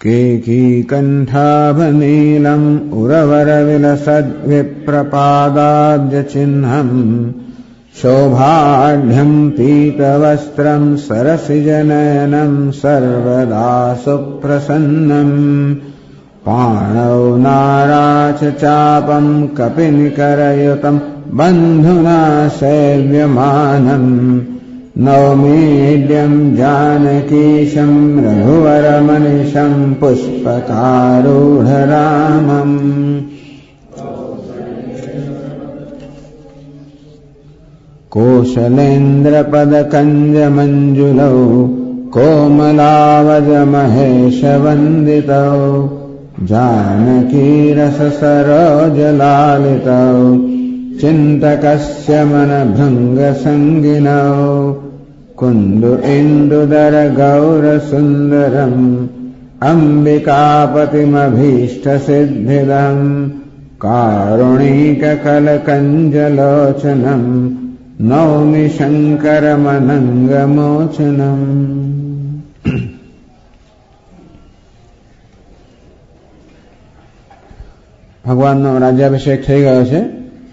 केकीकण्ठाभनीलम् उरवरविलसद्विप्रपादाब्जचिह्नम् शोभाढ्यम् पीतवस्त्रम् सरसिजनयनम् सर्वदा सुप्रसन्नम् पाणौ नाराचचापम् कपिनिकरयुतम् बन्धुना सेव्यमानम् नौमीड्यम् जानकीशम् रघुवरमनिशम् पुष्पकारूढरामम् कोशलेन्द्रपदकञ्जमञ्जुलौ कोमलावजमहेशवन्दितौ जानकीरससरोजलालितौ चिन्तकस्य मनभृङ्गसङ्गिनौ कुन्दु इन्दुदर गौरसुन्दरम् अम्बिकापतिमभीष्टसिद्धिदम् कारुणिककलकञ्जलोचनम् नौमि शङ्करमनङ्गमोचनम्। ભગવાનનો રાજ્યાભિષેક થઈ ગયો છે.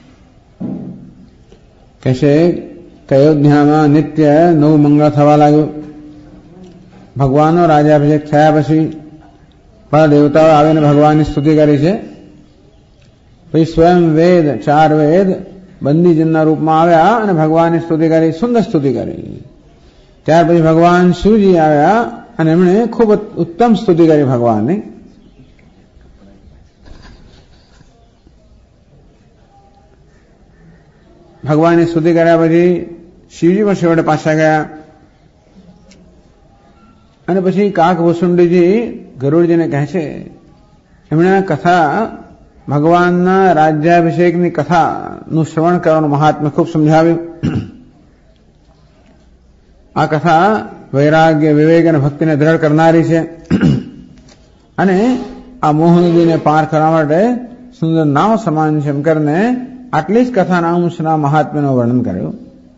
કહેશે કે અયોધ્યામાં નિત્ય નવું મંગળ થવા લાગ્યું. ભગવાનનો રાજ્યાભિષેક થયા પછી બધા દેવતાઓ આવીને ભગવાનની સ્તુતિ કરી છે. પછી સ્વયં વેદ, 4 વેદ બંદીજનના રૂપમાં આવ્યા અને ભગવાનની સ્તુતિ કરી, સુંદર સ્તુતિ કરી. ત્યાર પછી ભગવાન શિવજી આવ્યા અને એમણે ખૂબ ઉત્તમ સ્તુતિ કરી ભગવાનની. ભગવાનની સ્તુતિ કર્યા પછી શિવજી પણ છેવટે પાછા ગયા અને પછી કાકભૂષુંડીજી ગરુડજીને કહે છે, એમણે કથા, ભગવાનના રાજ્યાભિષેકની કથાનું શ્રવણ કરવાનું મહાત્મ્ય ખૂબ સમજાવ્યું. આ કથા વૈરાગ્ય, વિવેક અને ભક્તિને દ્રઢ કરનારી છે અને આ મોહનદીને પાર કરવા માટે સુંદર નાવ સમાન છે એમ કરીને આટલી જ કથાના અંશના મહાત્મ્યનું વર્ણન કર્યું.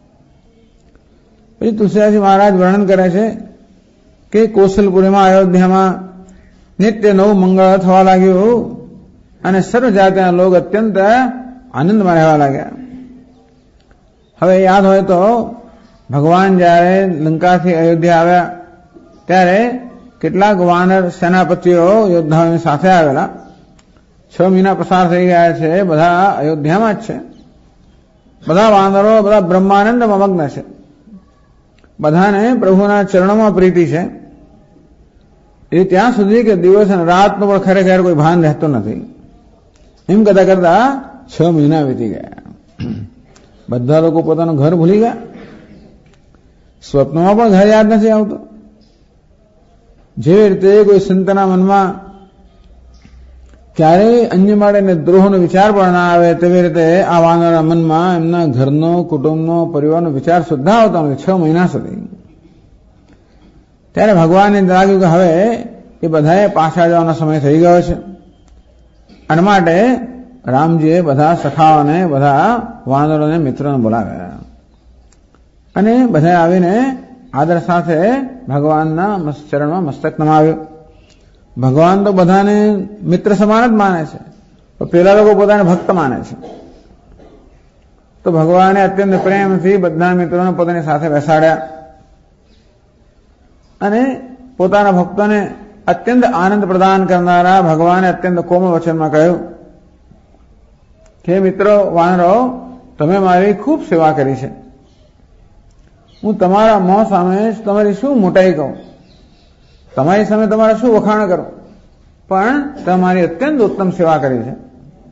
પછી તુલસીદાસજી મહારાજ વર્ણન કરે છે કે કૌશલપુરીમાં, અયોધ્યામાં નિત્ય નવું મંગળ થવા લાગ્યું અને સર્વ જાતિના લોકો અત્યંત આનંદમાં રહેવા લાગ્યા. હવે યાદ હોય તો ભગવાન જ્યારે લંકાથી અયોધ્યા આવ્યા ત્યારે કેટલાક વાનર સેનાપતિઓ યોદ્ધાઓની સાથે આવેલા. 6 મહિના પસાર થઈ ગયા છે, બધા અયોધ્યામાં જ છે. બધા વાનરો, બધા બ્રહ્માનંદમાં મગ્ન છે. બધાને પ્રભુના ચરણોમાં પ્રીતિ છે. એ ત્યાં સુધી કે દિવસ અને રાતનું પણ ખરેખર કોઈ ભાન રહેતું નથી. એમ કરતા કરતા 6 મહિના વીતી ગયા. બધા લોકો પોતાનું ઘર ભૂલી ગયા. સ્વપ્નમાં પણ ઘર યાદ નથી આવતું. જેવી રીતે કોઈ સંતના મનમાં ક્યારેય અન્ય માટે દ્રોહનો વિચાર પણ ના આવે, તેવી રીતે આ વાનરના મનમાં એમના ઘરનો, કુટુંબનો, પરિવારનો વિચાર સુદ્ધા આવતો નથી 6 મહિના સુધી. ત્યારે ભગવાનને લાગ્યું કે હવે એ બધાએ પાછા જવાનો સમય થઈ ગયો છે અને માટે રામજીએ બધા સખાઓને, બધા વાનરોને, મિત્રોને બોલાવ્યા અને બધા આવીને આદર સાથે ભગવાનના ચરણમાં મસ્તક નમાવ્યું. ભગવાન તો બધાને મિત્ર સમાન જ માને છે, તો પેલા લોકો પોતાને ભક્ત માને છે. તો ભગવાને અત્યંત પ્રેમથી બધા મિત્રોને પોતાની સાથે બેસાડ્યા અને પોતાના ભક્તોને અત્યંત આનંદ પ્રદાન કરનારા ભગવાને અત્યંત કોમળ વચનમાં કહ્યું કે મિત્રો, વાનરો, તમે મારી ખૂબ સેવા કરી છે. હું તમારા મોં સામે તમારી શું મોટાઈ કહું, તમારી સામે તમારા શું વખાણ કરો, પણ તમારી અત્યંત ઉત્તમ સેવા કરી છે.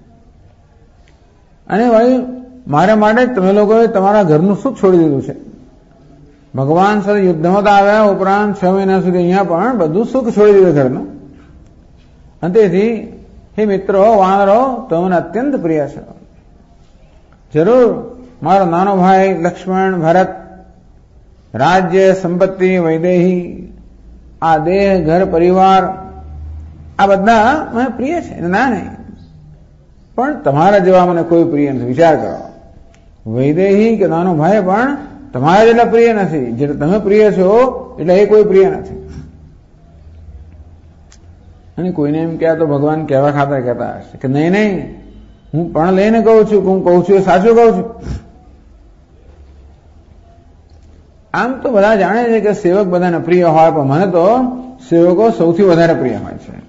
અને ભાઈ, મારા માટે તમે લોકોએ તમારા ઘરનું સુખ છોડી દીધું છે. ભગવાન સાથે યુદ્ધમાં તો આવ્યા, ઉપરાંત 6 મહિના સુધી અહીંયા પણ બધું સુખ છોડી દીધું ઘરનું. અને તેથી હે મિત્રો, વાનરો, તમને અત્યંત પ્રિય છે. જરૂર મારો નાનો ભાઈ લક્ષ્મણ, ભરત, રાજ્ય, સંપત્તિ, વૈદેહી, આ દેહ, ઘર, પરિવાર, આ બધા મને પ્રિય છે, ના નહીં, પણ તમારા જેવા મને કોઈ પ્રિય નથી. વિચાર કરો, વૈદેહી કે નાનો ભાઈ પણ તમારા જેટલા પ્રિય નથી. જેટલા તમે પ્રિય છો એટલે એ કોઈ પ્રિય નથી. અને કોઈને એમ કહે તો ભગવાન કહેવા ખાતર કહેતા હશે કે નહીં નહીં, હું પણ લઈને કહું છું, હું કહું છું એ સાચું કહું છું. આમ તો બધા જાણે છે કે સેવક બધાને પ્રિય હોય, પણ મને તો સેવકો સૌથી વધારે પ્રિય હોય છે.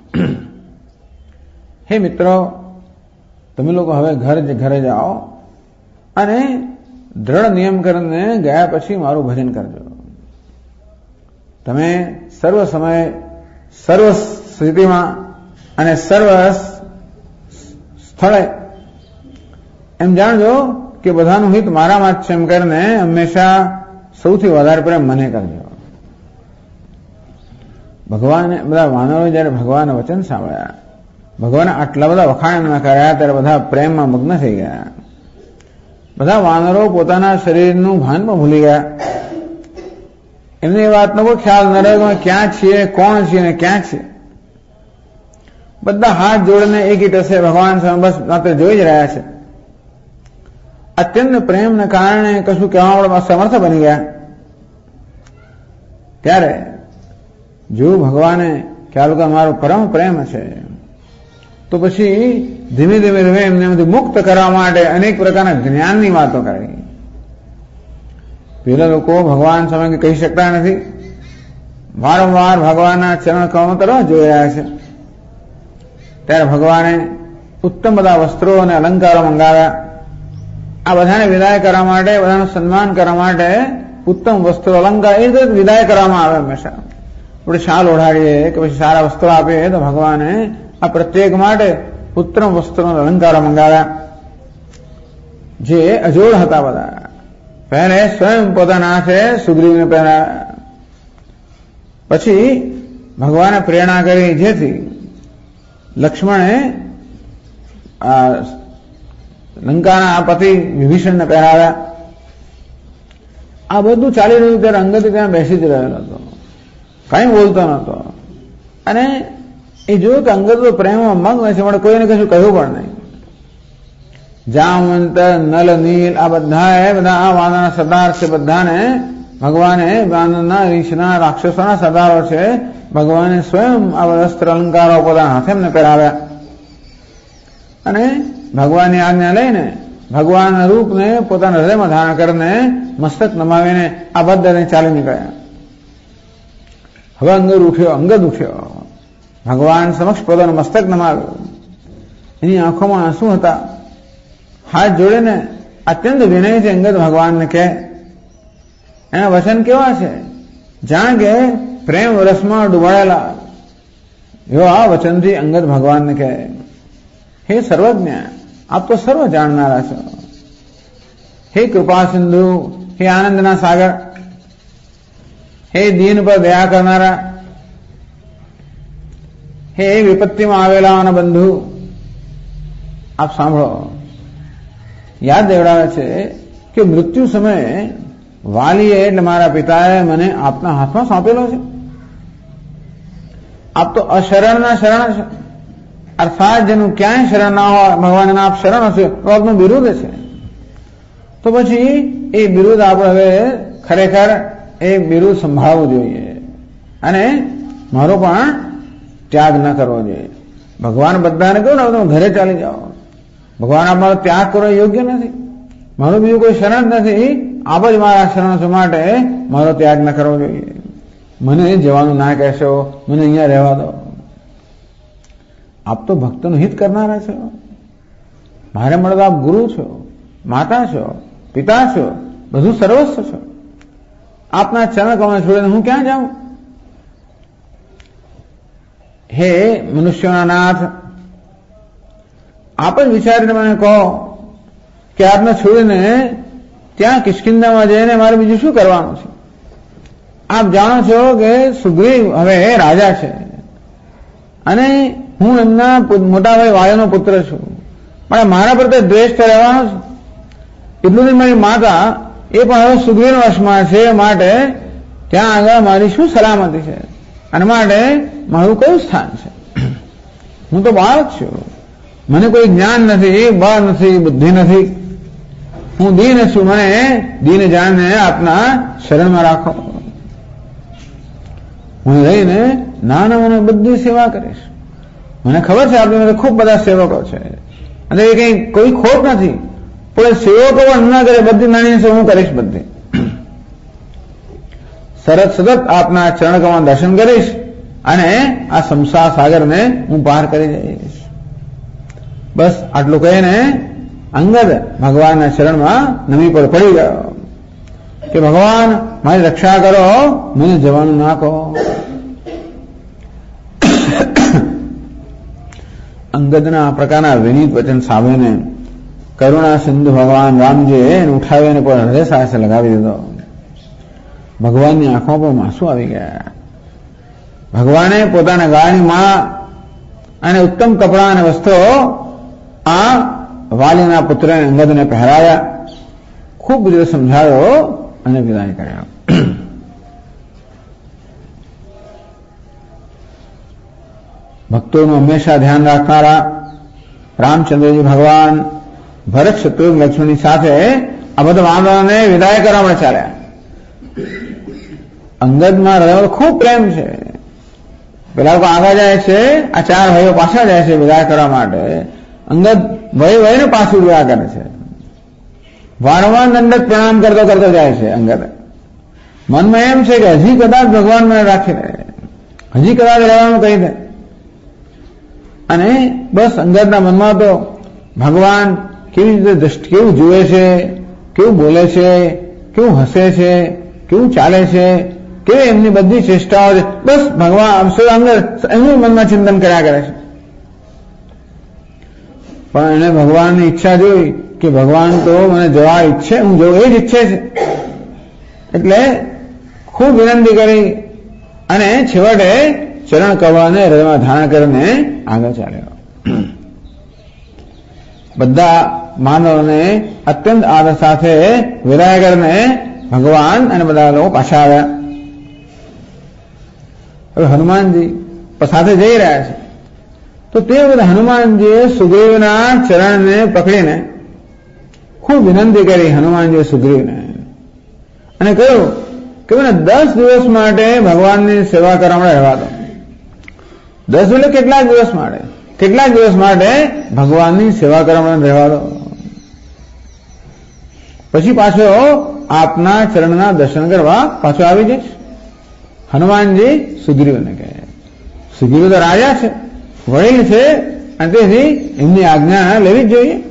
હે મિત્રો, તમે લોકો હવે ઘરે જાઓ અને દ્રઢ નિયમ કરીને ગયા પછી મારું ભજન કરજો. તમે સર્વ સમય, સર્વ સ્થિતિમાં અને સર્વ સ્થળે એમ જાણજો કે બધાનું હિત મારામાં જ છે એમ કરીને હંમેશા સૌથી વધારે પ્રેમ મને કરજો. ભગવાને બધા વાનરો જયારે ભગવાનના વચન સાંભળ્યા, ભગવાને આટલા બધા વખાણ કર્યા, ત્યારે બધા પ્રેમમાં મગ્ન થઈ ગયા. બધા વાનરો પોતાના શરીરનું ભાન પણ ભૂલી ગયા. એમને એ વાતનો કોઈ ખ્યાલ ન રહ્યો ક્યાં છીએ, કોણ છીએ ને ક્યાં છીએ. બધા હાથ જોડીને એક ટસે ભગવાન સામે બસ માત્ર જોઈ જ રહ્યા છે. અત્યંત પ્રેમને કારણે કશું કહેવામાં સમર્થ બની ગયા. ત્યારે જો ભગવાને ખ્યાલ કે મારો પરમ પ્રેમ છે, તો પછી ધીમે ધીમે ધીમે એમને મુક્ત કરવા માટે અનેક પ્રકારના જ્ઞાનની વાતો કરી. પેલા લોકો ભગવાન સામે કહી શકતા નથી, વારંવાર ભગવાનના ચરણ કમળ તરફ જોઈ રહ્યા છે. ત્યારે ભગવાને ઉત્તમ બધા વસ્ત્રો અને અલંકારો મંગાવ્યા. આ બધાને વિદાય કરવા માટે, બધાનું સન્માન કરવા માટે ઉત્તમ વસ્ત્રો, અલંકાર એ રીતે વિદાય કરવામાં આવે. હંમેશા આપણે શાલ ઓઢાડીએ કે પછી સારા વસ્ત્રો આપીએ તો ભગવાને આ પ્રત્યેક માટે ઉત્તમ વસ્ત્રો અને અલંકારો મંગાવ્યા, જે અજોડ હતા. બધા પહેલે સ્વયં પોતાના હાથે સુગ્રીવને પહેરાવ્યા. પછી ભગવાને પ્રેરણા કરી, જેથી લક્ષ્મણે લંકાના પતિ વિભીષણને પહેરાવ્યા. આ બધું ચાલી રહ્યું ત્યારે અંગદ ત્યાં બેસી જ રહેલો હતો, કઈ બોલતો નતો. અને એ જોયું કે અંગદ તો પ્રેમમાં મગ્ન છે, પણ કોઈને કશું કહ્યું પણ નહીં. જામવંત, નલ, નીલ આ બધા આ વાનરના સરદાર છે. બધાને ભગવાને વાનરના, રીછના, રાક્ષસોના સરદારો છે. ભગવાને સ્વયં આ વસ્ત્ર અલંકારો પોતાના હાથે એમને પહેરાવ્યા. અને ભગવાનની આજ્ઞા લઈને ભગવાનના રૂપને પોતાના હૃદયમાં ધારણ કરીને મસ્તક નમાવીને આ બધા ચાલી નીકળ્યા. હવે અંગદ ઉઠ્યો, ભગવાન સમક્ષ પોતાનું મસ્તક નમાવ્યું. એની આંખોમાં આંસુ હતા. હાથ જોડીને અત્યંત વિનયથી અંગદ ભગવાનને કહે. એના વચન કેવા છે, જાણ કે પ્રેમ રસમાં ડૂબાડેલા એવા વચનથી અંગદ ભગવાનને કહે, હે સર્વજ્ઞ, આપ તો સર્વ જાણનારા છો. હે કૃપા સિંધુ, હે આનંદના સાગર, હે દીન પર દયા કરનારા, હે વિપત્તિમાં આવેલાના બંધુ, આપ સાંભળો. યાદ દેવડાવે છે કે મૃત્યુ સમયે વાલીએ એટલે મારા પિતાએ મને આપના હાથમાં સોંપેલો છે. આપ તો અશરણના શરણ છે. અર્થાત જેનું ક્યાંય શરણ ના હોય, ભગવાનના આપ શરણ હશે તો આપનું બિરુદ છે. તો પછી એ બિરુદ આપણે હવે ખરેખર એ બિરુદ સંભાળવું જોઈએ અને મારો પણ ત્યાગ ન કરવો જોઈએ. ભગવાન બધાને કહ્યું ને તમે ઘરે ચાલી જાઓ, ભગવાન આપ મારો ત્યાગ કરવો યોગ્ય નથી. મારું બીજું કોઈ શરણ નથી, આપ જ મારા શરણ છો, માટે મારો ત્યાગ ન કરવો જોઈએ. મને જવાનું ના કહેશો, મને અહીંયા રહેવા દો. આપ તો ભક્તનું હિત કરનારા છો. મારે મળતા આપ ગુરુ છો, માતા છો, પિતા છો, બધું સર્વસ્વ છો. આપના ચરણ કમળ છોડીને હું ક્યાં જાઉં? હે મનુષ્યોના નાથ, આપ જ વિચારીને મને કહો કે આપને છોડીને ત્યાં કિષ્કિંધામાં જઈને મારે બીજું શું કરવાનું છે? આપ જાણો છો કે સુગ્રીવ હવે રાજા છે અને હું એમના મોટા ભાઈ વાયુનો પુત્ર છું, પણ મારા પ્રત્યે દ્વેષ તો રહેવાનો છે. એટલું જ મારી માતા એ પણ હવે સુગ્રીવના વશમાં છે, માટે ત્યાં આગળ મારી શું સલામતી છે અને માટે મારું કયું સ્થાન છે? હું તો બાળક છું, મને કોઈ જ્ઞાન નથી, બળ નથી, બુદ્ધિ નથી. હું દીન છું, મને દીન જાણને આપના શરણમાં રાખો. હું રહીને નાના મને બધી સેવા કરીશ. મને ખબર છે આપણી પાસે ખૂબ બધા સેવકો છે અને એ કઈ કોઈ ખોટ નથી, પણ સેવકો પણ ન કરે, બધી નાની હું કરીશ, બધી સતત આપના ચરણકમાં દર્શન કરીશ અને આ સંસાર સાગરને હું પાર કરી જઈશ. બસ આટલું કહીને અંગદ ભગવાનના ચરણમાં નમી પર પડી ગયો કે ભગવાન મારી રક્ષા કરો, મને જવાનું ના કહો. અંગદના આ પ્રકારના વિનીત વચન સાંભળીને કરુણા સિંધુ ભગવાન રામજીએ એને ઉઠાવીને કોઈ હૃદય સાથે લગાવી દીધો. ભગવાનની આંખો પર આંસુ આવી ગયા. ભગવાને પોતાના ગાળની માં અને ઉત્તમ કપડા અને વસ્ત્રો આ વાલીના પુત્રને અંગદને પહેરાવ્યા, ખૂબ બધું સમજાવ્યો અને વિદાય કર્યા. ભક્તોનું હંમેશા ધ્યાન રાખનારા રામચંદ્રજી ભગવાન ભરત, શત્રુઘ્ન, લક્ષ્મણની સાથે આ બધા વાનરોને વિદાય કરવા માટે ચાલ્યા. અંગદમાં હૃદયમાં ખૂબ પ્રેમ છે. પેલા લોકો આગળ જાય છે, આ ચાર ભાઈઓ પાછા જાય છે વિદાય કરવા માટે. અંગદ વહીને પાછું વિદાય કરે છે. વારંવાર દંડક પ્રણામ કરતો કરતો જાય છે. અંગદ મનમાં એમ છે કે હજી કદાચ ભગવાન મને રાખી દે, હજી કદાચ રહેવાનું કહી દે. અને બસ અંગદના મનમાં તો ભગવાન કેવી રીતે કેવું જુએ છે, કેવું બોલે છે, કેવું હસે છે, કેવું ચાલે છે, કેવી એમની બધી ચેષ્ટાઓ છે, બસ ભગવાન અંગદ એમનું મનમાં ચિંતન કર્યા કરે છે. પણ એને ભગવાનની ઈચ્છા જોઈ કે ભગવાન તો મને જવા ઈચ્છે, હું જવું એ જ ઈચ્છે છે. એટલે ખૂબ વિનંતી કરી અને છેવટે ચરણ કમળને હૃદયમાં ધારણ કરીને આગળ ચાલ્યો. બધા માનવોને અત્યંત આદર સાથે વિદાય કરીને ભગવાન અને બધા લોકો પાછા આવ્યા. હવે હનુમાનજી સાથે જઈ રહ્યા છે, તો તે વખતે હનુમાનજીએ સુગ્રીવના ચરણને પકડીને ખૂબ વિનંતી કરી હનુમાનજીએ સુગ્રીવને અને કહ્યું કે મને 10 દિવસ માટે ભગવાનની સેવા કરવા માટે રહેવા દો. 10 એટલે કેટલાક દિવસ માટે ભગવાનની સેવા કરવા માટે રહેવા દો. પછી પાછો આપના ચરણના દર્શન કરવા પાછો આવી જઈશ. હનુમાનજી સુગ્રીવને કહે. સુગ્રીવ તો રાજા છે, વડીલ છે, અને તેથી એમની આજ્ઞા લેવી જ જોઈએ.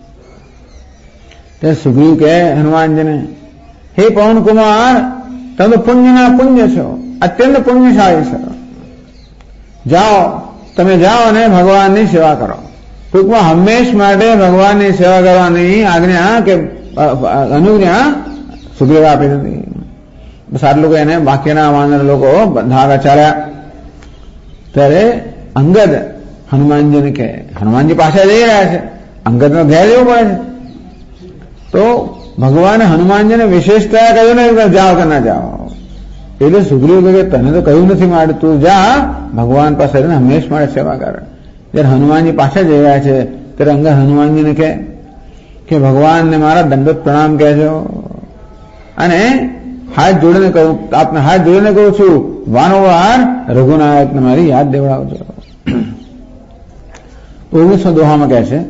તે સુગ્રીવ કહે હનુમાનજીને, હે પવનકુમાર, તમે પુણ્યના પુણ્ય છો, અત્યંત પુણ્યશાળી છો. જાઓ, તમે જાઓ અને ભગવાનની સેવા કરો. ટૂંકમાં હંમેશ માટે ભગવાનની સેવા કરવાની આજ્ઞા કે અનુજ્ઞા સુગ્રીવ આપી દીધી. બસ આટલું કે એને બાકીના વાનર લોકો બધા આગળ ચાલ્યા. ત્યારે અંગદ હનુમાનજીને કહે, હનુમાનજી પાછા જઈ રહ્યા છે, અંગદનો ઘેર જવું પડે છે. તો ભગવાને હનુમાનજીને વિશેષતા કહ્યું ને જાઓ કે ના જાઓ. એટલે સુગ્રીવ કે તને તો કહ્યું નથી માટે તું જા, ભગવાન પાસે હંમેશ માટે સેવા કર. જયારે હનુમાનજી પાછા જઈ રહ્યા છે ત્યારે અંગદ હનુમાનજીને કહે કે ભગવાનને મારા દંડવત પ્રણામ કહેજો અને હાથ જોડીને કહું, આપને હાથ જોડીને કહું છું, વારંવાર રઘુનાયકને મારી યાદ દેવડાવજો. 19 દોહામાં કહે છે,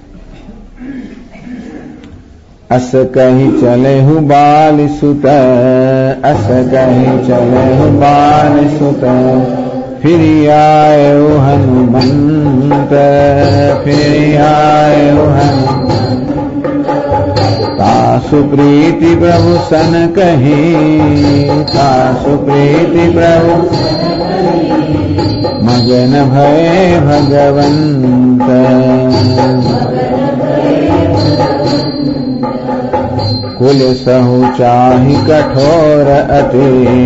अस कही चले हूँ बाल सुत, अस कही चले हूँ बाल सुत, फिर आए हनुमंत, फिर आए तासु प्रीति प्रभु सन कही, तासु प्रीति प्रभु मगन भय भगवंत. कुल सहु चाहि कठोर अति,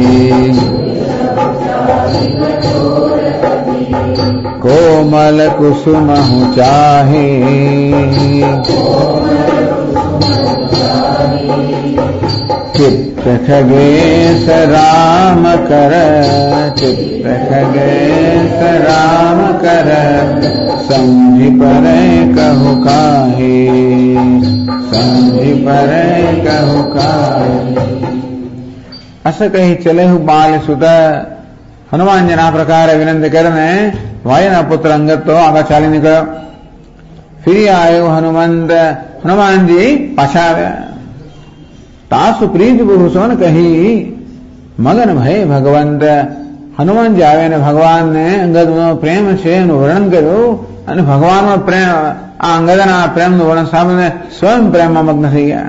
कोमल कुसुमहु चाहि, चित्त खगेश राम कर, चित्त खगेश राम कर, समझि परै कहु काहि, समझि परै कहु काहि. अस कही चले हूँ बाल सुत, હનુમાનજીને આ પ્રકારે વિનંતી કરીને વાયુના પુત્ર અંગદ તો આગળ ચાલી નીકળ્યો. ફરી આવ્યો હનુમંત. હનુમાનજી પાછા આવ્યા. તાસુ પ્રીત પુરુષોન કહી મગન ભય ભગવંત. હનુમાનજી આવે અને ભગવાનને અંગદનો પ્રેમ છે એનું વર્ણન કર્યું અને ભગવાનનો પ્રેમ આ અંગદના પ્રેમનું વર્ણન સાંભળીને સ્વયં પ્રેમમાં મગ્ન થઈ ગયા.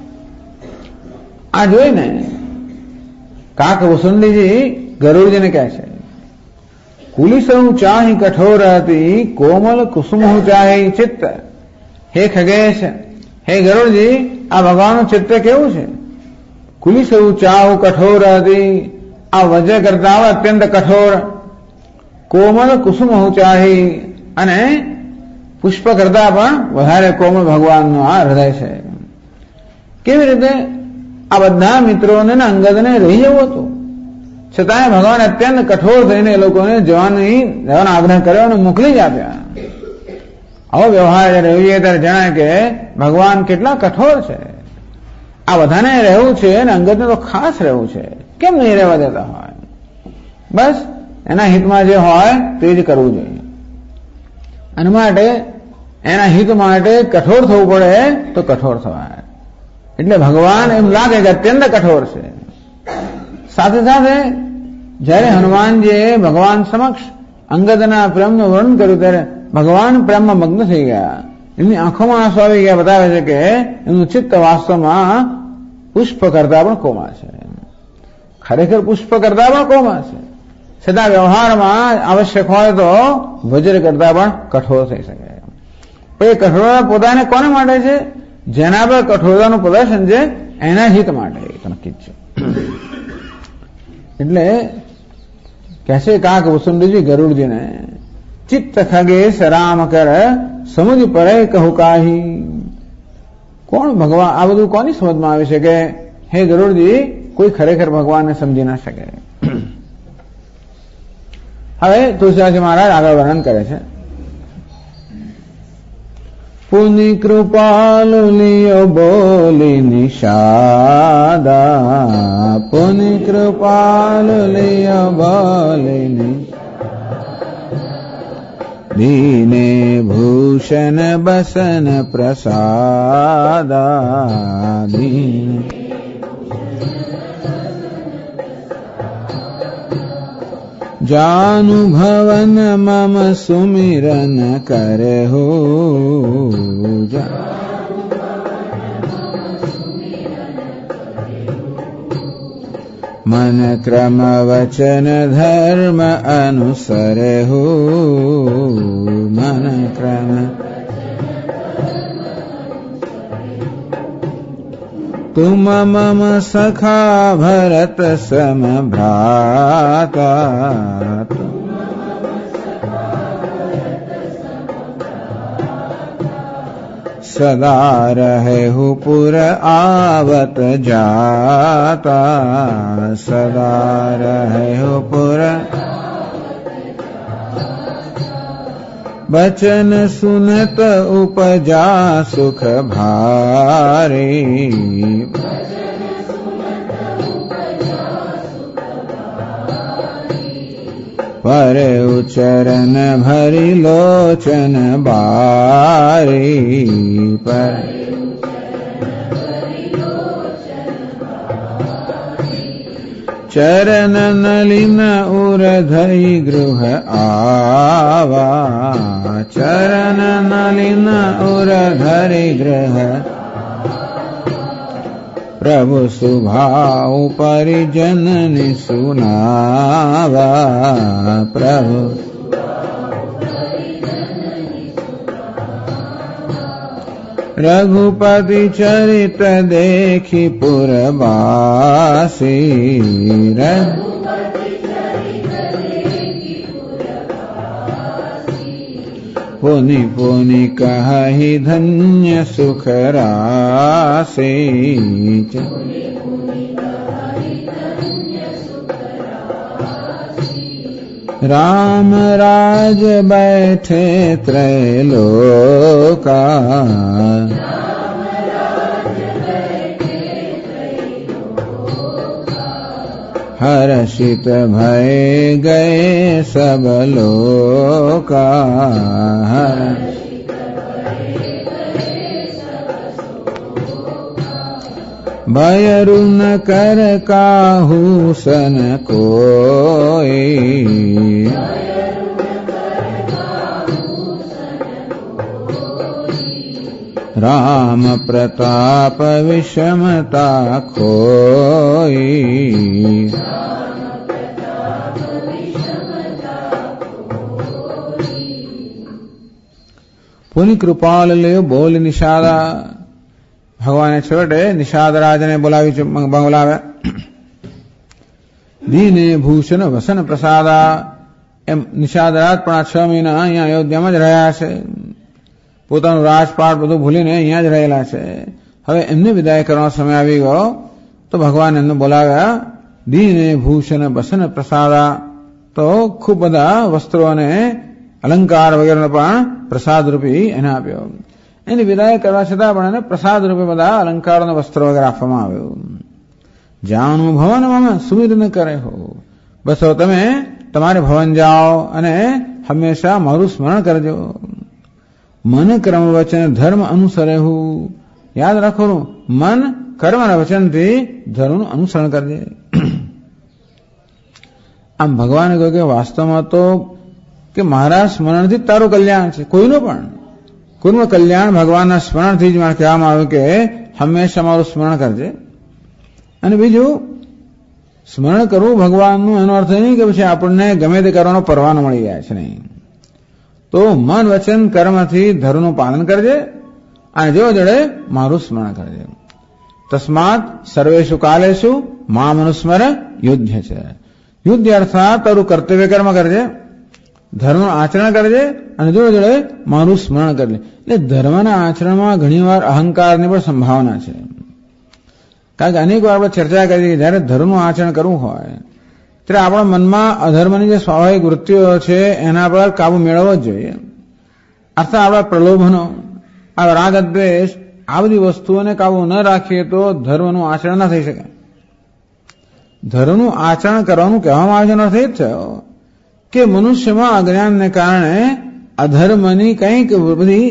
આ જોઈને કાક વસુંડીજી ગરુડજીને કહે છે, કુલિસૌ ચાહી કઠોર હતી કોમલ કુસુમ ચાહી ચિત્ત. હે ખગેશ, હે ગરુડજી, આ ભગવાનનું ચિત્ત કેવું છે? કુલિસૌ ચાહુ કઠોર હતી, આ વજ્ર કરતા અત્યંત કઠોર. કોમલ કુસુમ ચાહી, અને પુષ્પ કરતા પણ વધારે કોમળ ભગવાનનું આ હૃદય છે. કેવી રીતે? આ બધા મિત્રોને અંગદને રહી જવું હતું, છતાંય ભગવાન અત્યંત કઠોર થઈને એ લોકોને જવાનો આગ્રહ કર્યો અને મોકલી જ આપ્યા. આવો વ્યવહાર જયારે જોઈએ ત્યારે જણાય કે ભગવાન કેટલા કઠોર છે. આ બધાને રહેવું છે અને અંગદને તો ખાસ રહેવું છે, કેમ નહીં રહેવા દેતા હોય? બસ એના હિતમાં જે હોય તે જ કરવું જોઈએ. અને માટે એના હિત માટે કઠોર થવું પડે તો કઠોર થવાય. એટલે ભગવાન એમ લાગે કે અત્યંત કઠોર છે. સાથે સાથે જયારે હનુમાનજીએ ભગવાન સમક્ષ અંગદના પ્રેમનું વર્ણન કર્યું ત્યારે ભગવાન પ્રેમમાં મગ્ન થઈ ગયા. એમની આંખોમાં આંસુ આવી ગયા. બતાવે છે કે એમનું ચિત્ત વાસ્તવમાં પુષ્પ કરતા પણ કોમળ છે. ખરેખર પુષ્પ કરતા પણ કોમળ છે, છતાં વ્યવહારમાં આવશ્યક હોય તો વજ્ર કરતા પણ કઠોર થઈ શકે. એ કઠોરતા પોતાને કોને માટે છે? જેના પર કઠોરતાનું પ્રદર્શન છે એના હિત માટે નક્કી છે. એટલે કહે છે કાક વસુંડજી ગરુડજીને, ચિત્ત ખગેશ રામ કર સમજ પરે કહું કાહી. કોણ ભગવાન? આ બધું કોની સમજમાં આવે છે કે હે ગરુડજી, કોઈ ખરેખર ભગવાનને સમજી ના શકે. હવે તુલસીદાસજી મહારાજ આગળ વર્ણન કરે છે. પુનિ કૃપાલુ લિયો બોલી નિષાદા. પુનિ કૃપાલુ લિયો બોલી દીને ભૂષણ બસન પ્રસાદા. દીને જાનુ ભવન મમ સુમિરન કરે હો. મન ક્રમ વચન ધર્મ અનુસરે હો. મન ક્રમ તુમ મમ સખા ભરત સમ ભ્રાતા. સદા રહેહુ પુર આવત જાતા. સદા રહેહુ પુર બચન સુનત ઉપજા સુખ ભારી. પરે ઉચરન ભરી લોચન બારી. પર ચરણ નલિન ઉરધઈ ગૃહ આવા. ચરણ નલિન ઉરધરી ગૃહ પ્રભુ સુભાવ પરિજનની સુનાવા. પ્રભુ રઘુપતિ ચરિત દેખી પુરવાસી. પુનિ પુનિ કહી ધન્ય સુખ રાશી. રામ રાજ બેઠે ત્રૈલોકા. हर्षित भय गए सब लोका। भयरु न कर काहू सन कोई। राम प्रताप विषमता खोई। पुनि कृपाल ले बोल निषादा। ભગવાને છેવટે નિષાદરાજને બોલાવ્યા. દીને ભૂષણ વસન પ્રસાદા. એમ નિષાદરાજ પણ આ 6 મહિના અહીંયા અયોધ્યામાં જ રહ્યા છે. પોતાનું રાજપાટ બધું ભૂલીને અહીંયા જ રહેલા છે. હવે એમને વિદાય કરવાનો સમય આવી ગયો તો ભગવાન એમને બોલાવ્યા. દીને ભૂષણ વસન પ્રસાદા. તો ખૂબ બધા વસ્ત્રો અને અલંકાર વગેરેનો પણ પ્રસાદ રૂપી એને આપ્યો. એની વિદાય કરવા છતાં પણ એને પ્રસાદ રૂપે બધા અલંકારો અને વસ્ત્રો વગેરે આપવામાં આવ્યું. જાણું ભવન મમ સુમિર ન કરે હો. બસ હવે તમે તમારે ભવન જાઓ અને હંમેશા મારું સ્મરણ કરજો. મન કર્મ વચન ધર્મ અનુસરે હું. યાદ રાખો, મન કર્મ અને વચનથી ધર્મનું અનુસરણ કરજે. આમ ભગવાને કહ્યું કે વાસ્તવમાં તો કે મારા સ્મરણથી તારું કલ્યાણ છે. કોઈનું કલ્યાણ ભગવાનના સ્મરણથી જ મારે કહેવામાં આવ્યું કે હંમેશા મારું સ્મરણ કરજે. અને બીજું, સ્મરણ કરવું ભગવાનનું એનો અર્થ નહીં કે પછી આપણને ગમે તે કરવાનો પરવાનો મળી જાય છે, નહીં. તો મન વચન કર્મથી ધર્મનું પાલન કરજે અને જો જડે મારું સ્મરણ કરજે. તસ્માત સર્વેષુ કાલેષુ મામ અનુસ્મર યુધ્ય છે. યુદ્ધ અર્થાત તારું કર્તવ્ય કર્મ કરજે, ધર્મનું આચરણ કરજે અને જો જોડે મારું સ્મરણ કરજે. એટલે ધર્મના આચરણમાં ઘણીવાર અહંકારની પણ સંભાવના છે. કારણ કે અનેક વાર આપણે ચર્ચા કરી કે જયારે ધર્મનું આચરણ કરવું હોય ત્યારે આપણા મનમાં અધર્મની જે સ્વાભાવિક વૃત્તિઓ છે એના પર કાબુ મેળવવો જ જોઈએ. અર્થાત આપણા પ્રલોભનો, આ રાગ દ્વેષ, આ બધી વસ્તુઓને કાબુ ન રાખીએ તો ધર્મનું આચરણ ન થઈ શકે. ધર્મનું આચરણ કરવાનું કહેવામાં આવે છે એનો અર્થ એ જ થયો કે મનુષ્યમાં અજ્ઞાનને કારણે અધર્મની કંઈક બધી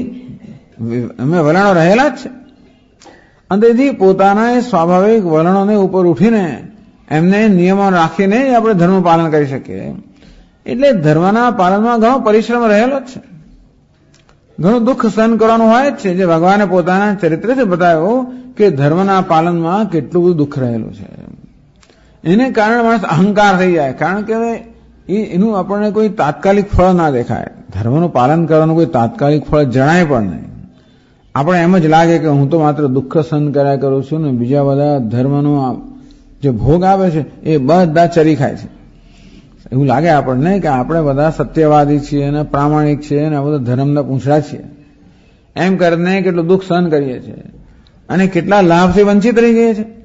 વલણો રહેલા જ છે. અને તેથી પોતાના સ્વાભાવિક વલણોને ઉપર ઉઠીને એમને નિયમો રાખીને આપણે ધર્મનું પાલન કરી શકીએ. એટલે ધર્મના પાલનમાં ઘણો પરિશ્રમ રહેલો જ છે, ઘણું દુઃખ સહન કરવાનું હોય જ છે. જે ભગવાને પોતાના ચરિત્રથી બતાવ્યું કે ધર્મના પાલનમાં કેટલું બધું દુઃખ રહેલું છે. એને કારણે માણસ અહંકાર થઈ જાય. કારણ કે એનું આપણને કોઈ તાત્કાલિક ફળ ના દેખાય. ધર્મનું પાલન કરવાનું કોઈ તાત્કાલિક ફળ જણાય પણ નહીં. આપણે એમ જ લાગે કે હું તો માત્ર દુઃખ સહન કર્યા કરું છું ને બીજા બધા ધર્મનો જે ભોગ આવે છે એ બધા ચરી ખાય છે. એવું લાગે આપણને કે આપણે બધા સત્યવાદી છીએ અને પ્રામાણિક છીએ અને આ બધા ધર્મના પૂંછડા છીએ. એમ કરીને કેટલું દુઃખ સહન કરીએ છીએ અને કેટલા લાભથી વંચિત રહી ગયા છે.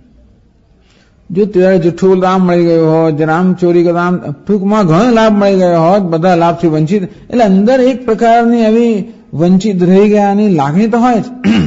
જો ત્યારે જુઠ્ઠું લાભ મળી ગયો હોત, રામ ચોરી કરતા, ટૂંકમાં ઘણો લાભ મળી ગયો હોત, બધા લાભથી વંચિત. એટલે અંદર એક પ્રકારની આવી વંચિત રહી ગયાની લાગણી તો હોય જ.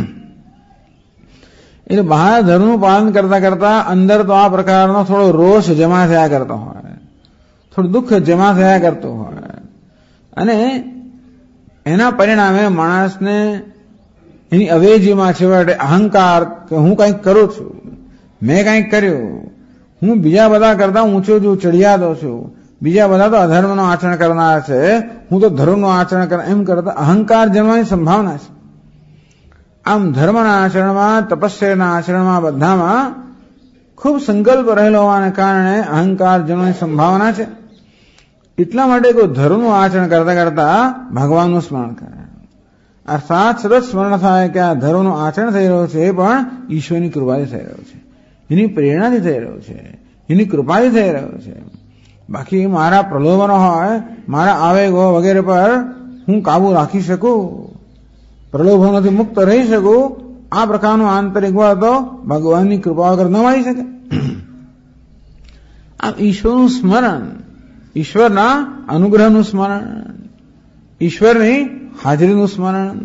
એટલે બહાર ધર્મનું પાલન કરતા કરતા અંદર તો આ પ્રકારનો થોડો રોષ જમા થયા કરતો હોય, થોડું દુઃખ જમા થયા કરતું હોય અને એના પરિણામે માણસને એની અવેજીમાં છેવટે અહંકાર કે હું કંઈક કરું છું, મેં કંઈક કર્યું, હું બીજા બધા કરતા ઊંચો છું, ચડિયાતો છું, બીજા બધા તો અધર્મનું આચરણ કરનાર છે, હું તો ધર્મનું આચરણ કર, એમ કરતા અહંકાર જન્મવાની સંભાવના છે. આમ ધર્મના આચરણમાં, તપસ્યાના આચરણમાં બધામાં ખૂબ સંકલ્પ રહેલો હોવાને કારણે અહંકાર જન્મવાની સંભાવના છે. એટલા માટે કોઈ ધર્મનું આચરણ કરતા કરતા ભગવાનનું સ્મરણ કરે. અર્થાત સતત સ્મરણ થાય કે આ ધર્મનું આચરણ થઈ રહ્યું છે એ પણ ઈશ્વરની કૃપાથી થઈ રહ્યું છે, એની પ્રેરણાથી થઈ રહ્યું છે, એની કૃપાથી થઈ રહ્યું છે. બાકી મારા પ્રલોભનો હોય, મારા આવેગો વગેરે પર હું કાબુ રાખી શકું, પ્રલોભનોથી મુક્ત રહી શકું, આ પ્રકારનું આંતરિક બળ તો ભગવાનની કૃપા વગર ન મળી શકે. આમ ઈશ્વરનું સ્મરણ, ઈશ્વરના અનુગ્રહનું સ્મરણ, ઈશ્વરની હાજરીનું સ્મરણ.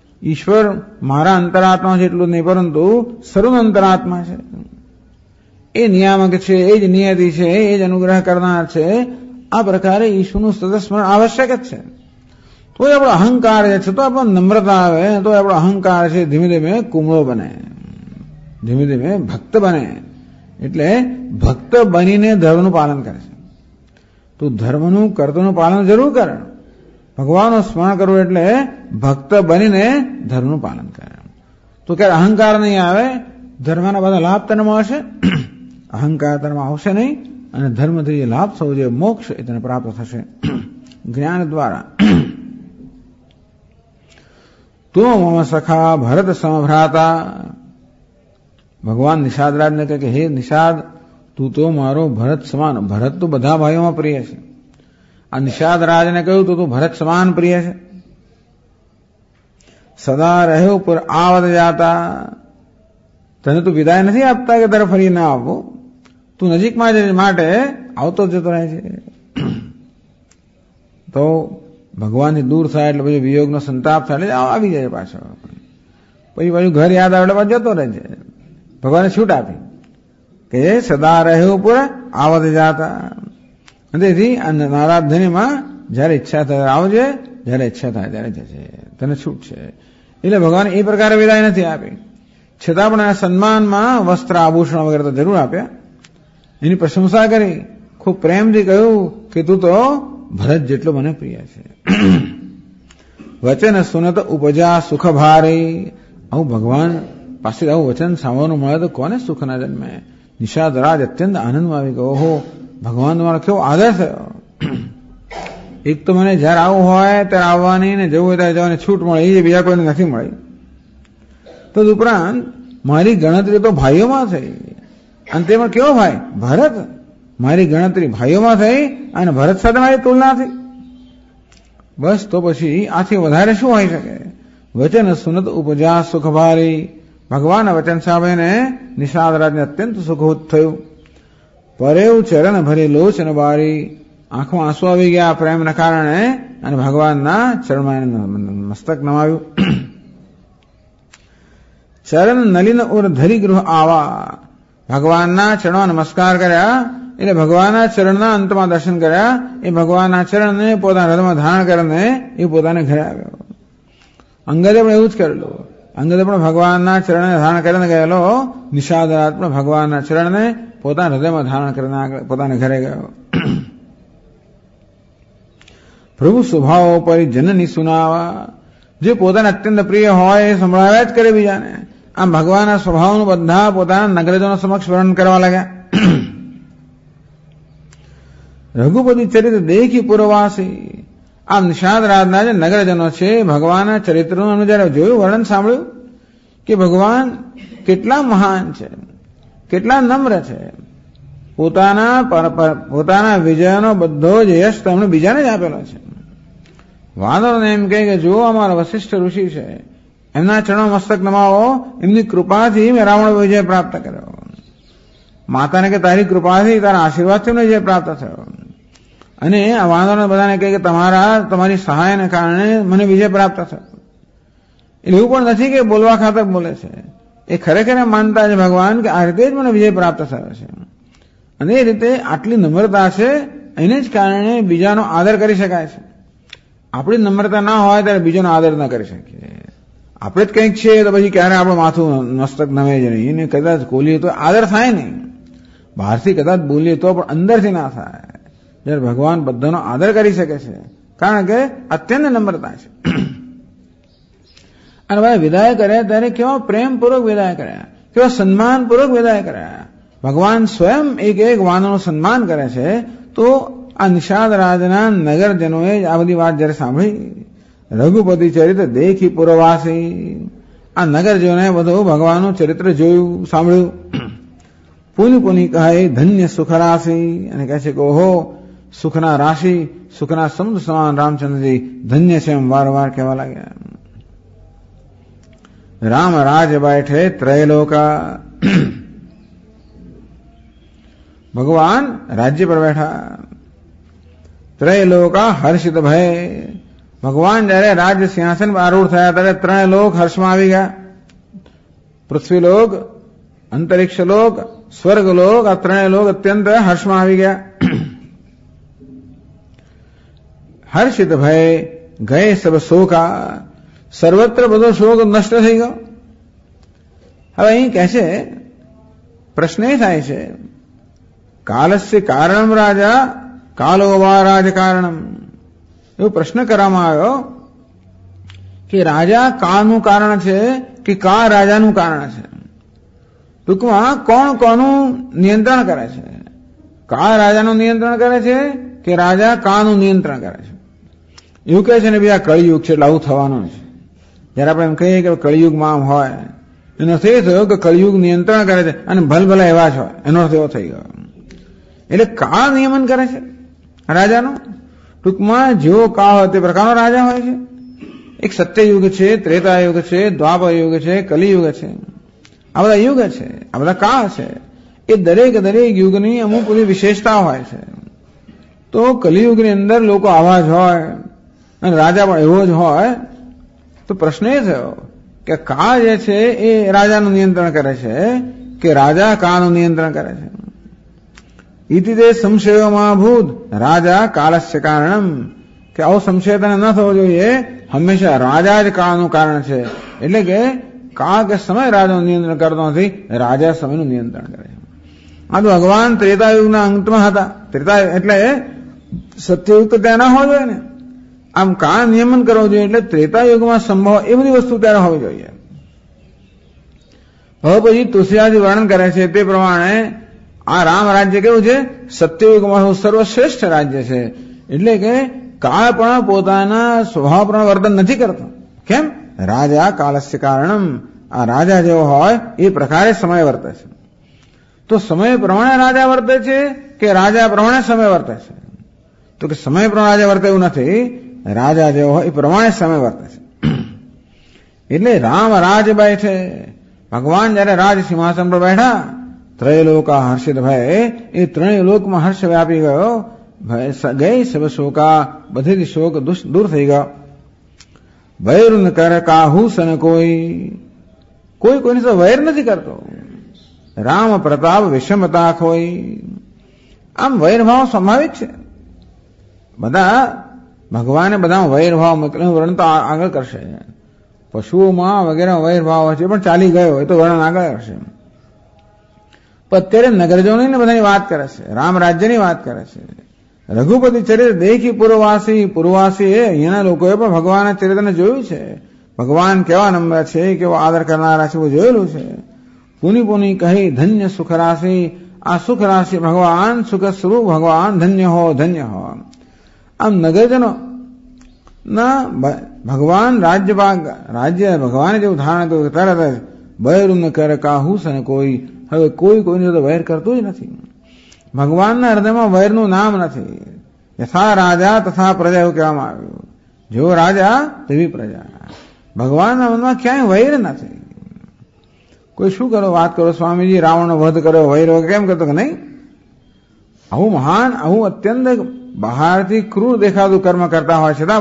ઈશ્વર મારા અંતરાત્મા છે એટલું નહીં, પરંતુ સર્વ અંતરાત્મા છે. એ નિયામક છે, એ જ નિયતિ છે, એ જ અનુગ્રહ કરનાર છે. આ પ્રકારે ઈશ્વરનું સતત સ્મરણ આવશ્યક જ છે. તો આપણો અહંકાર છે, તો આપણો નમ્રતા આવે, તો આપણો અહંકાર છે ધીમે ધીમે કુમળો બને, ધીમે ધીમે ભક્ત બને. એટલે ભક્ત બનીને ધર્મનું પાલન કરે છે. તું ધર્મનું કર્તવ્યનું પાલન જરૂર કર. ભગવાનનું સ્મરણ કરવું એટલે ભક્ત બનીને ધર્મનું પાલન કરે. તો ક્યારે અહંકાર નહીં આવે, ધર્મના બધા લાભ તને મળશે, અહંકાર તને આવશે નહીં, અને ધર્મથી જે લાભ થવો જોઈએ, મોક્ષ એ તને પ્રાપ્ત થશે જ્ઞાન દ્વારા. તું મમ સખા ભરત સમભ્રાતા. ભગવાન નિષાદરાજને કહે કે હે નિષાદ, તું તો મારો ભરત સમાન. ભરત તો બધા ભાઈઓમાં પ્રિય છે. આ નિષાદરાજને કહ્યું તો તું ભરત સમાન પ્રિય છે. સદા રહ્યો પર આવત જાતા. તને તું વિદાય નથી આપતા કે તારે ફરી ના આવવું. તું નજીકમાં જ માટે આવતો જતો રહે છે. તો ભગવાનથી દૂર થાય એટલે પછી વિયોગનો સંતાપ થાય એટલે આવી જાય પાછો. પછી પાછું ઘર યાદ આવે એટલે જતો રહે છે. ભગવાને છૂટ આપી કે સદા રહ્યો પર આવત જાતા. તેથી નારાજ ધનીમાં જયારે ઈચ્છા થાય આવજે, જયારે ઈચ્છા થાય ત્યારે જશે, તને છૂટ છે. એટલે ભગવાન એ પ્રકારે વિદાય નથી આપી. છતાં પણ આ સન્માનમાં વસ્ત્ર આભૂષણ વગેરે તો જરૂર આપ્યા. એની પ્રશંસા કરી, ખૂબ પ્રેમથી કહ્યું કે તું તો ભરત જેટલો મને પ્રિય છે. વચન સુનત ઉપજા સુખ ભારે. આવું ભગવાન પાસે આવું વચન સાંભળવાનું મળે તો કોને સુખ ના જન્મે. નિષાદ રાજ અત્યંત આનંદમાં આવી ગયો. ઓહો, ભગવાન તમારો કેવો આદર થયો. એક તો મને જયારે આવું હોય ત્યારે આવવાની, ને જવું હોય ત્યારે જવાની છૂટ મળે, એ બીજા કોઈને નથી મળી. તો ઉપરાંત મારી ગણતરી તો ભાઈઓમાં થઈ, અને તેમાં કેવો ભાઈ ભરત. મારી ગણતરી ભાઈઓમાં થઈ અને ભરત સાથે મારી તુલના થઈ. બસ તો પછી આથી વધારે શું હોઈ શકે. વચન સુનત ઉપજા સુખ ભારી. ભગવાન વચન સાંભળીને નિષાદરાજને અત્યંત સુખભૂત થયું. પરેવ ચરણ ભરી લોચન બારી. આંખમાં આંસુ આવી ગયા પ્રેમના કારણે, અને ભગવાનના ચરણમાં મસ્તક નમાવ્યું. ચરણ નલિન ઉર ધરી ગૃહ આવા. ભગવાનના ચરણમાં નમસ્કાર કર્યા, એટલે ભગવાનના ચરણના અંતમાં દર્શન કર્યા. એ ભગવાનના ચરણને પોતાના હૃદયમાં ધારણ કરીને એ પોતાને ઘરે આવ્યો. અંગદે પણ એવું જ કરેલું. અંગદે પણ ભગવાનના ચરણને ધારણ કરીને ગયેલો. નિષાદરાજ પણ ભગવાનના ચરણને પોતાના હૃદયમાં ધારણ કરીને પોતાના ઘરે ગયો. પ્રભુ સ્વભાવ પર જનની સુનાવા. જે પોતાને અત્યંત પ્રિય હોય એ સંભળાવ્યા જ કરે બીજાને. આમ ભગવાનના સ્વભાવનું બધા પોતાના નગરજનો સમક્ષ વર્ણન કરવા લાગ્યા. રઘુપતિ ચરિત્ર દેખી પુરવાસી. આમ નિષાદ રાજના જે નગરજનો છે, ભગવાનના ચરિત્રનું એમણે જયારે જોયું, વર્ણન સાંભળ્યું કે ભગવાન કેટલા મહાન છે, કેટલા નમ્ર છે. પોતાના વિજયનો બધો જ યશ તેમણે બીજાને જ આપેલો છે. વાનરોને એમ કહે કે જો અમારા વશિષ્ઠ ઋષિ છે, એમના ચરણો મસ્તક નમાવો, એમની કૃપાથી મેં રાવણ વિજય પ્રાપ્ત કર્યો. માતાને કે તારી કૃપાથી, તારા આશીર્વાદથી મને વિજય પ્રાપ્ત થયો. અને આ વાનરોને બધાને કહે કે તમારી સહાયને કારણે મને વિજય પ્રાપ્ત થયો. એટલે એવું પણ નથી કે બોલવા ખાતર બોલે છે. એ ખરેખર માનતા છે ભગવાન કે આ રીતે જ મને વિજય પ્રાપ્ત થયો છે. અને એ રીતે આટલી નમ્રતા છે, એને જ કારણે બીજાનો આદર કરી શકાય છે. આપણી નમ્રતા ના હોય ત્યારે બીજાનો આદર ના કરી શકીએ. આપણે જ કંઈક છીએ તો પછી ક્યારે આપણું માથું મસ્તક નમે જ નહીં. એને કદાચ બોલીએ તો આદર થાય નહીં. બહારથી કદાચ બોલીએ તો પણ અંદરથી ના થાય. જ્યારે ભગવાન બધાનો આદર કરી શકે છે, કારણ કે અત્યંત નમ્રતા છે. અને ભાઈ વિદાય કર્યા ત્યારે કેવા પ્રેમપૂર્વક વિદાય કર્યા, કેવા સન્માનપૂર્વક વિદાય કર્યા. ભગવાન સ્વયં એક એક વાનરનું સન્માન કરે છે. તો આ નિષાદ રાજના નગરજનોએ આ બધી વાત જયારે સાંભળી, રઘુપતિ ચરિત્ર દેખી પુરવાસી. આ નગરજનોએ બધું ભગવાનનું ચરિત્ર જોયું, સાંભળ્યું. પુની પુની કહે ધન્ય સુખ રાશિ. અને કહે છે કે ઓહો, સુખના રાશિ, સુખના સમુદ્ર સમાન રામચંદ્રજી ધન્ય છે, એમ વારંવાર કહેવા લાગ્યા. રામ રાજ બેઠે ત્રયલોકા. ભગવાન રાજ્ય પર બેઠા. ત્રયલોકા હર્ષિત ભય. ભગવાન જયારે રાજ્ય સિંહાસન પર આરૂઢ થયા ત્યારે ત્રણેય લોક હર્ષમાં આવી ગયા. પૃથ્વીલોક, અંતરિક્ષ લોક, સ્વર્ગલોક, આ ત્રણેય લોક અત્યંત હર્ષમાં આવી ગયા. હર્ષિત ભય ગયે સબ શોકા, સર્વત્ર બધો શોક નષ્ટ થઈ ગયો. હવે અહીં કહે છે, પ્રશ્ન એ થાય છે, કાલસ્ય કારણમ રાજા કાલો વા રાજકારણમ. એવો પ્રશ્ન કરવામાં આવ્યો કે રાજા કાળનું કારણ છે કે કાળ રાજાનું કારણ છે. ટૂંકમાં કોણ કોનું નિયંત્રણ કરે છે? કાળ રાજાનું નિયંત્રણ કરે છે કે રાજા કાળનું નિયંત્રણ કરે છે? એવું કહે છે ને ભાઈ આ કળિયુગ છે એટલે આવું થવાનું છે. જયારે આપણે એમ કહીએ કે કળિયુગમાં આમ હોય, એનો અર્થ એ થયો કે કળિયુગ નિયંત્રણ કરે છે અને ભલભલા એવા જ હોય, એનો અર્થ એવો થઈ ગયો. એટલે કાળ નિયમન કરે છે રાજાનું. ટૂંકમાં જેવો કાળ હોય તે પ્રકારનો રાજા હોય છે. એક સત્યયુગ છે, ત્રેતાયુગ છે, દ્વાપર યુગ છે, કલિયુગ છે. આ બધા યુગ છે, આ બધા કાળ છે. એ દરેક યુગની અમુક બધી વિશેષતા હોય છે. તો કલિયુગની અંદર લોકો આવા જ હોય અને રાજા પણ એવો જ હોય. તો પ્રશ્ન એ થયો કે કાળ જે છે એ રાજાનું નિયંત્રણ કરે છે કે રાજા કાળનું નિયંત્રણ કરે છે? ઇતિ તે સંશયોમાં ભૂત રાજા કાળસ્ય કારણમ. કે આવો સંશય તને ન થવો જોઈએ. હંમેશા રાજા જ કાળનું કારણ છે. એટલે કે કાળ કે સમય રાજાનું નિયંત્રણ કરતો નથી, રાજા સમયનું નિયંત્રણ કરે છે. આ તો ભગવાન ત્રેતાયુગના અંતમાં હતા. ત્રેતાયુગ એટલે સત્યયુગ તો ત્યાં ના હોવો જોઈએ ને. આમ કાળ નિયમન કરવો જોઈએ એટલે ત્રેતાયુગમાં સંભવ એ બધી વસ્તુ ત્યારે હોવી જોઈએ. હવે પછી તુલસીદાસજી વર્ણન કરે છે તે પ્રમાણે આ રામ રાજ્ય કેવું છે? સત્યયુગમાં સર્વશ્રેષ્ઠ રાજ્ય છે. એટલે કે કાળ પણ પોતાના સ્વભાવ પ્રમાણે વર્તન નથી કરતો. કેમ? રાજા કાળસ્ય કારણમ. આ રાજા જેવો હોય એ પ્રકારે સમય વર્તે છે. તો સમય પ્રમાણે રાજા વર્તે છે કે રાજા પ્રમાણે સમય વર્તે છે? તો કે સમય પ્રમાણે રાજા વર્તે એવું નથી. રાજા જેવો હોય એ પ્રમાણે સમય વર્તે છે. એટલે રામ રાજ બેઠે, ભગવાન જયારે રાજ સિંહાસન પર બેઠા, ત્રયલોકા હર્ષિત ભય, એ ત્રણેય લોકમાં હર્ષ વ્યાપી ગયો. ગઈ સબ શોકા, બધેથી શોક દૂર થઈ ગયો. વૈર ન કર કાહુ સન કોઈની સાથે વૈર નથી કરતો. રામ પ્રતાપ વિષમતા ખોઈ. આમ વૈરભાવ સ્વાભાવિક છે. બધા ભગવાને બધામાં વૈરભાવ મોકલ્યો. વર્ણન તો આગળ કરશે. પશુઓમાં વગેરે વૈરભાવ છે પણ ચાલી ગયો, એ તો વર્ણન આગળ કરશે. પણ અત્યારે નગરજનોની બધાની વાત કરે છે, રામ રાજ્યની વાત કરે છે. રઘુપતિ ચરિત્ર દેખી પૂર્વવાસી અહીંયાના લોકોએ પણ ભગવાનના ચરિત્રને જોયું છે. ભગવાન કેવા નમ્ર છે, કેવો આદર કરનારા છે, એવું જોયેલું છે. પુની પુની કહી ધન્ય સુખ રાશિ. આ સુખ રાશિ ભગવાન, સુખ સ્વરૂપ ભગવાન, ધન્ય હો ધન્ય હો. આમ નગરજનો ના ભગવાન રાજ્ય ભગવાને જેવું ધારણ કર્યું તરત જ બૈરું ન કર કાહુ સન કોઈ. હવે કોઈની સાથે વૈર કરતું જ નથી. ભગવાનના હૃદયમાં વૈરનું નામ નથી. યથા રાજા તથા પ્રજા એવું કહેવામાં આવ્યું. જેવો રાજા તેવી પ્રજા. ભગવાનના મનમાં ક્યાંય વૈર નથી. કોઈ શું કરો વાત કરો, સ્વામીજી રાવણનો વધ કર્યો, વૈર કેમ કરતો કે નહીં? આવું મહાન, આવું અત્યંત બહારથી ક્રૂર દેખાતું કર્મ કરતા હોય છતાં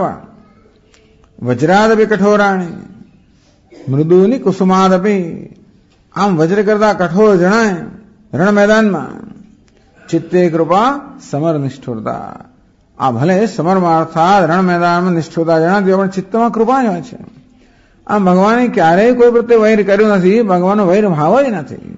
વજ્રાદપી કઠોરાણી મૃદુની કુસુમાદપી. આમ વજ્ર કરતા કઠોર જણાય રણ મેદાનમાં. ચિત્તે કૃપા સમર નિષ્ઠુરતા. આ ભલે સમરમાં અર્થાત રણ મેદાનમાં નિષ્ઠુરતા જણાતી પણ ચિત્તમાં કૃપા જ હોય છે. આમ ભગવાને ક્યારેય કોઈ પ્રત્યે વૈર કર્યું નથી. ભગવાનનો વૈર ભાવ જ નથી.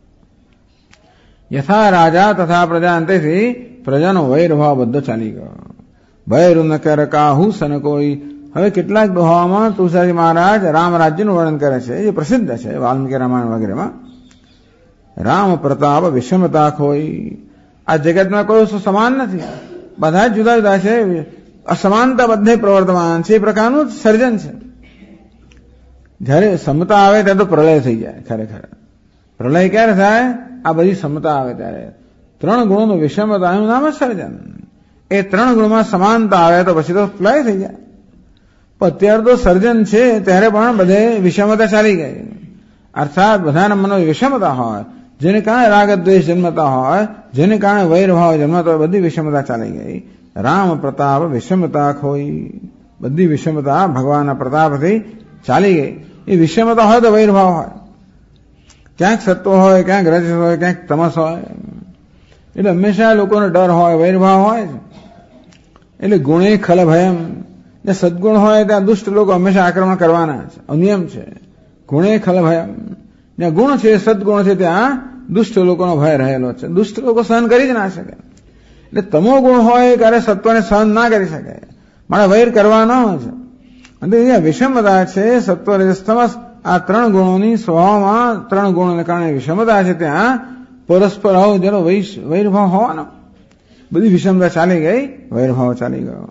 યથા રાજા તથા પ્રજા, અંતેથી પ્રજાનો વૈર ભાવ બધો ચાલી ગયો. વૈર ન કર કાહુ સન કોઈ. હવે કેટલાક દોહામાં તુલસીદાસ મહારાજ રામ રાજ્યનું વર્ણન કરે છે, જે પ્રસિદ્ધ છે વાલ્મીકી રામાયણ વગેરેમાં. રામ પ્રતાપ વિષમતા ખોઈ. આ જગતમાં કોઈ સમાન નથી, બધા જ જુદા જુદા છે. અસમાનતા બધે પ્રવર્તમાન છે, એ પ્રકારનું સર્જન છે. જયારે સમતા આવે ત્યારે તો પ્રલય થઈ જાય. ખરેખર પ્રલય ક્યારે થાય? આ બધી સમતા આવે ત્યારે. ત્રણ ગુણોનું વિષમતા એનું નામ જ સર્જન. એ ત્રણ ગુણમાં સમાનતા આવે તો પછી તો પ્રલય થઈ જાય. પણ અત્યારે તો સર્જન છે ત્યારે પણ બધે વિષમતા ચાલી ગઈ. અર્થાત બધાના મનમાં વિષમતા હોય, જેને કારણે રાગ દ્વેષ જન્મતા હોય, જેને કારણે વૈરભાવ જન્મતા હોય, બધી વિષમતા ચાલી ગઈ. રામ પ્રતાપ વિષમતા ખોઈ. બધી વિષમતા ભગવાનના પ્રતાપથી ચાલી ગઈ. એ વિષમતા હોય તો વૈરભાવ હોય. ક્યાંક સત્વ હોય, ક્યાંક રજસ હોય, ક્યાંક તમસ હોય. એટલે હંમેશા લોકોનો ડર હોય, વૈરભાવ હોય છે. એટલે ગુણે ખલ ભયમ. જે સદગુણ હોય ત્યાં દુષ્ટ લોકો હંમેશા આક્રમણ કરવાના છે, નિયમ છે. ગુણે ખલ ભયમ. જ્યાં ગુણ છે, સદગુણ છે, ત્યાં દુષ્ટ લોકોનો ભય રહેલો છે. દુષ્ટ લોકો સહન કરી જ ના શકે. એટલે તમો ગુણ હોય ત્યારે સત્વને સહન ના કરી શકે, મારે વૈર કરવાનો છે. અને અહીંયા વિષમતા છે, સત્વ રજસ તમસ, આ ત્રણ ગુણોની સ્વભાવમાં ત્રણ ગુણોને કારણે વિષમતા છે. ત્યાં પરસ્પર જેનો વૈરભાવ હોવાનો, બધી વિષમતા ચાલી ગઈ, વૈરભાવ ચાલી ગયો.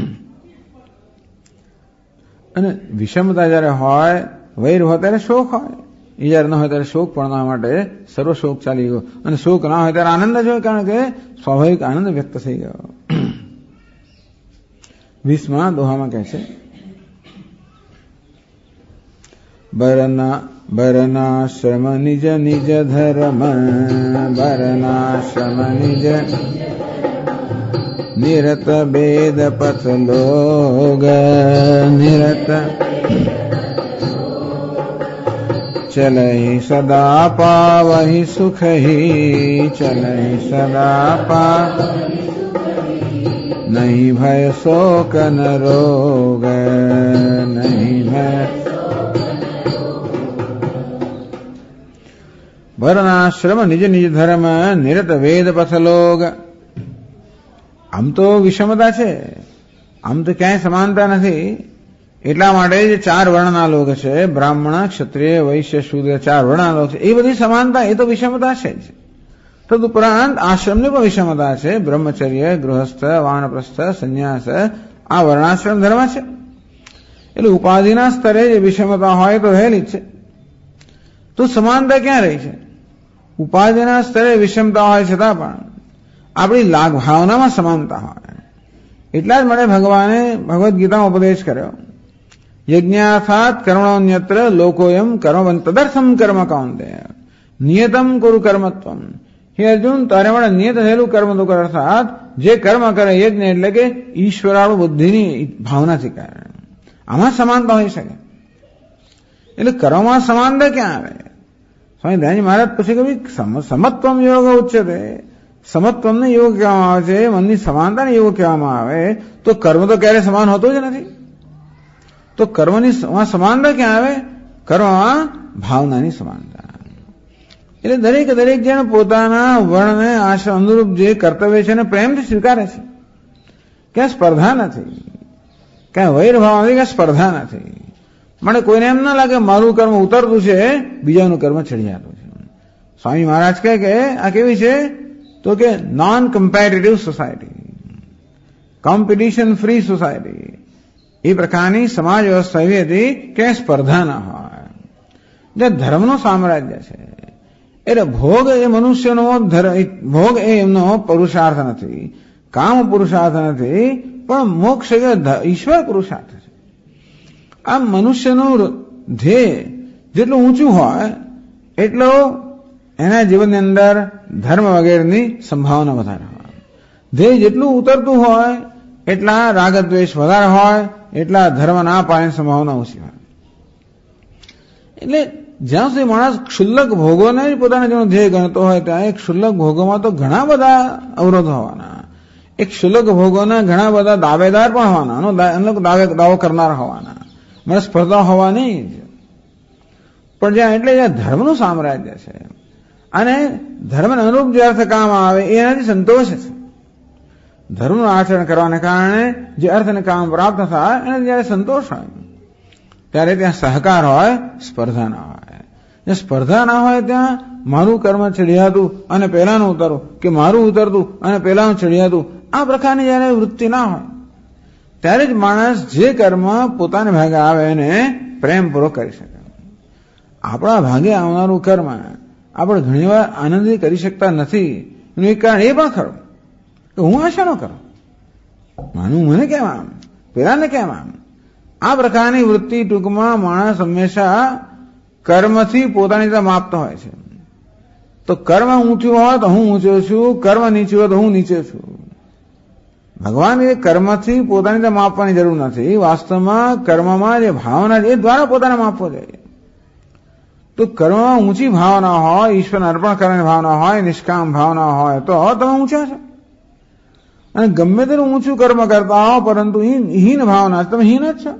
અને વિષમતા જયારે હોય, વૈર હોય ત્યારે શોક હોય. એ જયારે ન હોય ત્યારે શોક પડવા માટે સર્વ શોક ચાલી ગયો. અને શોક ના હોય ત્યારે આનંદ જ હોય, કારણ કે સ્વાભાવિક આનંદ વ્યક્ત થઈ ગયો. 20મા દોહામાં કહે છે, બરનાશ્રમ નિજ નિજ ધર્મ, બરનાશ્રમ નિજ નિરત ભેદ પથ લોગ, નિરત ચલઈ સદા પાવહી સુખહી, ચલઈ સદા પા નહીં ભય શોક ન રોગ, નહીં ભય. વર્ણાશ્રમ નિજ નિજ ધર્મ, નિરત વેદ પથ લોગ. આમ તો વિષમતા છે, આમ તો ક્યાંય સમાનતા નથી. એટલા માટે જે 4 વર્ણના લોક છે, બ્રાહ્મણ, ક્ષત્રિય, વૈશ્ય, શૂદ્ર, 4 વર્ણના લોક છે, એ બધી સમાનતા, એ તો વિષમતા છે જ. તદુપરાંત આશ્રમની પણ વિષમતા છે. બ્રહ્મચર્ય, ગૃહસ્થ, વાનપ્રસ્થ, સંન્યાસ, આ વર્ણાશ્રમ ધર્મ છે. એટલે ઉપાધિના સ્તરે જે વિષમતા હોય તો રહેલી જ છે. તો સમાનતા ક્યાં રહી છે? ઉપાધિના સ્તરે વિષમતા હોય છતાં પણ આપણી ભાવનામાં સમાનતા હોય. એટલા જ માટે ભગવાને ભગવદ્ ગીતામાં ઉપદેશ કર્યો, યજ્ઞાર્થાત કર્મણોન્યત્ર લોકોયમ કર્મ તદર્થમ કર્મ કૌંતેય નિયતમ કુરુ કર્મત્વમ. હે અર્જુન, તારે માટે નિયત થયેલું કર્મ તો કર, અર્થાત જે કર્મ કરે યજ્ઞ એટલે કે ઈશ્વરાળુ બુદ્ધિની ભાવનાથી કરે. આમાં સમાનતા હોઈ શકે. એટલે કર્મમાં સમાનતા ક્યાં આવે? સ્વામી દયાનંદ મહારાજ પૂછે કે ભાઈ સમત્વમ યોગ ઉચ્ચતે, સમત્વમને યોગ કહેવામાં આવે છે, મનની સમાનતાને યોગ કહેવામાં આવે, તો કર્મ તો ક્યારે સમાન હોતું જ નથી. તો કર્મની સમાનતા ક્યાં આવે? કર્મમાં ભાવનાની સમાનતા. એટલે દરેક જણ પોતાના વર્ણને આશ્રમ અનુરૂપ જે કર્તવ્ય છે એને પ્રેમથી સ્વીકારે છે. ક્યાં સ્પર્ધા નથી, ક્યાં વૈરભાવ નથી, ક્યાં સ્પર્ધા નથી. મને કોઈને એમ ના લાગે મારું કર્મ ઉતરતું છે, બીજાનું કર્મ ચડિયાતું છે. સ્વામી મહારાજ કહે કે આ કેવી છે? તો કે non comparative society, competition free society. એ પ્રકારની સમાજ વ્યવસ્થા એવી હતી કે સ્પર્ધા ના હોય. જે ધર્મનો સામ્રાજ્ય છે, એટલે ભોગ એ મનુષ્યનો ભોગ એ એમનો પુરુષાર્થ નથી, કામ પુરુષાર્થ નથી, પણ મોક્ષ એ ઈશ્વર પુરુષાર્થ છે. આ મનુષ્યનું ધ્યેય જેટલું ઊંચું હોય એટલો એના જીવનની અંદર ધર્મ વગેરેની સંભાવના વધારે હોય. ધ્યેય જેટલું ઉતરતું હોય એટલા રાગદ્વેષ વધારે હોય, એટલા ધર્મ ના પાડવાની સંભાવના ઓછી હોય. એટલે જ્યાં સુધી માણસ ક્ષુલ્લક ભોગોને જ પોતાના જેનો ધ્યેય ગણતો હોય, ત્યાં એક ક્ષુલ્લક ભોગોમાં તો ઘણા બધા અવરોધ હોવાના, એક ક્ષુલ્લક ભોગોના ઘણા બધા દાવેદાર પણ હોવાના, દાવો કરનાર હોવાના, મને સ્પર્ધા હોવાની જ. પણ જ્યાં ધર્મનું સામ્રાજ્ય છે અને ધર્મને અનુરૂપ જે અર્થ કામ આવે એનાથી સંતોષ છે. ધર્મનું આચરણ કરવાને કારણે જે અર્થ અને કામ પ્રાપ્ત થાય એનાથી જયારે સંતોષ હોય ત્યારે ત્યાં સહકાર હોય, સ્પર્ધા ના હોય. જ્યાં સ્પર્ધા ના હોય ત્યાં મારું કર્મ ચડિયાતું અને પેલાનું ઉતરવું, કે મારું ઉતરતું અને પેલાનું ચડિયાતું, આ પ્રકારની જયારે વૃત્તિ ના હોય ત્યારે જ માણસ જે કર્મ પોતાને ભાગે આવે એને પ્રેમપૂર્વક કરી શકે. આપણા ભાગે આવનારું કર્મ આપણે ઘણીવાર આનંદથી કરી શકતા નથી. એનું એક કારણ એ પણ ખરું કે હું આ શાનો કરું, મને કેમ આમ, પેલાને કેમ આમ. આ પ્રકારની વૃત્તિ ટૂંકમાં માણસ હંમેશા કર્મથી પોતાની રીતે માપતો હોય છે. તો કર્મ ઊંચું હોય તો હું ઊંચો છું, કર્મ નીચું હોય તો હું નીચે છું. ભગવાન એ કર્મથી પોતાની રીતે માપવાની જરૂર નથી. વાસ્તવમાં કર્મમાં જે ભાવના છે એ દ્વારા પોતાને માપવો જોઈએ. તો કર્મમાં ઊંચી ભાવના હોય, ઈશ્વરને અર્પણ કરવાની ભાવના હોય, નિષ્કામ ભાવના હોય તો તમે ઊંચા છો. અને ગમે તેનું ઊંચું કર્મ કરતા હો પરંતુ હીન ભાવના તમે હીન જ છો.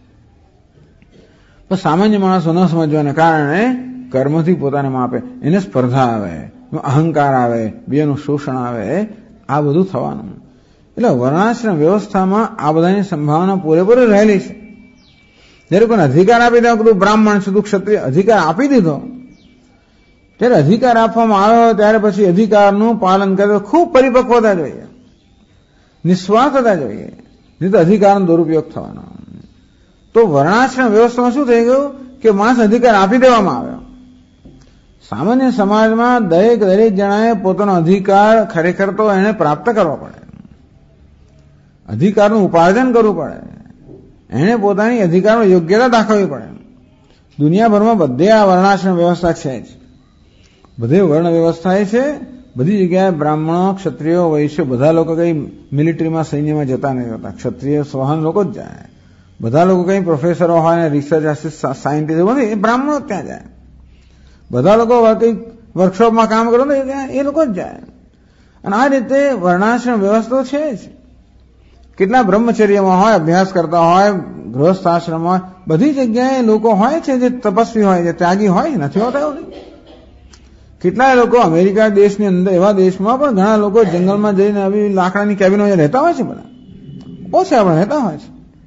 પણ સામાન્ય માણસો ન સમજવાને કારણે કર્મથી પોતાને માપે, એને સ્પર્ધા આવે, અહંકાર આવે, બીજાનું શોષણ આવે, આ બધું થવાનું. એટલે વર્ણાશ્રમ વ્યવસ્થામાં આ બધાની સંભાવના પૂરેપૂરી રહેલી છે. જયારે કોઈને અધિકાર આપી દો, તું બ્રાહ્મણ છું, તું ક્ષત્રિય, અધિકાર આપી દીધો, ત્યારે અધિકાર આપવામાં આવ્યો ત્યારે પછી અધિકારનું પાલન કરે ખૂબ પરિપક્વતા જોઈએ, નિસ્વાર્થતા જોઈએ, નહીં તો અધિકારનો દુરુપયોગ થવાનો. તો વર્ણાશ્રમ વ્યવસ્થામાં શું થઈ ગયું કે માણસ અધિકાર આપી દેવામાં આવ્યો. સામાન્ય સમાજમાં દરેક જણાએ પોતાનો અધિકાર ખરેખર તો એને પ્રાપ્ત કરવો પડે, અધિકારનું ઉપાર્જન કરવું પડે, એને પોતાની અધિકારમાં યોગ્યતા દાખવવી પડે. દુનિયાભરમાં બધે આ વર્ણાશ્રમ વ્યવસ્થા છે જ, બધે વર્ણ વ્યવસ્થા છે. બધી જગ્યાએ બ્રાહ્મણો, ક્ષત્રિયો, વૈશ્યો બધા લોકો કઈ મિલિટરીમાં, સૈન્યમાં જતા નહીં હોતા. ક્ષત્રિય સ્વહાન લોકો જ જાય. બધા લોકો કઈ પ્રોફેસરો હોય ને રિસર્ચ આસિસ્ટન્ટ, સાયન્ટિસ્ટ બધી એ બ્રાહ્મણો ત્યાં જાય. બધા લોકો કઈ વર્કશોપમાં કામ કરો ને એ લોકો જ જાય. અને આ રીતે વર્ણાશ્રમ વ્યવસ્થા છે જ. કેટલા બ્રહ્મચર્યમાં હોય, અભ્યાસ કરતા હોય, ગૃહસ્થ આશ્રમ હોય, બધી જગ્યાએ લોકો હોય છે જે તપસ્વી હોય છે, ત્યાગી હોય છે, નથી હોતા એવું નહીં. કેટલાય લોકો અમેરિકા દેશની અંદર, એવા દેશમાં પણ ઘણા લોકો જંગલમાં જઈને આવી લાકડાની કેબિનો રહેતા હોય છે, બધા ઓછા પણ રહેતા હોય છે.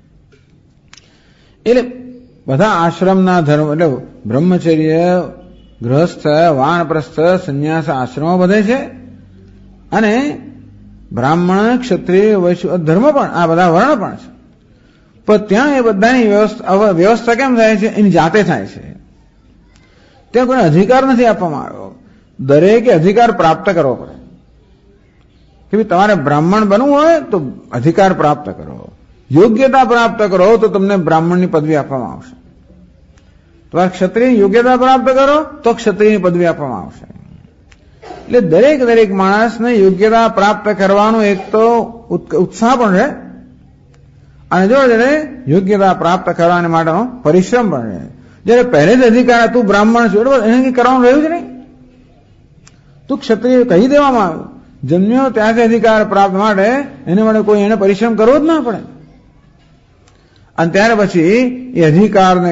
એટલે બધા આશ્રમના ધર્મ એટલે બ્રહ્મચર્ય, ગૃહસ્થ, વાનપ્રસ્થ, સંન્યાસ આશ્રમો બધે છે. અને બ્રાહ્મણ, ક્ષત્રિય, વૈશ્ય ધર્મ પણ, આ બધા વર્ણ પણ છે. પણ ત્યાં એ બધાની વ્યવસ્થા કેમ થાય છે? એની જાતે થાય છે. ત્યાં કોઈ અધિકાર નથી આપવામાં આવ્યો. દરેકે અધિકાર પ્રાપ્ત કરવો પડે કે ભાઈ તમારે બ્રાહ્મણ બનવું હોય તો અધિકાર પ્રાપ્ત કરો, યોગ્યતા પ્રાપ્ત કરો તો તમને બ્રાહ્મણની પદવી આપવામાં આવશે. તમારે ક્ષત્રિયની યોગ્યતા પ્રાપ્ત કરો તો ક્ષત્રિયની પદવી આપવામાં આવશે. એટલે દરેક માણસને યોગ્યતા પ્રાપ્ત કરવાનો એક તો ઉત્સાહ પણ રહે, અને જોડે યોગ્યતા પ્રાપ્ત કરવાને માટેનો પરિશ્રમ પણ રહે. જયારે પહેલે જ અધિકાર તું બ્રાહ્મણ છું એટલે એને કરવાનું રહ્યું જ નહીં. તું ક્ષત્રિય કહી દેવામાં આવ્યું, જન્મ્યો ત્યાંથી અધિકાર પ્રાપ્ત માટે એને માટે કોઈ એને પરિશ્રમ કરવો જ ના પડે. અને ત્યાર પછી એ અધિકારને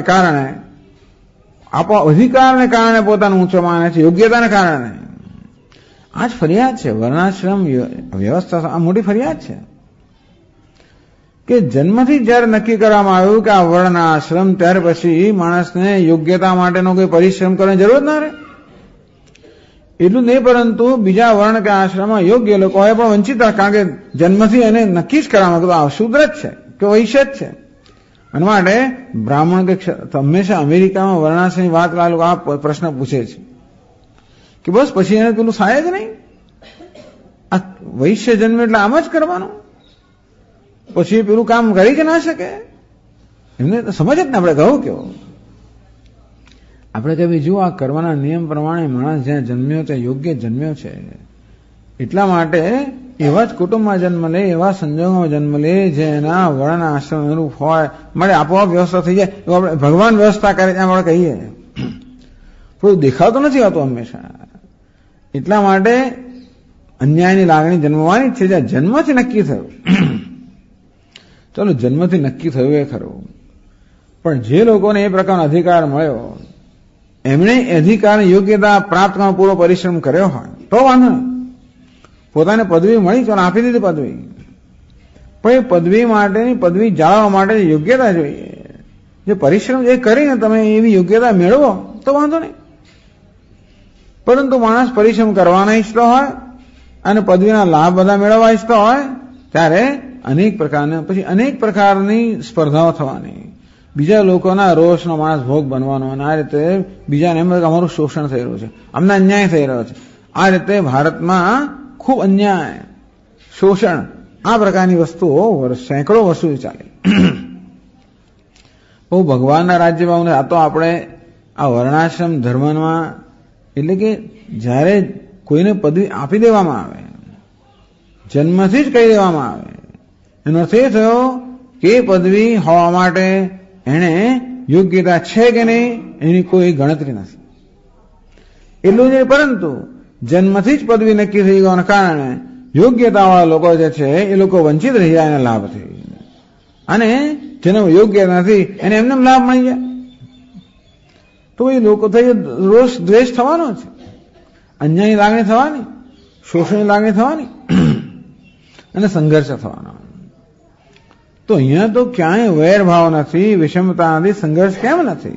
કારણે પોતાનું ઊંચો માને છે, યોગ્યતાને કારણે. આ જ ફરિયાદ છે વર્ણાશ્રમ વ્યવસ્થા, આ મોટી ફરિયાદ છે કે જન્મથી જયારે નક્કી કરવામાં આવ્યું કે આ વર્ણ આશ્રમ, ત્યાર પછી માણસને યોગ્યતા માટેનો કોઈ પરિશ્રમ કરવાની જરૂર ના રહે. એટલું નહીં, પરંતુ બીજા વર્ણ કે આશ્રમમાં યોગ્ય લોકો હોય પણ વંચિત, કારણ કે જન્મથી એને નક્કી જ કરવામાં આવ્યું આ શૂદ્ર જ છે કે વૈશ્ય જ છે. અને માટે બ્રાહ્મણ કે હંમેશા અમેરિકામાં વર્ણાશ્રમની વાત લોકો આ પ્રશ્ન પૂછે છે કે બસ પછી એને પેલું થાય જ નહીં, આ વૈશ્ય જન્મ એટલે આમ જ કરવાનું, પછી પેલું કામ કરી જ ના શકે. એમને સમજ જ ને આપણે કહું કેવો આપણે કે જો આ કરવાના નિયમ પ્રમાણે માણસ જ્યાં જન્મ્યો ત્યાં યોગ્ય જન્મ્યો છે, એટલા માટે એવા જ કુટુંબમાં જન્મ લે, એવા સંજોગોમાં જન્મ લે જેના વર્ણ આશ્રમ અનુરૂપ હોય, મળે આપોઆપ વ્યવસ્થા થઈ જાય. એવું આપણે ભગવાન વ્યવસ્થા કરે ત્યાં આપણે કહીએ, કોઈ દેખાતો નથી હોતો હંમેશા. એટલા માટે અન્યાયની લાગણી જન્મવાની જ છે, જ્યાં જન્મથી નક્કી થયું. ચલો જન્મથી નક્કી થયું એ ખરું, પણ જે લોકોને એ પ્રકારનો અધિકાર મળ્યો એમણે અધિકારની યોગ્યતા પ્રાપ્ત કરવાનો પૂરો પરિશ્રમ કર્યો હોય તો વાંધો નહીં. પોતાને પદવી મળી, ચાલો આપી દીધી પદવી, પણ એ પદવી માટેની, પદવી જાળવવા માટે યોગ્યતા જોઈએ. જે પરિશ્રમ જે કરીને તમે એવી યોગ્યતા મેળવો તો વાંધો નહીં. પરંતુ માણસ પરિશ્રમ કરવાના ઈચ્છતો હોય અને પદવીના લાભ બધા મેળવવા ઈચ્છતો હોય ત્યારે અનેક પ્રકારની સ્પર્ધાઓ થવાની, બીજા લોકોના રોષનો માણસ ભોગ બનવાનો, અને આ રીતે બીજાને એમ કે અમારું શોષણ થઈ રહ્યું છે, અમને અન્યાય થઈ રહ્યો છે. આ રીતે ભારતમાં ખૂબ અન્યાય, શોષણ, આ પ્રકારની વસ્તુઓ સેંકડો વર્ષોથી ચાલી. બહુ ભગવાનના રાજ્યમાં આ તો આપણે આ વર્ણાશ્રમ ધર્મમાં, એટલે કે જ્યારે કોઈને પદવી આપી દેવામાં આવે, જન્મથી જ કહી દેવામાં આવે, એનો અર્થ એ થયો કે પદવી હોવા માટે એને યોગ્યતા છે કે નહીં એની કોઈ ગણતરી નથી. એટલું જ, પરંતુ જન્મથી જ પદવી નક્કી થઈ ગવાના કારણે યોગ્યતાવાળા લોકો જે છે એ લોકો વંચિત રહી જાય એના લાભથી, અને જેને યોગ્ય નથી એને એમને લાભ મળી જાય. તો એ લોકો થઈ રોષ દ્વેષ થવાનો છે, અન્યાયની લાગણી થવાની, શોષણની લાગણી થવાની અને સંઘર્ષ થવાનો. તો અહીંયા તો ક્યાંય વેરભાવ નથી, વિષમતા નથી, સંઘર્ષ કેમ નથી?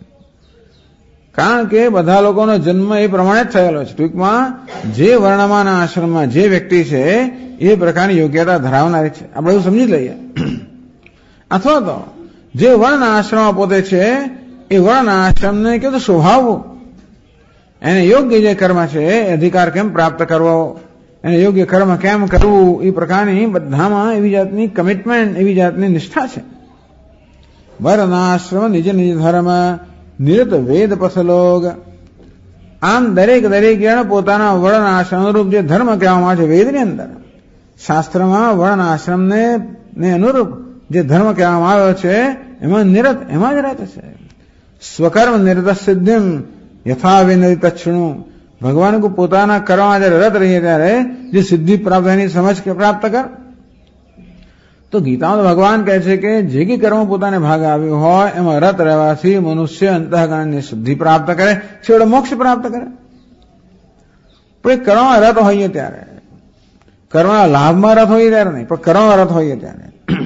કારણ કે બધા લોકોનો જન્મ એ પ્રમાણે જ થયેલો છે. ટૂંકમાં જે વર્ણમાં આશ્રમમાં જે વ્યક્તિ છે એ પ્રકારની યોગ્યતા ધરાવનારી છે, આપણે એવું સમજી લઈએ. અથવા તો જે વર્ણ આશ્રમમાં પોતે છે એ વર્ણ આશ્રમને કે સ્વભાવ, એને યોગ્ય જે કર્મ છે એ અધિકાર કેમ પ્રાપ્ત કરવો, એને યોગ્ય કર્મ કેમ કરવું, એ પ્રકારની બધામાં એવી જાતની કમિટમેન્ટ, એવી જાતની નિષ્ઠા છે. વર્ણ આશ્રમ નિજ નિજ ધર્મ નિરત વેદ પથલોગ. આમ દરેક જણ પોતાના વર્ણ આશ્રમ અનુરૂપ જે ધર્મ કહેવામાં આવે છે વેદની અંદર, શાસ્ત્રમાં વર્ણ આશ્રમને અનુરૂપ જે ધર્મ કહેવામાં આવ્યો છે એમાં નિરત, એમાં જ રહે છે. સ્વકર્મ નિરત સિદ્ધિમ યથા વિનિત તૃણુ. ભગવાન કો પોતાના કર્મમાં જયારે રત રહીએ ત્યારે જે સિદ્ધિ પ્રાપ્ત એની સમજ પ્રાપ્ત કર. તો ગીતામાં ભગવાન કહે છે કે જે કે કર્મ પોતાને ભાગ આવ્યું હોય એમાં રત રહેવાથી મનુષ્ય અંતઃકરણની શુદ્ધિ પ્રાપ્ત કરે, છેવટે મોક્ષ પ્રાપ્ત કરે. પણ કર્મમાં રત હોઈએ ત્યારે, કર્મના લાભમાં રત હોઈએ ત્યારે નહીં, પણ કર્મમાં રત હોઈએ ત્યારે.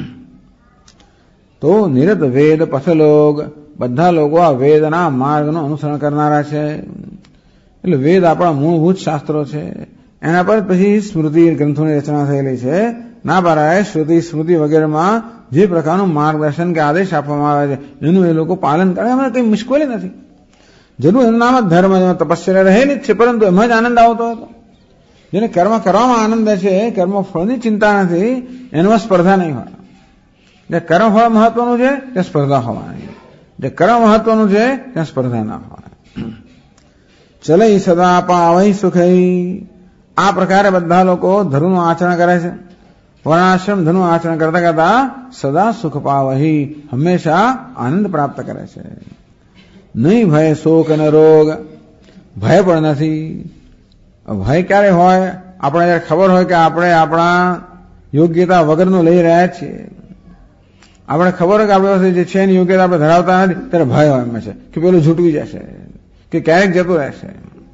તો નિરત વેદ પથલોગ, બધા લોકો આ વેદના માર્ગનું અનુસરણ કરનારા છે. એટલે વેદ આપણા મૂળભૂત શાસ્ત્રો છે, એના પર પછી સ્મૃતિ ગ્રંથોની રચના થયેલી છે. ના પારાય શ્રુતિ સ્મૃતિ વગેરેમાં જે પ્રકારનું માર્ગદર્શન કે આદેશ આપવામાં આવે છે એનું એ લોકો પાલન કરે, એમાં કંઈ મુશ્કેલી નથી. જરૂર એનું નામ જ ધર્મ, એમાં તપસ્યા રહેલી જ છે, પરંતુ એમાં જ આનંદ આવતો હતો. જેને કર્મ કરવામાં આનંદ છે, કર્મ ફળની ચિંતા નથી, એમાં સ્પર્ધા નહીં હોય. જે કર્મ ફળ મહત્વનું છે ત્યાં સ્પર્ધા હોવાની, જે કર્મ મહત્વનું છે ત્યાં સ્પર્ધા ના હોય. ચલઈ સદા પાવઈ સુખઈ. આ પ્રકારે બધા લોકો ધર્મનું આચરણ કરે છે. વર્ણાશ્રમ ધર્મ આચરણ કરતા કરતા સદા સુખ પાવહી, હંમેશા આનંદ પ્રાપ્ત કરે છે. નહીં ભય શોક અને રોગ, ભય પણ નથી. ભય ક્યારે હોય? આપણે જયારે ખબર હોય કે આપણે આપણા યોગ્યતા વગરનું લઈ રહ્યા છીએ, આપણે ખબર હોય કે આપણી પાસે જે છે એની યોગ્યતા આપણે ધરાવતા નથી, ત્યારે ભય હોય એમ છે કે પેલું છૂટવી જશે કે ક્યારેક જતું રહેશે.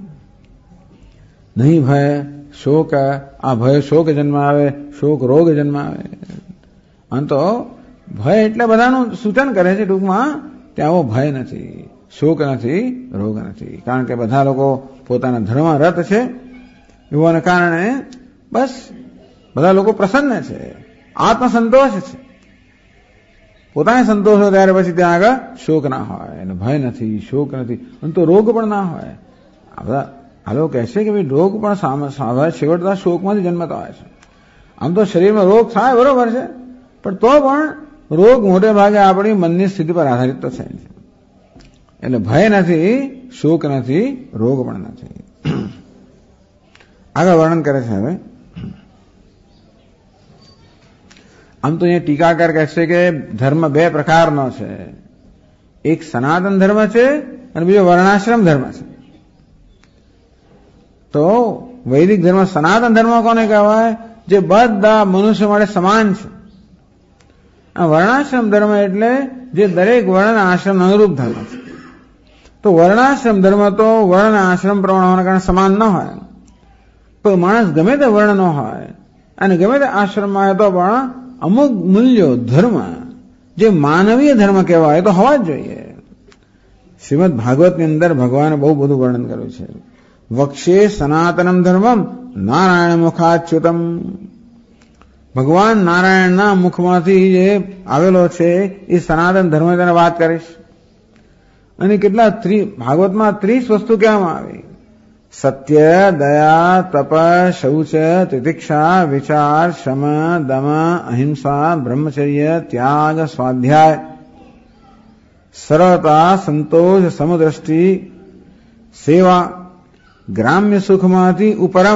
નહીં ભય શોક, આ ભય શોક જન્મ આવે, શોક રોગ જન્મ આવે. આમ તો ભય એટલે બધાનું સૂચન કરે છે ટૂંકમાં, ત્યાં આવો ભય નથી, શોક નથી, રોગ નથી. કારણ કે બધા લોકો પોતાના ધર્મ રત છે, એવાને કારણે બસ બધા લોકો પ્રસન્ન છે, આત્મસંતોષ છે. પોતાને સંતોષ હોય ત્યારે પછી ત્યાં આગળ શોક ના હોય, અને ભય નથી, શોક નથી, અને તો રોગ પણ ના હોય. આ બધા આ લોકો કહે છે કે ભાઈ રોગ પણ છેવટતા શોકમાંથી જન્મતા હોય છે. આમ તો શરીરમાં રોગ થાય બરોબર છે, પણ તો પણ રોગ મોટે ભાગે આપણી મનની સ્થિતિ પર આધારિત તો છે. એટલે ભય નથી, શોક નથી, રોગ પણ નથી. આગળ વર્ણન કરે છે હવે. આમ તો અહીંયા ટીકાકાર કહે છે કે ધર્મ બે પ્રકારનો છે, એક સનાતન ધર્મ છે અને બીજો વર્ણાશ્રમ ધર્મ છે. તો વૈદિક ધર્મ સનાતન ધર્મ કોને કહેવાય? જે બધા મનુષ્ય માટે સમાન છે. આ વર્ણાશ્રમ ધર્મ એટલે જે દરેક વર્ણ આશ્રમ અનુરૂપ ધર્મ છે. તો વર્ણાશ્રમ ધર્મ તો વર્ણ આશ્રમ પ્રમાણે હોવાના કારણે સમાન ન હોય, પણ માણસ ગમે તે વર્ણનો હોય અને ગમે તે આશ્રમમાં હોય તો પણ અમુક મૂલ્યો ધર્મ જે માનવીય ધર્મ કહેવાય તો હોવા જ જોઈએ. શ્રીમદ ભાગવતની અંદર ભગવાને બહુ બધું વર્ણન કર્યું છે. વક્ષે સનાતનમ ધર્મમ નારાયણ મુખાચ્યુતમ. ભગવાન નારાયણના મુખમાંથી જે આવેલો છે એ સનાતન ધર્મ તેને વાત કરીશ. અને કેટલા ભાગવતમાં 30 વસ્તુ કહેવામાં આવી: સત્ય, દયા, તપ, શૌચ, તિતિક્ષા, વિચાર, શમ, દમ, અહિંસા, બ્રહ્મચર્ય, ત્યાગ, સ્વાધ્યાય, સરળતા, સંતોષ, સમદ્રષ્ટિ, સેવા, ગ્રામ્ય સુખમાંથી ઉપરમ,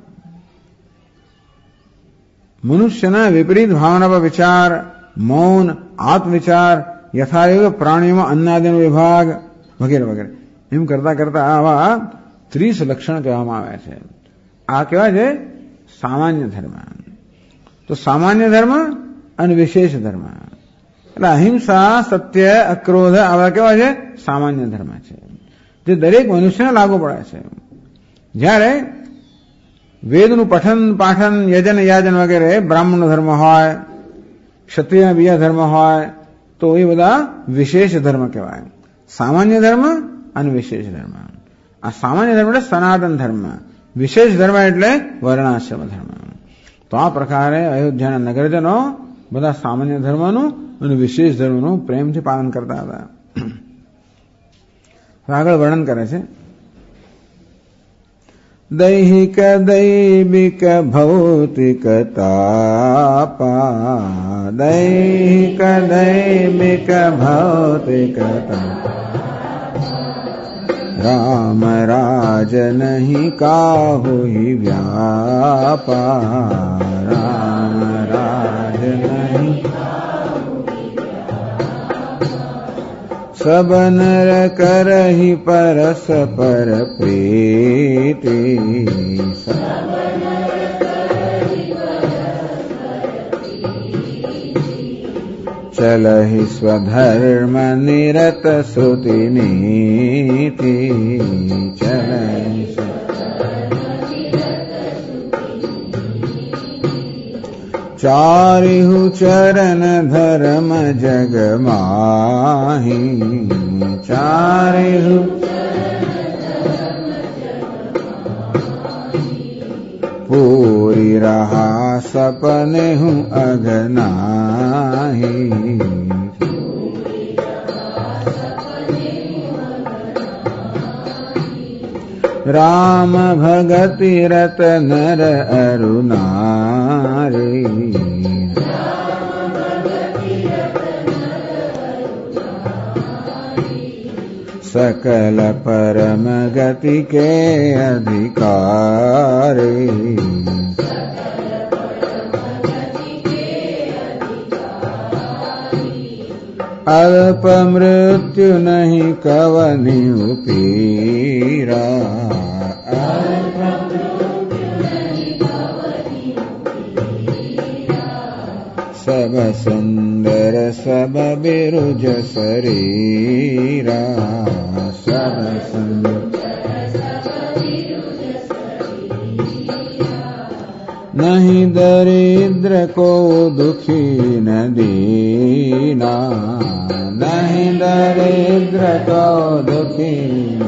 મનુષ્યના વિપરીત ભાવના પર વિચાર, મૌન, આત્મવિચાર, યથાયોગ પ્રાણીઓમાં અન્નાદિનો વિભાગ વગેરે વગેરે. એમ કરતા કરતા આવા 30 લક્ષણ કહેવામાં આવે છે. આ કેવા છે? સામાન્ય ધર્મ. તો સામાન્ય ધર્મ અને વિશેષ ધર્મ. એટલે અહિંસા, સત્ય, અક્રોધ આવા કેવા છે? સામાન્ય ધર્મ છે, જે દરેક મનુષ્યને લાગુ પડે છે. જ્યારે વેદનું પઠન પાઠન યજન યાજન વગેરે બ્રાહ્મણ ધર્મ હોય, ક્ષત્રિય બીજા ધર્મ હોય, તો એ બધા વિશેષ ધર્મ કહેવાય. સામાન્ય ધર્મ અને વિશેષ ધર્મ. આ સામાન્ય ધર્મ એટલે સનાતન ધર્મ, વિશેષ ધર્મ એટલે વર્ણાશ્રમ ધર્મ. તો આ પ્રકારે અયોધ્યાના નગરજનો બધા સામાન્ય ધર્મનું અને વિશેષ ધર્મનું પ્રેમથી પાલન કરતા હતા. આગળ વર્ણન કરે છે. દૈહિક દૈવિક ભૌતિક તાપા, દૈહિક દૈવિક ભૌતિક રામ રાજ નહીં કાહુ વ્યાપા, રામ રાજ નહીં सब नर करहि परस्पर प्रीति, चलहि स्वधर्म निरत श्रुति नीति, चलहि चारिहु चरण धर्म जग माहि, चारिहु पूरी रहा सपने हूँ अगनाही, राम भगति रत नर अरु नारी, सकल परम गति के अधिकारी, अल्प मृत्यु नहीं कवनि पीरा, सब सुंदर सब बिरुज शरीरा, सब सुंदर नहीं दरिद्र को दुखी न दीना, नहीं दरिद्र को दुखी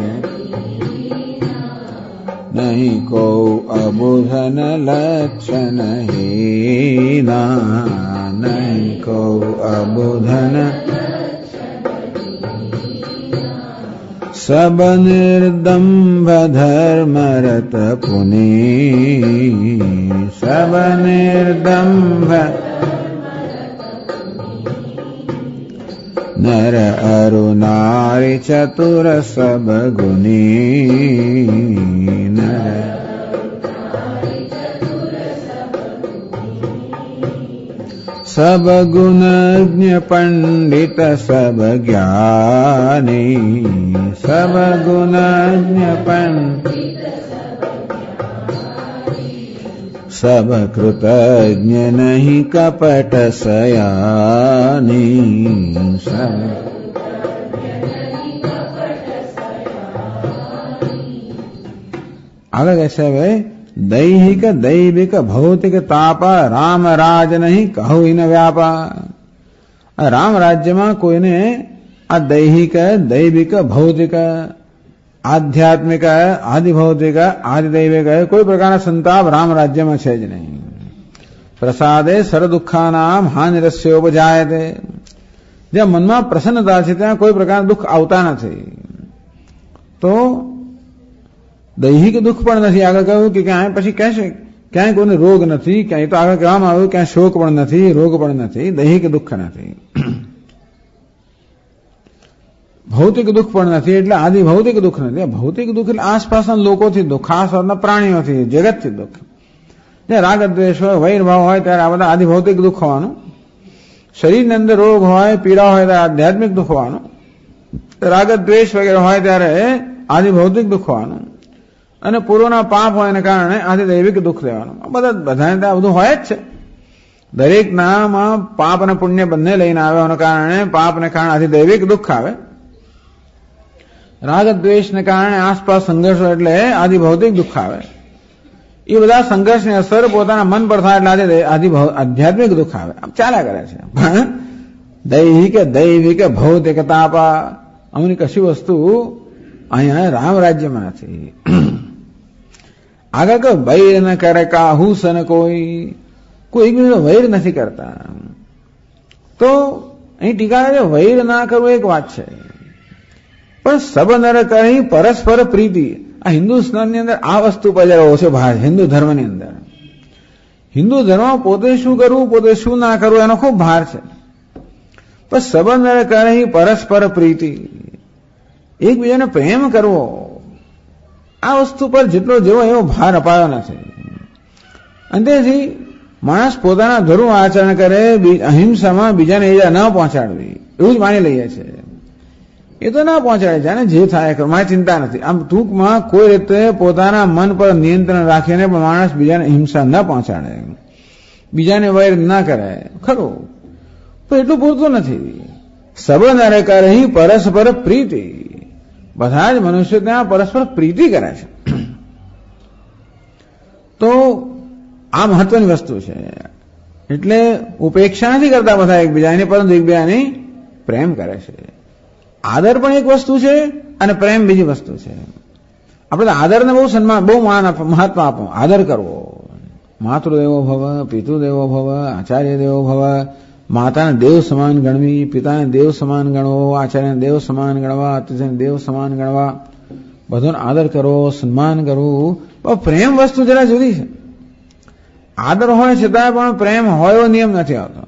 नहीं को अबुधन लक्षण हीना, नहीं को अबुधन सब निर्दम्भ धर्मरत पुनि, सब निर्दम्भ नर अरु नारी चतुर सब गुणी, नर सब गुणज्ञ पंडित सब ज्ञानी, सब गुणज्ञ पंडित सब कृतज्ञ नहीं कपट सयानी, सब आगे कैसे है? दैहिक दैविक भौतिक तापा, राम राज नहीं कहु इन व्यापा. राम राज्य में कोई ने आ दैहिक दैविक भौतिक आध्यात्मिक आदि भौतिक आदि दैविक कोई प्रकार संताप राम राज्य में है ज नहीं. प्रसादे सर्व दुखा नाम हानिरस्य उपजायते. जब मन में प्रसन्नता है ત્યાં कोई प्रकार दुख આવતા નથી. तो દૈહિક દુઃખ પણ નથી. આગળ કહ્યું કે ક્યાંય પછી કહેશે ક્યાંય કોઈને રોગ નથી, ક્યાંય તો આગળ કહેવામાં આવ્યું ક્યાંય શોક પણ નથી, રોગ પણ નથી, દૈહિક દુઃખ નથી, ભૌતિક દુઃખ પણ નથી. એટલે આદિ ભૌતિક દુઃખ નથી. ભૌતિક દુઃખ એટલે આસપાસના લોકોથી દુઃખ, ખાસ પ્રાણીઓથી, જગતથી દુઃખ. જે રાગ દ્વેષ હોય, વૈરભાવ હોય ત્યારે આ બધા આદિ ભૌતિક દુઃખ હોવાનું. શરીરની અંદર રોગ હોય, પીડા હોય ત્યારે આધ્યાત્મિક દુઃખ હોવાનું. રાગ દ્વેષ વગેરે હોય ત્યારે આદિ ભૌતિક દુઃખ હોવાનું. અને પૂર્વના પાપ હોવાને કારણે આથી દૈવિક દુઃખ રહેવાનું. બધાને ત્યાં બધું હોય જ છે. દરેક નામાં પાપ અને પુણ્ય બંને લઈને આવ્યાને કારણે પાપને કારણે આથી દૈવિક દુઃખ આવે. રાગ દ્વેષને કારણે આસપાસ સંઘર્ષો એટલે આદિ ભૌતિક દુઃખ આવે. એ બધા સંઘર્ષની અસર પોતાના મન પર થાય એટલે આદિ આધ્યાત્મિક દુઃખ આવે. આમ ચાલ્યા કરે છે. પણ દૈવિક ભૌતિક તાપા અમની કશી વસ્તુ અહીંયા રામ રાજ્યમાં નથી. આગળ કે વૈર ન કરે કાહુસ ન કોઈ એકબીજાનો વૈર નથી કરતા. તો અહીં ટીકા છે વૈર ના કરવું એક વાત છે, પણ સંબંધ કરી પરસ્પર પ્રીતિ. આ હિન્દુસ્તાનની અંદર આ વસ્તુ પર ઓછો ભાર છે. હિન્દુ ધર્મની અંદર હિન્દુ ધર્મ પોતે શું કરવું પોતે શું ના કરવું એનો ખૂબ ભાર છે. પણ સંબંધ કરી પરસ્પર પ્રીતિ, એકબીજાને પ્રેમ કરવો, આ વસ્તુ પર જેટલો જેવો એવો ભાર અપાયો નથી. અને તેથી માણસ પોતાના ધર્મ આચરણ કરે, અહિંસામાં બીજાને ઈજા ન પહોંચાડવી એવું જ માની લઈએ છે. એ તો ના પહોંચાડે છે ને, જે થાય કરે, મારી ચિંતા નથી. આમ ટૂંકમાં કોઈ રીતે પોતાના મન પર નિયંત્રણ રાખીને પણ માણસ બીજાને હિંસા ન પહોંચાડે, બીજાને વૈર ન કરે, ખરું. પણ એટલું પૂરતું નથી. સંબંધ અરે કરે પરસ્પર પ્રીતિ. બધા જ મનુષ્યો ત્યાં પરસ્પર પ્રીતિ કરે છે. તો આ મહત્વની વસ્તુ છે. એટલે ઉપેક્ષા નથી કરતા બધા એકબીજાની, પરંતુ એકબીજાની પ્રેમ કરે છે. આદર પણ એક વસ્તુ છે અને પ્રેમ બીજી વસ્તુ છે. આપણે આદરને બહુ સન્માન, બહુ મહત્વ આપો. આદર કરવો. માતૃદેવો ભવ, પિતૃદેવો ભવ, આચાર્ય દેવો ભવ. માતાને દેવ સમાન ગણવી, પિતાને દેવ સમાન ગણવો, આચાર્યને દેવ સમાન ગણવા, અતિથિને દેવ સમાન ગણવા. બધાનો આદર કરવો, સન્માન કરવું. પણ પ્રેમ વસ્તુ જરા જુદી છે. આદર હોય છતાં પણ પ્રેમ હોય એવો નિયમ નથી આવતો.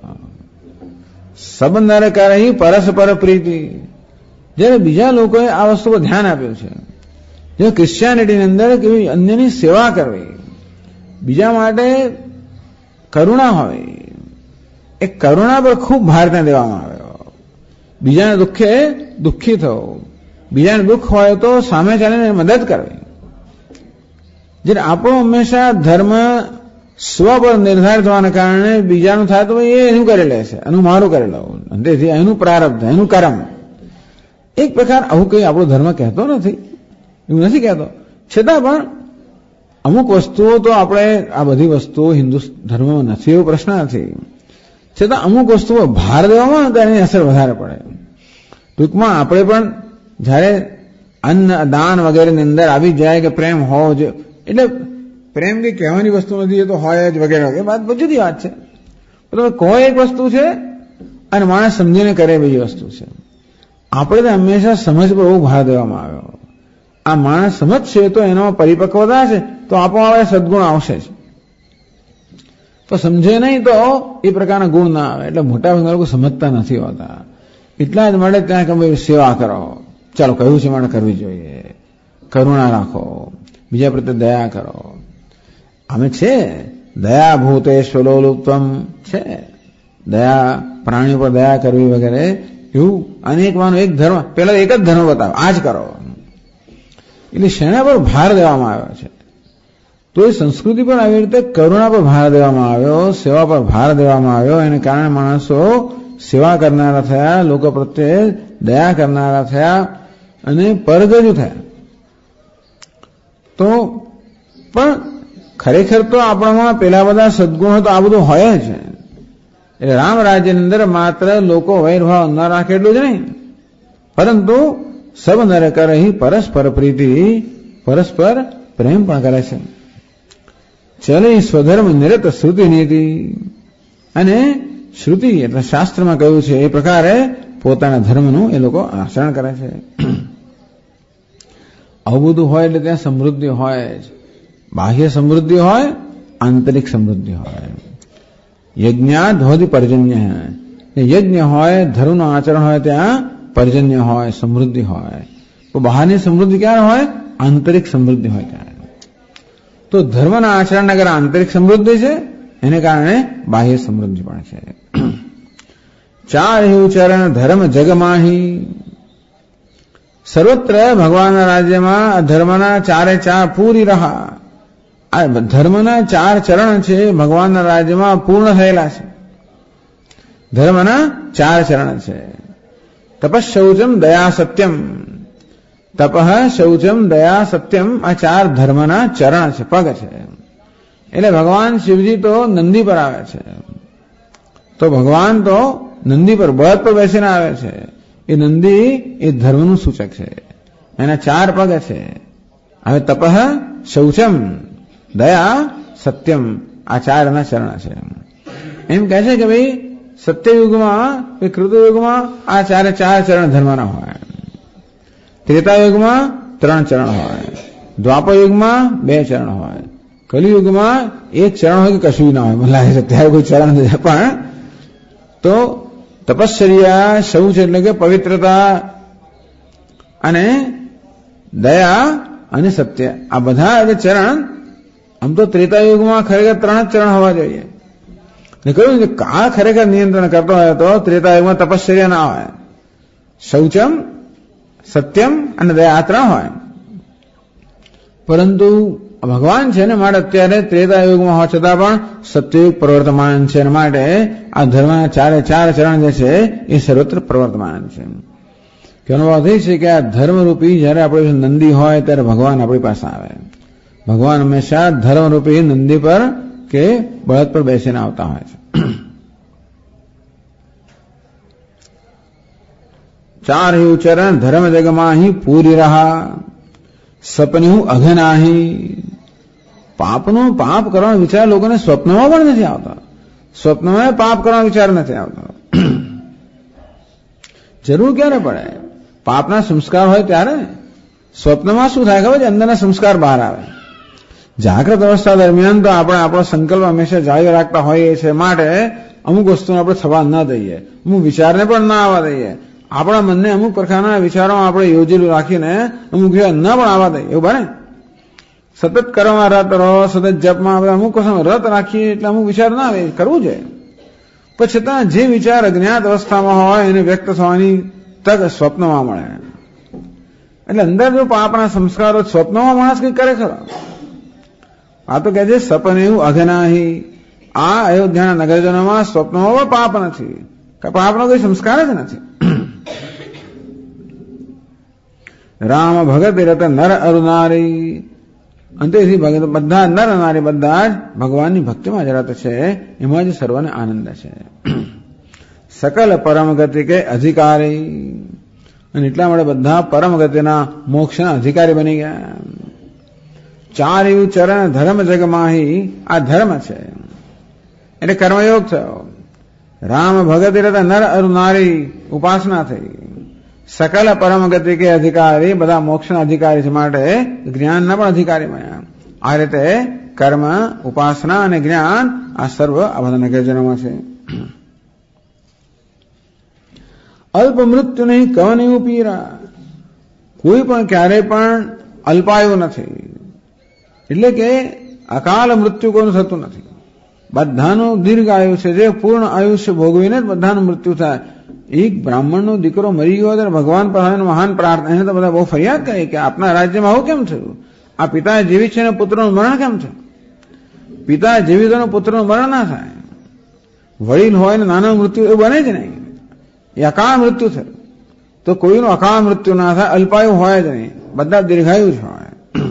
સંબંધ કરે પરસ્પર પ્રીતિ. જ્યારે બીજા લોકોએ આ વસ્તુ પર ધ્યાન આપ્યું છે. જે ક્રિશ્ચિયાનિટીની અંદર કેવી અન્યની સેવા કરવી, બીજા માટે કરુણા હોય, એ કરુણા પર ખૂબ ભાર ત્યાં દેવામાં આવ્યો. બીજાને દુઃખે દુઃખી થવું, બીજાને દુઃખ હોય તો સામે ચાલીને મદદ કરવી. જ્યારે આપણો હંમેશા ધર્મ સ્વ પર નિર્ધારિત હોવાને કારણે બીજાનું થાય તો એ એનું કરી લે છે, એનું મારું કરી લઉં, તેથી એનું પ્રારબ્ધ, એનું કર્મ. એક પ્રકાર આવું કંઈ આપણો ધર્મ કહેતો નથી, એવું નથી કહેતો. છતાં પણ અમુક વસ્તુઓ તો આપણે, આ બધી વસ્તુઓ હિન્દુ ધર્મમાં નથી એવો પ્રશ્ન નથી. છતાં અમુક વસ્તુઓ ભાર દેવામાં તો એની અસર વધારે પડે. ટૂંકમાં આપણે પણ જ્યારે અન્ન દાન વગેરેની અંદર આવી જાય કે પ્રેમ હોવો જોઈએ, એટલે પ્રેમ કઈ કહેવાની વસ્તુ નથી, એ તો હોય જ વગેરે વગેરે, વાત જુદી વાત છે. તમે કોઈ એક વસ્તુ છે અને માણસ સમજીને કરે બીજી વસ્તુ છે. આપણે તો હંમેશા સમજ પર બહુ ભાર દેવામાં આવ્યો. આ માણસ સમજશે તો એનામાં પરિપક્વતા છે તો આપોઆપ સદગુણ આવશે જ. તો સમજે નહીં તો એ પ્રકારના ગુણ ના આવે. એટલે મોટા ભાગના લોકો સમજતા નથી હોતા. એટલા જ માટે ત્યાં કે ભાઈ સેવા કરો, ચાલો કહ્યું છે માટે કરવી જોઈએ, કરુણા રાખો, બીજા પ્રત્યે દયા કરો. અમે છે દયા ભૂતેશ્વલોલુપ્તમ છે, દયા, પ્રાણીઓ પર દયા કરવી વગેરે, એવું અનેકવાનો એક ધર્મ, પેલા એક જ ધર્મ બતાવો, આ જ કરો. એટલે શેના પર ભાર દેવામાં આવ્યો છે? તો એ સંસ્કૃતિ પર આવી રીતે કરુણા પર ભાર દેવામાં આવ્યો, સેવા પર ભાર દેવામાં આવ્યો. એને કારણે માણસો સેવા કરનારા થયા, લોકો પ્રત્યે દયા કરનારા થયા અને પરગજુ થયા. તો પણ ખરેખર તો આપણામાં પેલા બધા સદગુણો તો આ બધું હોય જ. એટલે રામ રાજ્યની અંદર માત્ર લોકો વૈરભાવ ન રાખે એટલું જ નહીં, પરંતુ સબ નર કરે પરસ્પર પ્રીતિ, પરસ્પર પ્રેમ પણ કરે છે. ચલે સ્વધર્મ નિરત શ્રુતિ નીતિ. અને શ્રુતિ એટલે શાસ્ત્રમાં કહ્યું છે એ પ્રકારે પોતાના ધર્મનું એ લોકો આચરણ કરે છે. આવું બધું હોય એટલે ત્યાં સમૃદ્ધિ હોય જ. બાહ્ય સમૃદ્ધિ હોય, આંતરિક સમૃદ્ધિ હોય. યજ્ઞાદ હોતી પર્જન્ય. યજ્ઞ હોય, ધર્મનું આચરણ હોય, ત્યાં પર્જન્ય હોય, સમૃદ્ધિ હોય. તો બહારની સમૃદ્ધિ ક્યારે હોય? આંતરિક સમૃદ્ધિ હોય ત્યારે. તો ધર્મના આચરણના કારણે આંતરિક સમૃદ્ધિ છે, એને કારણે બાહ્ય સમૃદ્ધિ પણ છે. ચાર ઉચ્ચારણ ધર્મ જગમાહી. સર્વત્ર ભગવાનના રાજ્યમાં ધર્મના ચારે ચાર પૂરી રહા. આ ધર્મના ચાર ચરણ છે ભગવાનના રાજ્યમાં પૂર્ણ થયેલા છે. ધર્મના ચાર ચરણ છે. તપઃ શૌચમ દયા સત્યમ. તપઃ શૌચમ દયા સત્યમ આ ચાર ધર્મના ચરણ છે, પગ છે. એટલે ભગવાન શિવજી તો નંદી પર આવે છે. તો ભગવાન તો નંદી પર બળદ પર બેસીને આવે છે. એ નંદી એ ધર્મનું સૂચક છે. એના ચાર પગ છે. હવે તપઃ શૌચમ દયા સત્યમ આ ચાર એના ચરણ છે. એમ કહે છે કે ભાઈ સત્યયુગમાં કે કૃતયુગમાં આ ચારે ચાર ચરણ ધર્મના હોય. ત્રેતાયુગમાં 3 ચરણ હોય. દ્વાપર યુગમાં 2 ચરણ હોય. કલિયુગમાં 1 ચરણ હોય કે કશું ના હોય. મને લાગે છે ત્યારે કોઈ ચરણ નથી. પણ તો તપશ્ચર્યા શૌચ એટલે કે પવિત્રતા અને દયા અને સત્ય આ બધા જે ચરણ આમ તો ત્રેતાયુગમાં ખરેખર 3 જ ચરણ હોવા જોઈએ. ને કહ્યું કે કાળ ખરેખર નિયંત્રણ કરતો હોય તો ત્રેતાયુગમાં તપશ્ચર્યા ના હોય. શૌચમ સત્યમ અને દયા આ 3 હોય. પરંતુ ભગવાન છે ને માટે અત્યારે ત્રેતાયુગમાં હોવા છતાં પણ સત્યયુગ પ્રવર્તમાન છે. એના માટે આ ધર્મના ચારે ચાર ચરણ જે છે એ સર્વત્ર પ્રવર્તમાન છે. એનો અર્થ એ છે કે આ ધર્મરૂપી જયારે આપણે નંદી હોય ત્યારે ભગવાન આપણી પાસે આવે. ભગવાન હંમેશા ધર્મરૂપી નંદી પર કે બળદ પર બેસીને આવતા હોય છે. ચાર હિ ચરણ ધર્મ જગમાહી પૂરી રહા સપન્યું અઘનાહી. પાપનો પાપ કરવાનો વિચાર લોકોને સ્વપ્નમાં પણ નથી આવતો. સ્વપ્નમાં પાપ કરવાનો વિચાર નથી આવતો. જરૂર ક્યારે પડે? પાપના સંસ્કાર હોય ત્યારે. સ્વપ્નમાં શું થાય ખબર છે? અંદરના સંસ્કાર બહાર આવે. જાગ્રત અવસ્થા દરમિયાન તો આપણે આપણો સંકલ્પ હંમેશા જાળવી રાખતા હોઈએ છીએ. માટે અમુક વસ્તુને આપણે થવા ન દઈએ, અમુક વિચારને પણ ના આવવા દઈએ. આપણા મનને અમુક પ્રકારના વિચારોમાં આપણે યોજેલું રાખીને અમુક વિચાર ન પણ આવવા દઈએ. એવું બને? સતત કરવામાં રત રહો, સતત જપમાં આપણે અમુક વસ્તુમાં રત રાખીએ એટલે અમુક વિચાર ના આવે. કરવું જોઈએ. પણ છતાં જે વિચાર અજ્ઞાત અવસ્થામાં હોય એને વ્યક્ત થવાની તક સ્વપ્નમાં મળે. એટલે અંદર જો પાપના સંસ્કારો સ્વપ્નમાં માણસ કંઈક કરે ખરો. આ તો કહે છે સપન એવું અઘનાહી. આ અયોધ્યાના નગરજનોમાં સ્વપ્નમાં પણ પાપ નથી. પાપનો કોઈ સંસ્કાર જ નથી. રામ ભગત રત નર અરુનારી. અંતેથી બધા નર નારી બધા જ ભગવાનની ભક્તિમાં જ રત છે. એમાં જ સર્વને આનંદ છે. સકલ પરમ ગતિ કે અધિકારી. અને એટલા માટે બધા પરમ ગતિના મોક્ષના અધિકારી બની ગયા. ચાર એવું ચરણ ધર્મ જગમાહી આ ધર્મ છે એટલે કર્મયોગ થયો. રામ ભગત રત નર અરુનારી ઉપાસના થઈ. સકલ પરમ ગતિ કે અધિકારી બધા મોક્ષના અધિકારી છે. માટે જ્ઞાનના પણ અધિકારી બન્યા. આ રીતે કર્મ, ઉપાસના અને જ્ઞાન આ સર્વ આ બધા નગરજનોમાં છે. અલ્પ મૃત્યુ નહીં કવની પીરા. કોઈ પણ ક્યારેય પણ અલ્પાયુ નથી. એટલે કે અકાલ મૃત્યુ કોઈનું થતું નથી. બધાનું દીર્ઘ આયુ છે. જે પૂર્ણ આયુષ્ય ભોગવીને જ બધાનું મૃત્યુ થાય. એક બ્રાહ્મણનો દીકરો મરી ગયો ત્યારે ભગવાન પાસે મહાન પ્રાર્થના. એને તો બધા બહુ ફરિયાદ કરી કે આપના રાજ્યમાં આવું કેમ થયું? આ પિતા જીવિત છે ને પુત્રનું મરણ કેમ થયું? પિતા જીવિત હોય પુત્રનું મરણ ના થાય. વડીલ હોય ને નાના મૃત્યુ એવું બને જ નહીં. એ અકાળ મૃત્યુ થયું. તો કોઈનું અકાળ મૃત્યુ ના થાય. અલ્પાયુ હોય જ નહીં. બધા દીર્ઘાયુ જ હોય.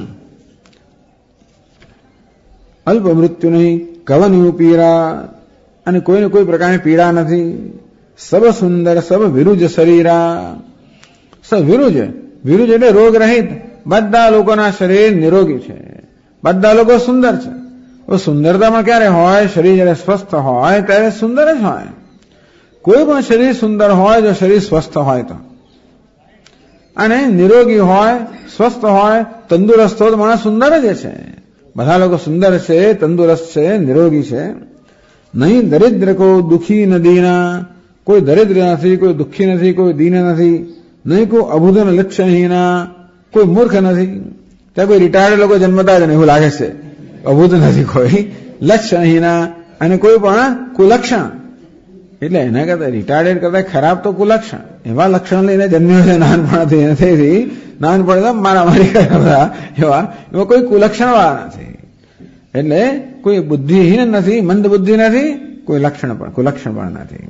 અલ્પ મૃત્યુ નહીં કવની પીડા. અને કોઈને કોઈ પ્રકારની પીડા નથી. સબ સુંદર સબ વિરુજ શરીરા. સબ વિરુજ. વિરુજ એટલે રોગ રહિત. બધા લોકોના શરીર નિરોગી છે. બધા લોકો સુંદર છે. સુંદરતામાં ક્યારે હોય? શરીર જયારે સ્વસ્થ હોય ત્યારે સુંદર જ હોય. કોઈ પણ શરીર સુંદર હોય જો શરીર સ્વસ્થ હોય તો. અને નિરોગી હોય, સ્વસ્થ હોય, તંદુરસ્ત હોય તો માણસ સુંદર જ છે. બધા લોકો સુંદર છે, તંદુરસ્ત છે, નિરોગી છે. નહીં દરિદ્ર કો દુખી ન દીના. કોઈ દરિદ્ર નથી, કોઈ દુઃખી નથી, કોઈ દીન નથી. નહીં કોઈ અબુધન લક્ષણહીના. કોઈ મૂર્ખ નથી. ત્યાં કોઈ રિટાયર્ડ લોકો જન્મતા જ નહીં એવું લાગે છે. અબુધ નથી કોઈ. લક્ષણહીના અને કોઈ પણ કુલક્ષણ. એટલે એના કરતા રિટાયર્ડ કરતા ખરાબ તો કુલક્ષણ, એવા લક્ષણ લઈને જન્મ્યો છે નાનપણથી નથી, નાનપણ મારામારી કર્યા બધા એવા કોઈ કુલક્ષણ વાળા નથી. એટલે કોઈ બુદ્ધિહીન નથી, મંદ બુદ્ધિ નથી, કોઈ લક્ષણ પણ કુલક્ષણ પણ નથી.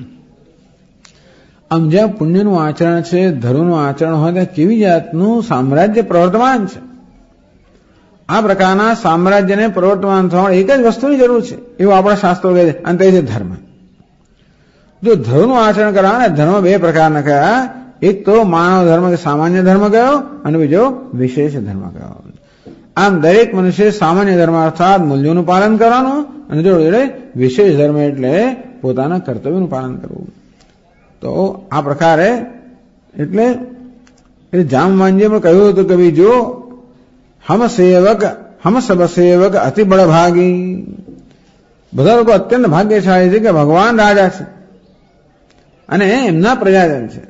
આમ જ્યાં પુણ્યનું આચરણ છે, ધર્મનું આચરણ હોય ત્યાં કેવી જાતનું સામ્રાજ્ય પ્રવર્તમાન છે. આ પ્રકારના સામ્રાજ્યને પ્રવર્તમાન થવા એક જ વસ્તુની જરૂર છે એવું આપણા શાસ્ત્રો કહે છે, અને તે છે ધર્મ. જો ધર્મનું આચરણ કરવા ને ધર્મ બે પ્રકારના કયા, એક તો માનવ ધર્મ કે સામાન્ય ધર્મ કયો, અને બીજો વિશેષ ધર્મ કયો. આમ દરેક મનુષ્ય સામાન્ય ધર્મ અર્થાત મૂલ્યોનું પાલન કરવાનું, અને જોડે વિશેષ ધર્મ એટલે પોતાના કર્તવ્યનું પાલન કરવું. તો આ પ્રકારે એટલે જામવાંજીએ પણ કહ્યું હતું કે ભાઈ જો હમ સબ સેવક અતિ બળભાગી, બધા લોકો અત્યંત ભાગ્યશાળી છે કે ભગવાન રાજા છે અને એમના પ્રજાજન છે.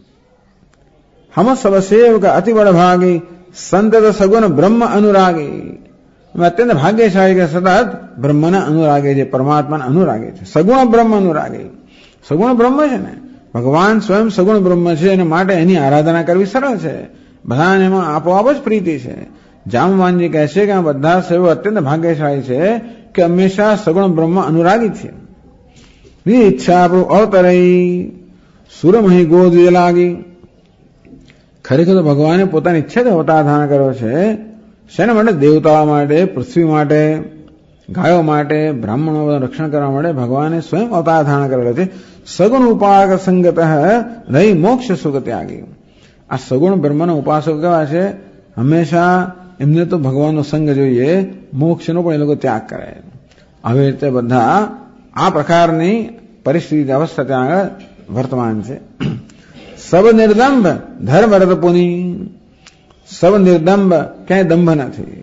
હમ સબ સેવક અતિ બળભાગી સંત સગુણ બ્રહ્મ અનુરાગી, અત્યંત ભાગ્યશાળી કે સતત બ્રહ્મના અનુરાગે છે, પરમાત્માના અનુરાગે છે. સગુણ બ્રહ્મ અનુરાગી, સગુણ બ્રહ્મ છે ને, ભગવાન સ્વયં સગુણ બ્રહ્મ છે, અને માટે એની આરાધના કરવી સરળ છે, બધાને એમાં આપોઆપ જ પ્રીતિ છે. જામવાનજી કહે છે કે આ બધા સેવકો અત્યંત ભાગ્યશાળી છે કે હંમેશા સગુણ બ્રહ્મ અનુરાગી છે. ઈચ્છા આપણું અવતરઈ સુરમહી ગોદ લાગી, ખરેખર તો ભગવાને પોતાની ઈચ્છાથી અવતાર ધારણ કર્યો છે. શેના માટે? દેવતાઓ માટે, પૃથ્વી માટે, ગાયો માટે, બ્રાહ્મણોનું રક્ષણ કરવા માટે ભગવાને સ્વયં અવતાર ધારણ કરેલો છે. સગુણ ઉપાસક સંગત રહી મોક્ષ સુખ ત્યાગી. આ સગુણ બ્રહ્મના ઉપાસકો કેવા છે? હંમેશા એમને તો ભગવાનનો સંગ જોઈએ, મોક્ષનો પણ એ લોકો ત્યાગ કરે. આવી રીતે બધા આ પ્રકારની પરિસ્થિતિ અવસ્થા ત્યાં આગળ વર્તમાન છે. સબ નિર્દંભ ધર્મ રત પુની, સબ નિર્દંભ, ક્યાંય દંભ નથી.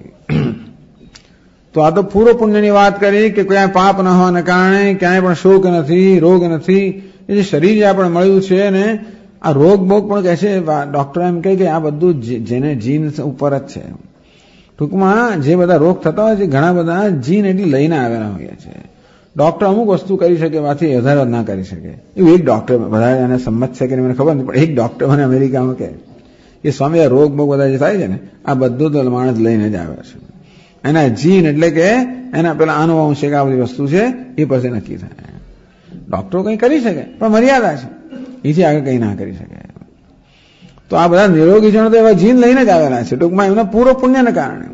તો આ તો પૂર્વ પુણ્યની વાત કરી કે ક્યાંય પાપ ન હોવાને કારણે ક્યાંય પણ શોક નથી, રોગ નથી. એ જે શરીર જે આપણે મળ્યું છે ને, આ રોગ બોગ પણ કહે છે, ડોક્ટર એમ કહે કે આ બધું જેને જીન ઉપર જ છે. ટૂંકમાં જે બધા રોગ થતા હોય છે ઘણા બધા જીન એટલી લઈને આવેલા હોય છે. ડોક્ટર અમુક વસ્તુ કરી શકે, પાછી વધારે ના કરી શકે. એવું એક ડોક્ટર, બધા એને સંમત છે કે મને ખબર નથી, પણ એક ડોક્ટર મને અમેરિકામાં કહે એ સ્વામી આ રોગ બોગ બધા જે થાય છે ને, આ બધું તો માણસ લઈને જ આવે છે. એના જીન એટલે કે એના પેલા આનુવંશિક આ બધી વસ્તુ છે એ પછી નક્કી થાય. ડોક્ટરો કંઈ કરી શકે પણ મર્યાદા છે, એથી આગળ કંઈ ના કરી શકે. તો આ બધા નિરોગી જણો તો એવા જીન લઈને જ આવેલા છે, ટૂંકમાં એમના પૂર્વ પુણ્યને કારણે.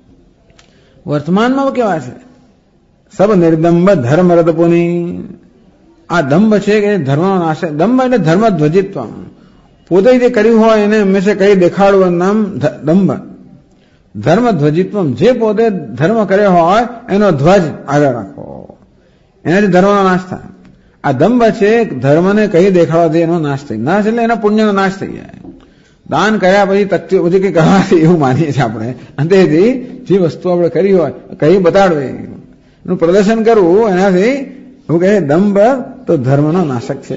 વર્તમાનમાં કેવા છે? સબ નિર્દંભ ધર્મ રત પુની. આ દંભ છે કે ધર્મનો નાશ. દંભ એટલે ધર્મ ધ્વજિત્વ, પોતે જે કર્યું હોય એને હંમેશા કઈ દેખાડવું નામ દંભ. ધર્મ ધ્વજિત્વ, જે પોતે ધર્મ કર્યો હોય એનો ધ્વજ આગળ રાખવો, એનાથી ધર્મનો નાશ થાય. આ દંભ છે ધર્મને કઈ દેખાડવાથી એનો નાશ થઈ. નાશ એટલે એના પુણ્યનો નાશ થઈ જાય. દાન કર્યા પછી તથ્ય પછી કઈ કરવાથી એવું માનીએ છીએ આપણે. અંતેથી જે વસ્તુ આપણે કરી હોય કઈ બતાડવી, એનું પ્રદર્શન કરવું, એનાથી એવું કહે દંભ તો ધર્મનો નાશક છે.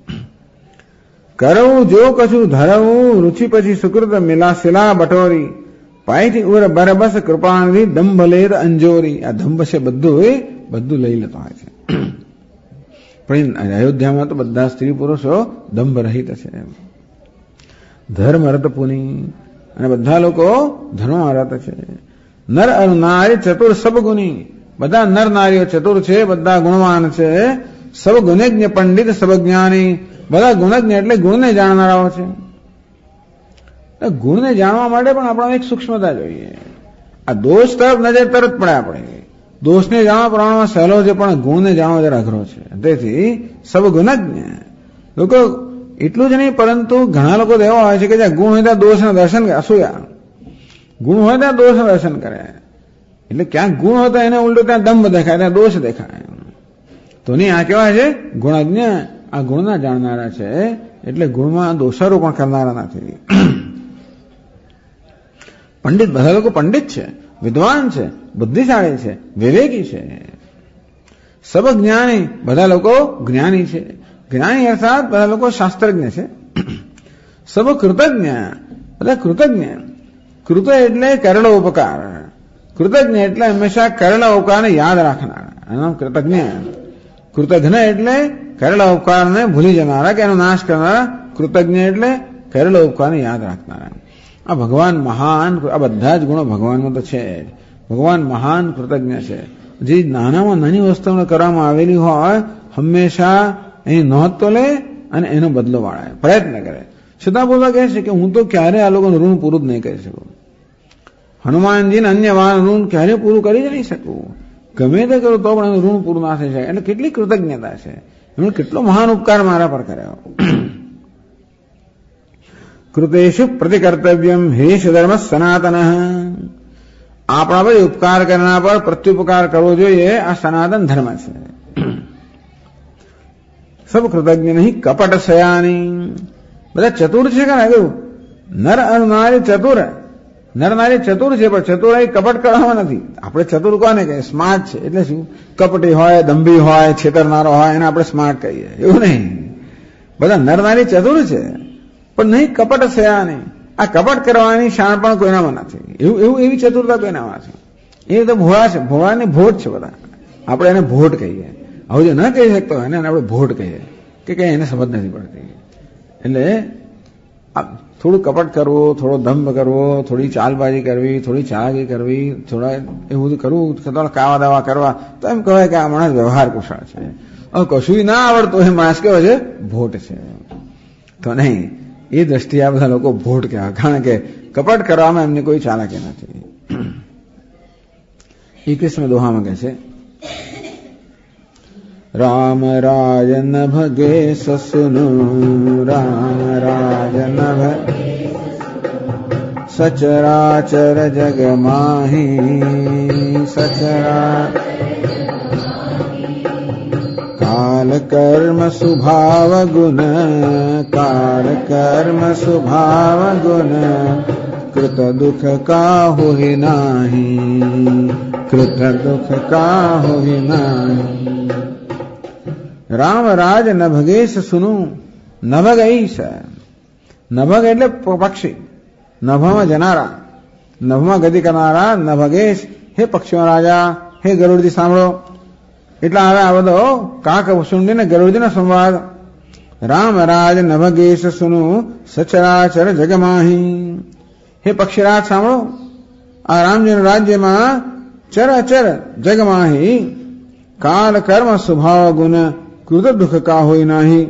કરવું જો કશું ધરવું, રુચિ પછી સુકૃત મિલા શિલા બટોરી, પાયથી ઉર બરબસ કૃપાણથી દંભ લેર અંજોરી. આ દંભ છે બધું લઈ લેતો હોય છે. પણ અયોધ્યામાં તો બધા સ્ત્રી પુરુષો દંભ રહિત છે. ધર્મ રત પુની, અને બધા લોકો ધર્મ રત છે. નર અને નારી ચતુર સબ ગુણી, બધા નર નારીઓ ચતુર છે, બધા ગુણવાન છે. સબ ગુણજ્ઞ પંડિત સબ જ્ઞાની, બધા ગુણજ્ઞ એટલે ગુણને જાણનારાઓ છે. ગુણને જાણવા માટે પણ આપણે એક સૂક્ષ્મતા જોઈએ. આ દોષ તરફ નજર તરત પડે. આપણે દોષને જાણવા પ્રમાણમાં સહેલો છે, પણ ગુણને જાણવા જરા અઘરો છે. તેથી સબ ગુણજ્ઞ લોકો એટલું જ નહીં, પરંતુ ઘણા લોકો તો એવા હોય છે કે જ્યાં ગુણ હોય ત્યાં દોષના દર્શન કરે. અસૂયા ગુણ હોય ત્યાં દોષના દર્શન કરે. એટલે ક્યાંક ગુણ હોય તો એને ઉલટો ત્યાં દંભ દેખાય, ત્યાં દોષ દેખાય. તો નહીં, આ કેવા છે? ગુણજ્ઞ. આ ગુણના જાણનારા છે, એટલે ગુણમાં દોષારોપણ કરનારા નથી. પંડિત, બધા લોકો પંડિત છે, વિદ્વાન છે, બુદ્ધિશાળી છે, વિવેકી છે. સબ જ્ઞાની, બધા લોકો જ્ઞાની છે. જ્ઞાની અર્થાત બધા લોકો શાસ્ત્રજ્ઞ છે. સબ કૃતજ્ઞ, બધા કૃતજ્ઞ. કૃત એટલે કરેલો ઉપકાર, કૃતજ્ઞ એટલે હંમેશા કરેલા ઉપકારને યાદ રાખનાર, એનું નામ કૃતજ્ઞ. કૃતજ્ઞ એટલે કરેલા ઉપકારને ભૂલી જનારા કે એનો નાશ કરનારા, કૃતજ્ઞ એટલે કરેલા ઉપકારને યાદ રાખનારા. આ ભગવાન મહાન, આ બધા જ ગુણો ભગવાનમાં તો છે. ભગવાન મહાન કૃતજ્ઞ છે. જે નાનામાં નાની વસ્તુને કરવામાં આવેલી હોય હંમેશા એની નોંધ તો લે અને એનો બદલો વાળાય, પ્રયત્ન કરે. છતાં બોલવા કહે છે કે હું તો ક્યારે આ લોકોનું ઋણ પૂરું જ નહીં કરી શકું. હનુમાનજીને અન્ય વાર ઋણ ક્યારે પૂરું કરી જ નહીં શકું. ગમે તે કરું તો પણ એનું ઋણ પૂરું ના થઈ શકે. એટલે કેટલી કૃતજ્ઞતા છે, એમણે કેટલો મહાન ઉપકાર મારા પર કર્યો. કૃતેષુ પ્રતિકર્તવ્યમ હેશ ધર્મ સનાતન. આપણા પર ઉપકાર કરનાર પર પ્રત્યુપકાર કરવો જોઈએ, આ સનાતન ધર્મ છે. સબ કૃતજ્ઞ નહીં કપટ સયાની. બધા ચતુર છે કે ના? નર અને નારી ચતુર. નર નારી ચતુર છે, પણ ચતુરાઈ કપટ કરવામાં નથી. આપણે ચતુર કોને કહીએ? સ્માર્ટ છે. એટલે શું? કપટી હોય, દંભી હોય, છેતરનારો હોય એને આપણે સ્માર્ટ કહીએ, એવું નહીં. બધા નર નારી ચતુર છે, પણ નહીં કપટ થયા નહીં. આ કપટ કરવાની શાણ પણ કોઈનામાં નથી. એવી ચતુરતા કોઈનામાં છે. એ તો ભોળા છે, ભોળાને ભોટ છે બધા. આપણે એને ભોટ કહીએ. હવે જો ન કહી શકતો હોય ને આપણે ભોટ કહીએ કે કઈ એને સમજ નથી પડતી. એટલે થોડું કપટ કરવું, થોડો દંભ કરવો, થોડી ચાલબાજી કરવી, થોડી ચાલાકી કરવી, થોડા એવું બધું કરવું, છતાં કાવા દાવા કરવા, તો એમ કહેવાય કે આ માણસ વ્યવહાર કુશળ છે. હવે કશું ના આવડતું એ માણસ કેવો છે? ભોટ છે. તો નહીં, એ દ્રષ્ટિએ આ બધા લોકો ભોટ કહેવાય, કારણ કે કપટ કરવામાં એમને કોઈ ચાલાકી નથી. એ કૃષ્ણ દોહામાં કહે છે, રામ રાજ ન ભગે સસુનુ, રામ રાજ ન ભગે સચરાચર જગ માહી, સચરા કાલ કર્મ સુભાવ ગુણ, કાળ કર્મ સુભાવ ગુણ, કૃત દુઃખ કાહુ હિ નાહી, કૃત દુઃખ કાહુ હિ નાહી. રામ રાજ નભગેશ સુનું. નભગ ઈશ, નભગ એટલે પક્ષી, નભમાં જનારા, નભમાં ગતિ કરનારા. નભગેશ હે પક્ષીઓ રાજા, હે ગરુડજી સાંભળો. એટલે હવે આ બધો કાક શુંડી ને ગરુડજી નો સંવાદ. રામ રાજ નભગેશ સુનું, સચરાચર જગમાહી. હે પક્ષીરાજ સાંભળો, આ રામજીના રાજ્યમાં ચરાચર જગમાહી, કાલ કર્મ સ્વભાવ ગુણ, કૃત દુઃખ કા હોય નહીં.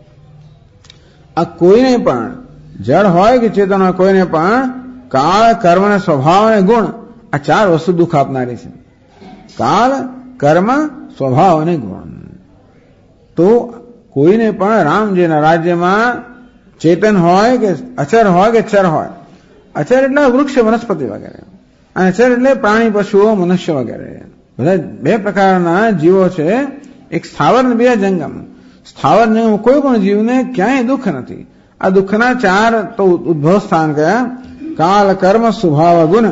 આ કોઈને પણ, જળ હોય કે ચેતન હોય, કોઈને પણ કાળ, કર્મ અને સ્વભાવ અને ગુણ, આ ચાર વસ્તુ દુઃખ આપનારી છે. કાળ, કર્મ, સ્વભાવ અને ગુણ. તો કોઈને પણ રામજીના રાજ્યમાં ચેતન હોય કે અચર હોય કે ચર હોય. અચર એટલે વૃક્ષ, વનસ્પતિ વગેરે, અને ચર એટલે પ્રાણી, પશુઓ, મનુષ્ય વગેરે. બધા બે પ્રકારના જીવો છે, એક સ્થાવર ને બીજા જંગમ. સ્થાવર જંગમ કોઈ પણ જીવને ક્યાંય દુઃખ નથી. આ દુઃખના ચાર તો ઉદ્ભવ સ્થાન કયા? કાલ, કર્મ, સ્વભાવ, ગુણ.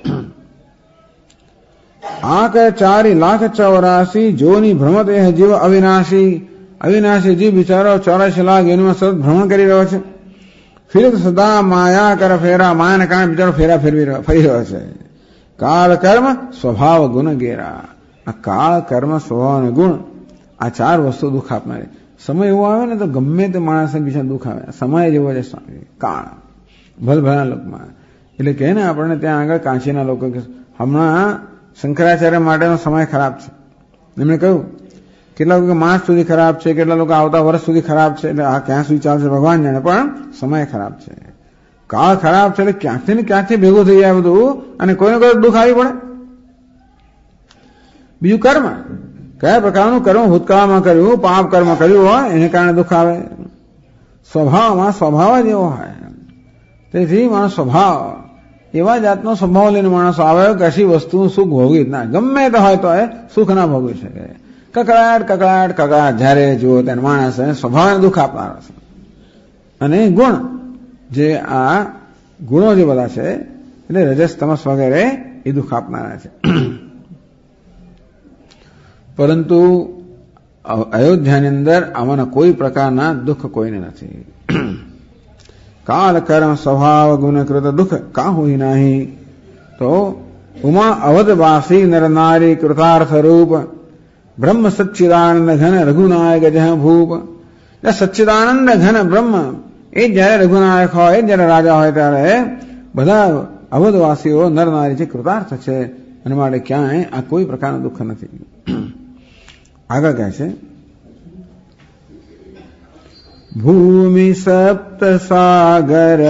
આ કે 4,84,000 જોની ભ્રમત એ જીવ અવિનાશી. અવિનાશી જીવ બિચારો 84 લાખ એનું સતત ભ્રમણ કરી રહ્યો છે. ફિર સદા માયા કર ફેરા, માયાને કારણે બિચારો ફેરા ફરી રહ્યો છે. કાળ, કર્મ, સ્વભાવ, ગુણ ગેરા. આ કાળ, કર્મ, સ્વભાવ અને ગુણ, આ ચાર વસ્તુ દુઃખ આપનારી. સમય એવો આવે ને તો ગમે તે માણસને બીજા દુઃખ આવે. સમય જેવો છે કાળ, ભલભલા લોકમાં. એટલે કહે ને આપણને ત્યાં આગળ કાંચીના લોકો કે હમણાં શંકરાચાર્ય માટેનો સમય ખરાબ છે. એમણે કહ્યું કેટલા લોકો માસ સુધી ખરાબ છે, કેટલા લોકો આવતા વર્ષ સુધી ખરાબ છે. એટલે આ ક્યાં સુધી ચાલશે ભગવાન જાણે, પણ સમય ખરાબ છે, કાળ ખરાબ છે. એટલે ક્યાંકથી ને ક્યાંકથી ભેગું થઈ જાય બધું, અને કોઈને કોઈ દુઃખ આવી પડે. બીજું કર્મ, કયા પ્રકારનું કર્મ ભૂતકાળમાં કર્યું, પાપ કર્મ કર્યું હોય એને કારણે દુઃખ આવે. સ્વભાવમાં સ્વભાવ જ એવો હોય. તેથી માણસ સ્વભાવ, એવા જાતનો સ્વભાવ લઈને માણસ આવે કે કશી વસ્તુનું સુખ ભોગવી જ ના, ગમે તે હોય તો એ સુખ ના ભોગવી શકે. કકડાટ કકડાટ કકડાટ જ્યારે જુઓ તેને માણસ સ્વભાવને દુઃખ આપનારો છે. અને ગુણ, જે આ ગુણો જે બધા છે એટલે રજસ, તમસ વગેરે એ દુઃખ આપનારા છે. પરંતુ અયોધ્યાની અંદર આમાંના કોઈ પ્રકારના દુઃખ કોઈને નથી. કાલ, કર્મ, સ્વભાવ, ગુણ, કૃત દુઃખ કા હોય નહીં. તો ઉમા અવધવાસી નર નારી કૃતાર્થ રૂપ, બ્રહ્મ સચ્ચિદાનંદ ઘન રઘુનાયક જહ ભૂપ. સચ્ચિદાનંદ ઘન બ્રહ્મ એ જયારે રઘુનાયક હોય, જયારે રાજા હોય, ત્યારે બધા અવધવાસીઓ નર નારી છે કૃતાર્થ છે, અને માટે ક્યાંય આ કોઈ પ્રકારનું દુઃખ નથી. આગળ કહે છે, ભૂમિ સપ્ત સાગર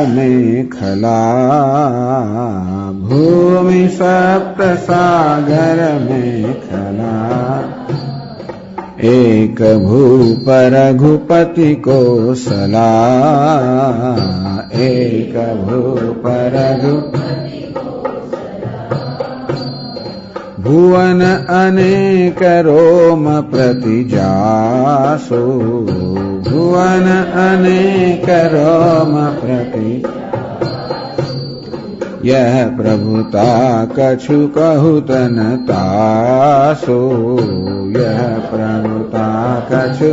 મેખલા, ભૂમિ સપ્ત સાગર મેખલા, એક ભૂપ રઘુપતિ કોસલા, એક ભૂપ રઘુપતિ ભુવન અનેક રોમ પ્રતિજાસુ, ભુવન અનેક રોમ પ્રતિ यह प्रभुता कछु कहु तन तासो, यह प्रभुता कछु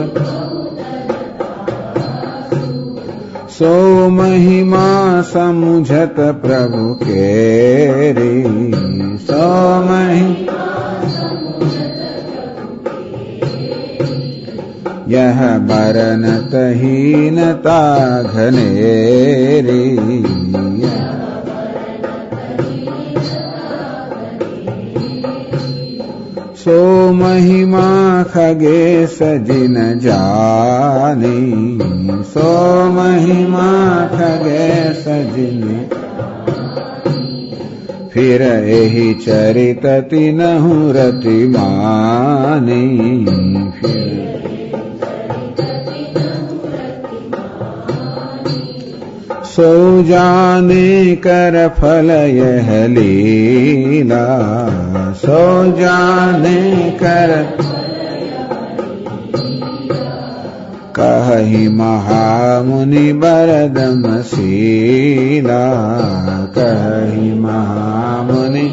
सो महिमा समुझत प्रभु केरी, सो महिमा यह बरनत हीनता घनेरी, सो महिमा खगेश जिन जानी, सो महिमा खगेश जिन फिर एहि चरित तिनहु रति मानी, सो जाने कर फल यह लीला, सो जाने कर कहि महामुनि बरदमशीला, कहि महामुनि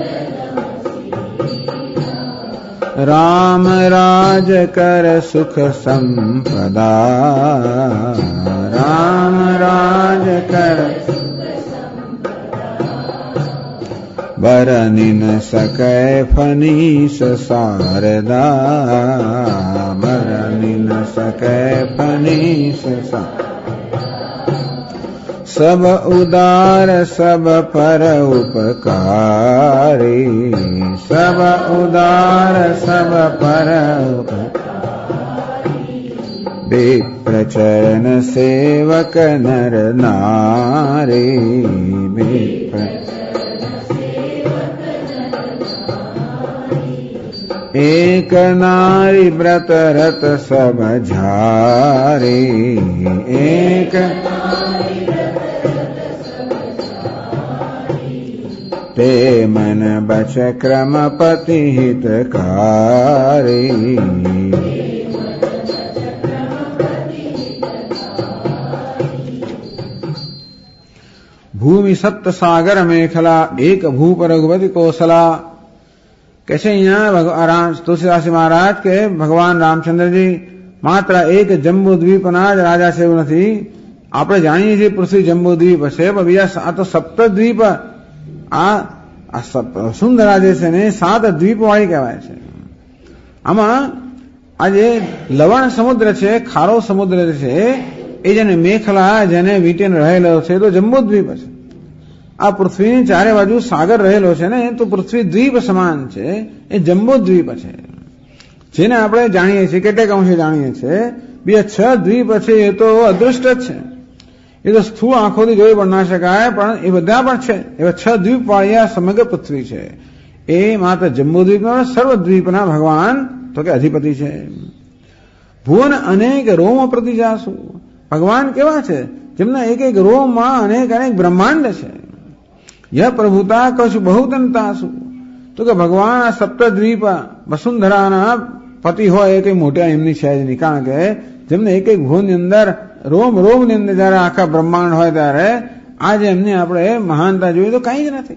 राम राज कर सुख संपदा, राम राज कर बरनि न सकै फनीस शारदा, बरनि न सकै फनीस शारदा, सब उदार सब पर उपकारी, सब उदार सब पर उपकारी, विप्र चरण सेवक नर नारी, विप्र एक नारी व्रत रत सब झारी, एक ते मन बच क्रम पति हितकारी, भूमि सप्त सागर मेखला, एक भूप रघुपति कोसला. कैसे यहाँ तुलसीदास महाराज के भगवान रामचंद्र जी मात्र एक जम्बू द्वीपना જ રાજા છે એવું નથી. આપણે જાણીએ છીએ પૃથ્વી જમ્બુ દ્વીપ છે, પણ બીજા આ તો સપ્ત દ્વીપ, આ સુંદરા જે છે ને 7 દ્વીપ વાળી કહેવાય છે. આમાં આ જે લવણ સમુદ્ર છે, ખારો સમુદ્ર છે, એ જેને મેખલા જેને વીટીને રહેલો છે તો જમ્બુ દ્વીપ છે. આ પૃથ્વીની ચારે બાજુ સાગર રહેલો છે ને, તો પૃથ્વી દ્વીપ સમાન છે, એ જમ્બો દ્વીપ છે. જેને આપણે જાણીએ છીએ, કેટલાક અંશે જાણીએ છીએ, બીજા 6 દ્વીપ છે એ તો અદૃષ્ટ જ છે. એ તો સ્થૂળ આંખોથી જોઈ પણ ના શકાય, પણ એ બધા પણ છે. એવા 6 દ્વીપ વાળી આ સમગ્ર પૃથ્વી છે. એ માત્ર જમ્બો દ્વીપના સર્વદ્વીપના ભગવાન તો કે અધિપતિ છે. ભુવન અનેક રોમ પ્રતિજાસુ, ભગવાન કેવા છે? જેમના એક એક રોમમાં અનેક અનેક બ્રહ્માંડ છે. यह प्रभुता कछु बहुतनतासु, तो કે ભગવાન આ સપ્તદ્વીપ વસુંધરાના પતિ હોય એ કઈ મોટા એમની છે જ નહીં. કારણ કે જેમને એક એક ભુવનની અંદર રોમ રોમની અંદર જયારે આખા બ્રહ્માંડ હોય ત્યારે આજે એમની આપણે મહાનતા જોઈએ તો કઈ જ નથી.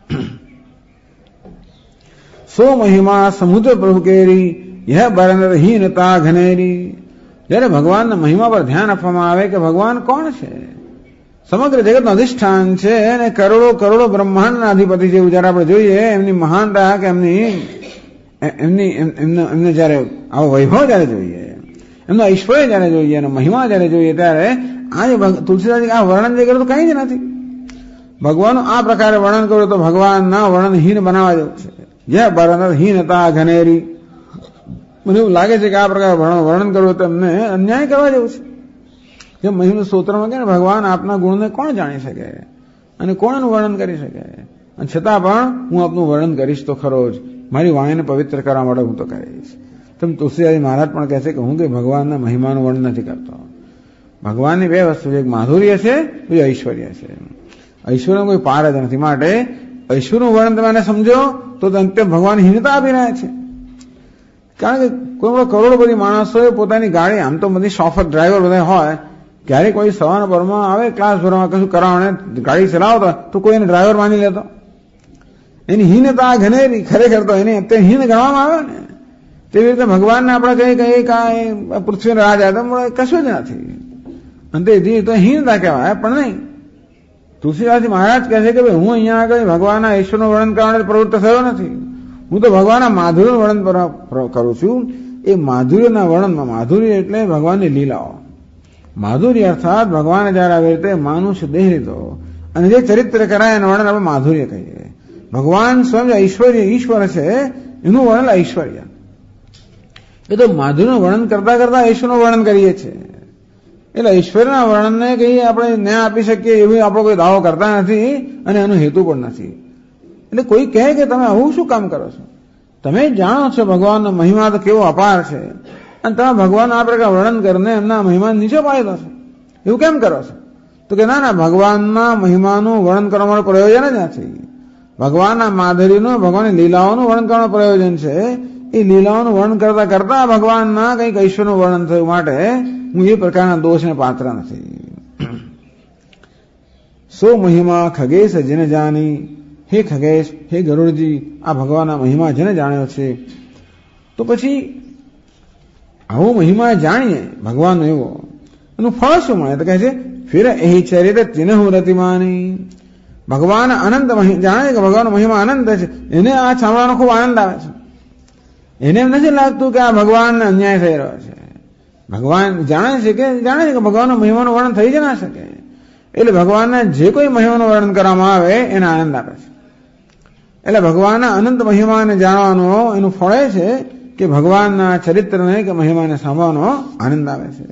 સો મહિમા સમુદ્ર પ્રભુ કેરી, यह બરનહીનતા ઘનેરી. જયારે ભગવાનના મહિમા પર ધ્યાન આપવામાં આવે કે ભગવાન કોણ છે, સમગ્ર જગતનું અધિષ્ઠાન છે અને કરોડો કરોડો બ્રહ્માંડના અધિપતિ છે, એવું જયારે આપણે જોઈએ એમની મહાનતા કે એમને જયારે આવો વૈભવ જયારે જોઈએ, એમનો ઐશ્વર્ય જયારે જોઈએ અને મહિમા જયારે જોઈએ ત્યારે આજે તુલસીદાસજી આ વર્ણન જે કર્યું તો કંઈ જ નથી. ભગવાનનું આ પ્રકારે વર્ણન કર્યું તો ભગવાનના વર્ણનહીન બનાવવા જેવું છે. જે વર્ણનહીનતા ઘનેરી, મને એવું લાગે છે કે આ પ્રકારે વર્ણન કરવું તો એમને અન્યાય કરવા જેવું છે. જે મહિમ સ્તોત્રમાં કે ભગવાન આપના ગુણને કોણ જાણી શકે અને કોણ એનું વર્ણન કરી શકે, અને છતાં પણ હું આપનું વર્ણન કરીશ તો ખરો જ, મારી વાણીને પવિત્ર કરવા માટે હું તો કરીશ. તેમ તુલસીદાસ મહારાજ પણ કહે છે કે હું કે ભગવાનના મહિમાનું વર્ણન નથી કરતો. ભગવાનની બે વસ્તુ છે, એક માધુર્ય છે, બીજું ઐશ્વર્ય છે. ઐશ્વર્યનો કોઈ પાર જ નથી. માટે ઐશ્વર્યનું વર્ણન તમે સમજો તો અંતે ભગવાન હીનતા આપી રહ્યા છે. કારણ કે કોઈ કરોડપતિ માણસોએ પોતાની ગાડી, આમ તો બધી શોફર ડ્રાઈવર બધા હોય, ક્યારે કોઈ સવારના પરમાં આવે ક્લાસ ભરવા કશું કરાવણે ગાડી ચલાવતો તો કોઈ એને ડ્રાઈવર માની લેતો. એની હીનતા ઘનેરી, ખરેખર તો એને અત્યારે હીન ગણવામાં આવે ને. તેવી રીતે ભગવાનને આપણે કહીએ કાંઈ પૃથ્વીનો રાજ આદમ કશું જ નથી. અંતે તો હીનતા કહેવાય. પણ નહીં, તુલસીદાસજી મહારાજ કહે છે કે ભાઈ હું અહીંયા આગળ ભગવાનના ઈશ્વરનું વર્ણન કરવા પ્રવૃત્ત થયો નથી. હું તો ભગવાનના માધુર્યનું વર્ણન કરું છું. એ માધુર્યના વર્ણનમાં, માધુર્ય એટલે ભગવાનની લીલાઓ. માધુર્ય અર્થાત ભગવાને જયારે આવી રીતે માનુષ્ય દેહ લીધો અને જે ચરિત્ર કરાય એનું વર્ણન આપણે માધુર્ય કહીએ. ભગવાન સ્વયં ઐશ્વર્ય ઈશ્વર છે, એનું વર્ણન ઐશ્વર્ય. એ તો માધુર્યનું વર્ણન કરતા કરતા ઈશ્વરનું વર્ણન કરીએ છીએ. એટલે ઈશ્વરના વર્ણનને કઈ આપણે ન્યાય આપી શકીએ એવી આપણો કોઈ દાવો કરતા નથી અને એનો હેતુ પણ નથી. એટલે કોઈ કહે કે તમે આવું શું કામ કરો છો? તમે જાણો છો ભગવાનનો મહિમા તો કેવો અપાર છે, અને તમે ભગવાન આ પ્રકાર વર્ણન કરીને એમના મહિમા નીચે પાડી દો છો, એવું કેમ કરો છો? તો કે ના, ભગવાનના મહિમાનું વર્ણન કરવાનું પ્રયોજન જ નથી. ભગવાનના માધુર્યનું, ભગવાનની લીલાઓનું વર્ણન કરવાનું પ્રયોજન છે. એ લીલાઓનું વર્ણન કરતા કરતા ભગવાનના કંઈક ઐશ્વરનું વર્ણન થયું. માટે હું એ પ્રકારના દોષને પાત્ર નથી. સો મહિમા ખગેશ જેને જાણી, હે ખગેશ, હે ગરુડજી, આ ભગવાનના મહિમા જેને જાણ્યો છે, તો પછી આવો મહિમા જાણીએ ભગવાનનો એવો, એનું ફળ શું મળે? તો કહે છે ફિર એ ચરિત્ર ચિહ્ન રતિમાની. ભગવાન અનંત જાણે કે ભગવાનનો મહિમા અનંત છે, એને આ સાંભળવાનો ખૂબ આનંદ આવે છે. એને એમ નથી લાગતું કે આ ભગવાનને અન્યાય થઈ રહ્યો છે. ભગવાન જાણે છે કે ભગવાનનો મહિમાનું વર્ણન થઈ જ ના શકે. એટલે ભગવાનના જે કોઈ મહિમાનું વર્ણન કરવામાં આવે એને આનંદ આપે છે. એટલે ભગવાનના અનંત મહિમાને જાણવાનો એનું ફળ એ છે કે ભગવાનના ચરિત્રને કે મહિમાને સાંભળવાનો આનંદ આવે છે.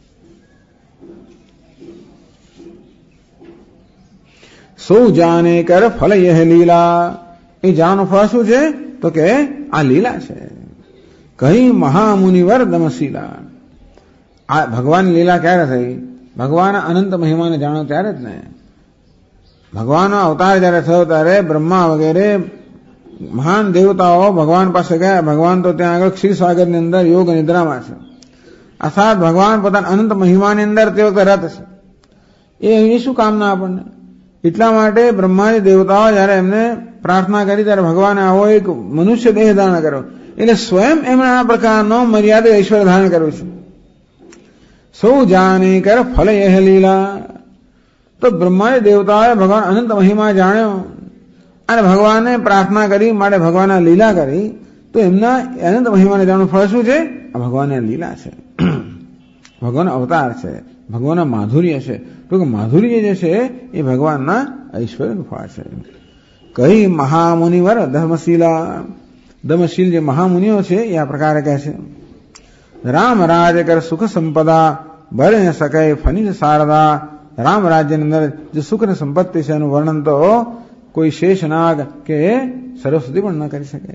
સૌ જાને કર ફલ યહ લીલા. એ જાણવાનું ફળ શું છે? તો કે આ લીલા છે. કઈ મહામુનિવર દમશીલા. આ ભગવાનની લીલા ક્યારે થઈ? ભગવાન અનંત મહિમાને જાણો ત્યારે જ ને. ભગવાનનો અવતાર જયારે થયો ત્યારે બ્રહ્મા વગેરે મહાન દેવતાઓ ભગવાન પાસે ગયા. ભગવાન તો ત્યાં આગળ ક્ષીરસાગરની અંદર યોગ નિદ્રામાં છે. અર્થાત ભગવાન પોતાના અનંત મહિમાની અંદર તે વખતે રત છે. એ શું કામના આપણને? એટલા માટે બ્રહ્માજી દેવતાઓ જયારે એમને પ્રાર્થના કરી ત્યારે ભગવાને આવો એક મનુષ્ય દેહ ધારણ કર્યો. એટલે સ્વયં એમણે આ પ્રકારનો મર્યાદિત ઐશ્વર્ય ધારણ કર્યું છે. સૌ જાણે કર ફલ યહ લીલા. તો બ્રહ્માજી દેવતાઓએ ભગવાન અનંત મહિમા જાણ્યો અને ભગવાનને પ્રાર્થના કરી, માટે ભગવાનના લીલા કરી. તો એમના અનંત મહિમાને જાણવાનું ફળ શું છે? આ ભગવાનની લીલા છે, ભગવાન અવતાર છે, ભગવાનના માધુર્ય છે. તો કે માધુર્ય જે છે એ ભગવાનના ઐશ્વર્યનું ફળ છે. કઈ મહામુનિવર ધર્મશીલા. ધર્મશીલ જે મહામુનિઓ છે એ આ પ્રકારે કહે છે. રામ રાજ કર સુખ સંપદા, બળે સકે ફનિજ શારદા. રામ રાજ્યની અંદર જે સુખ અને સંપત્તિ છે એનું વર્ણન તો કોઈ શેષનાગ કે સરસ્વતી પણ ન કરી શકે.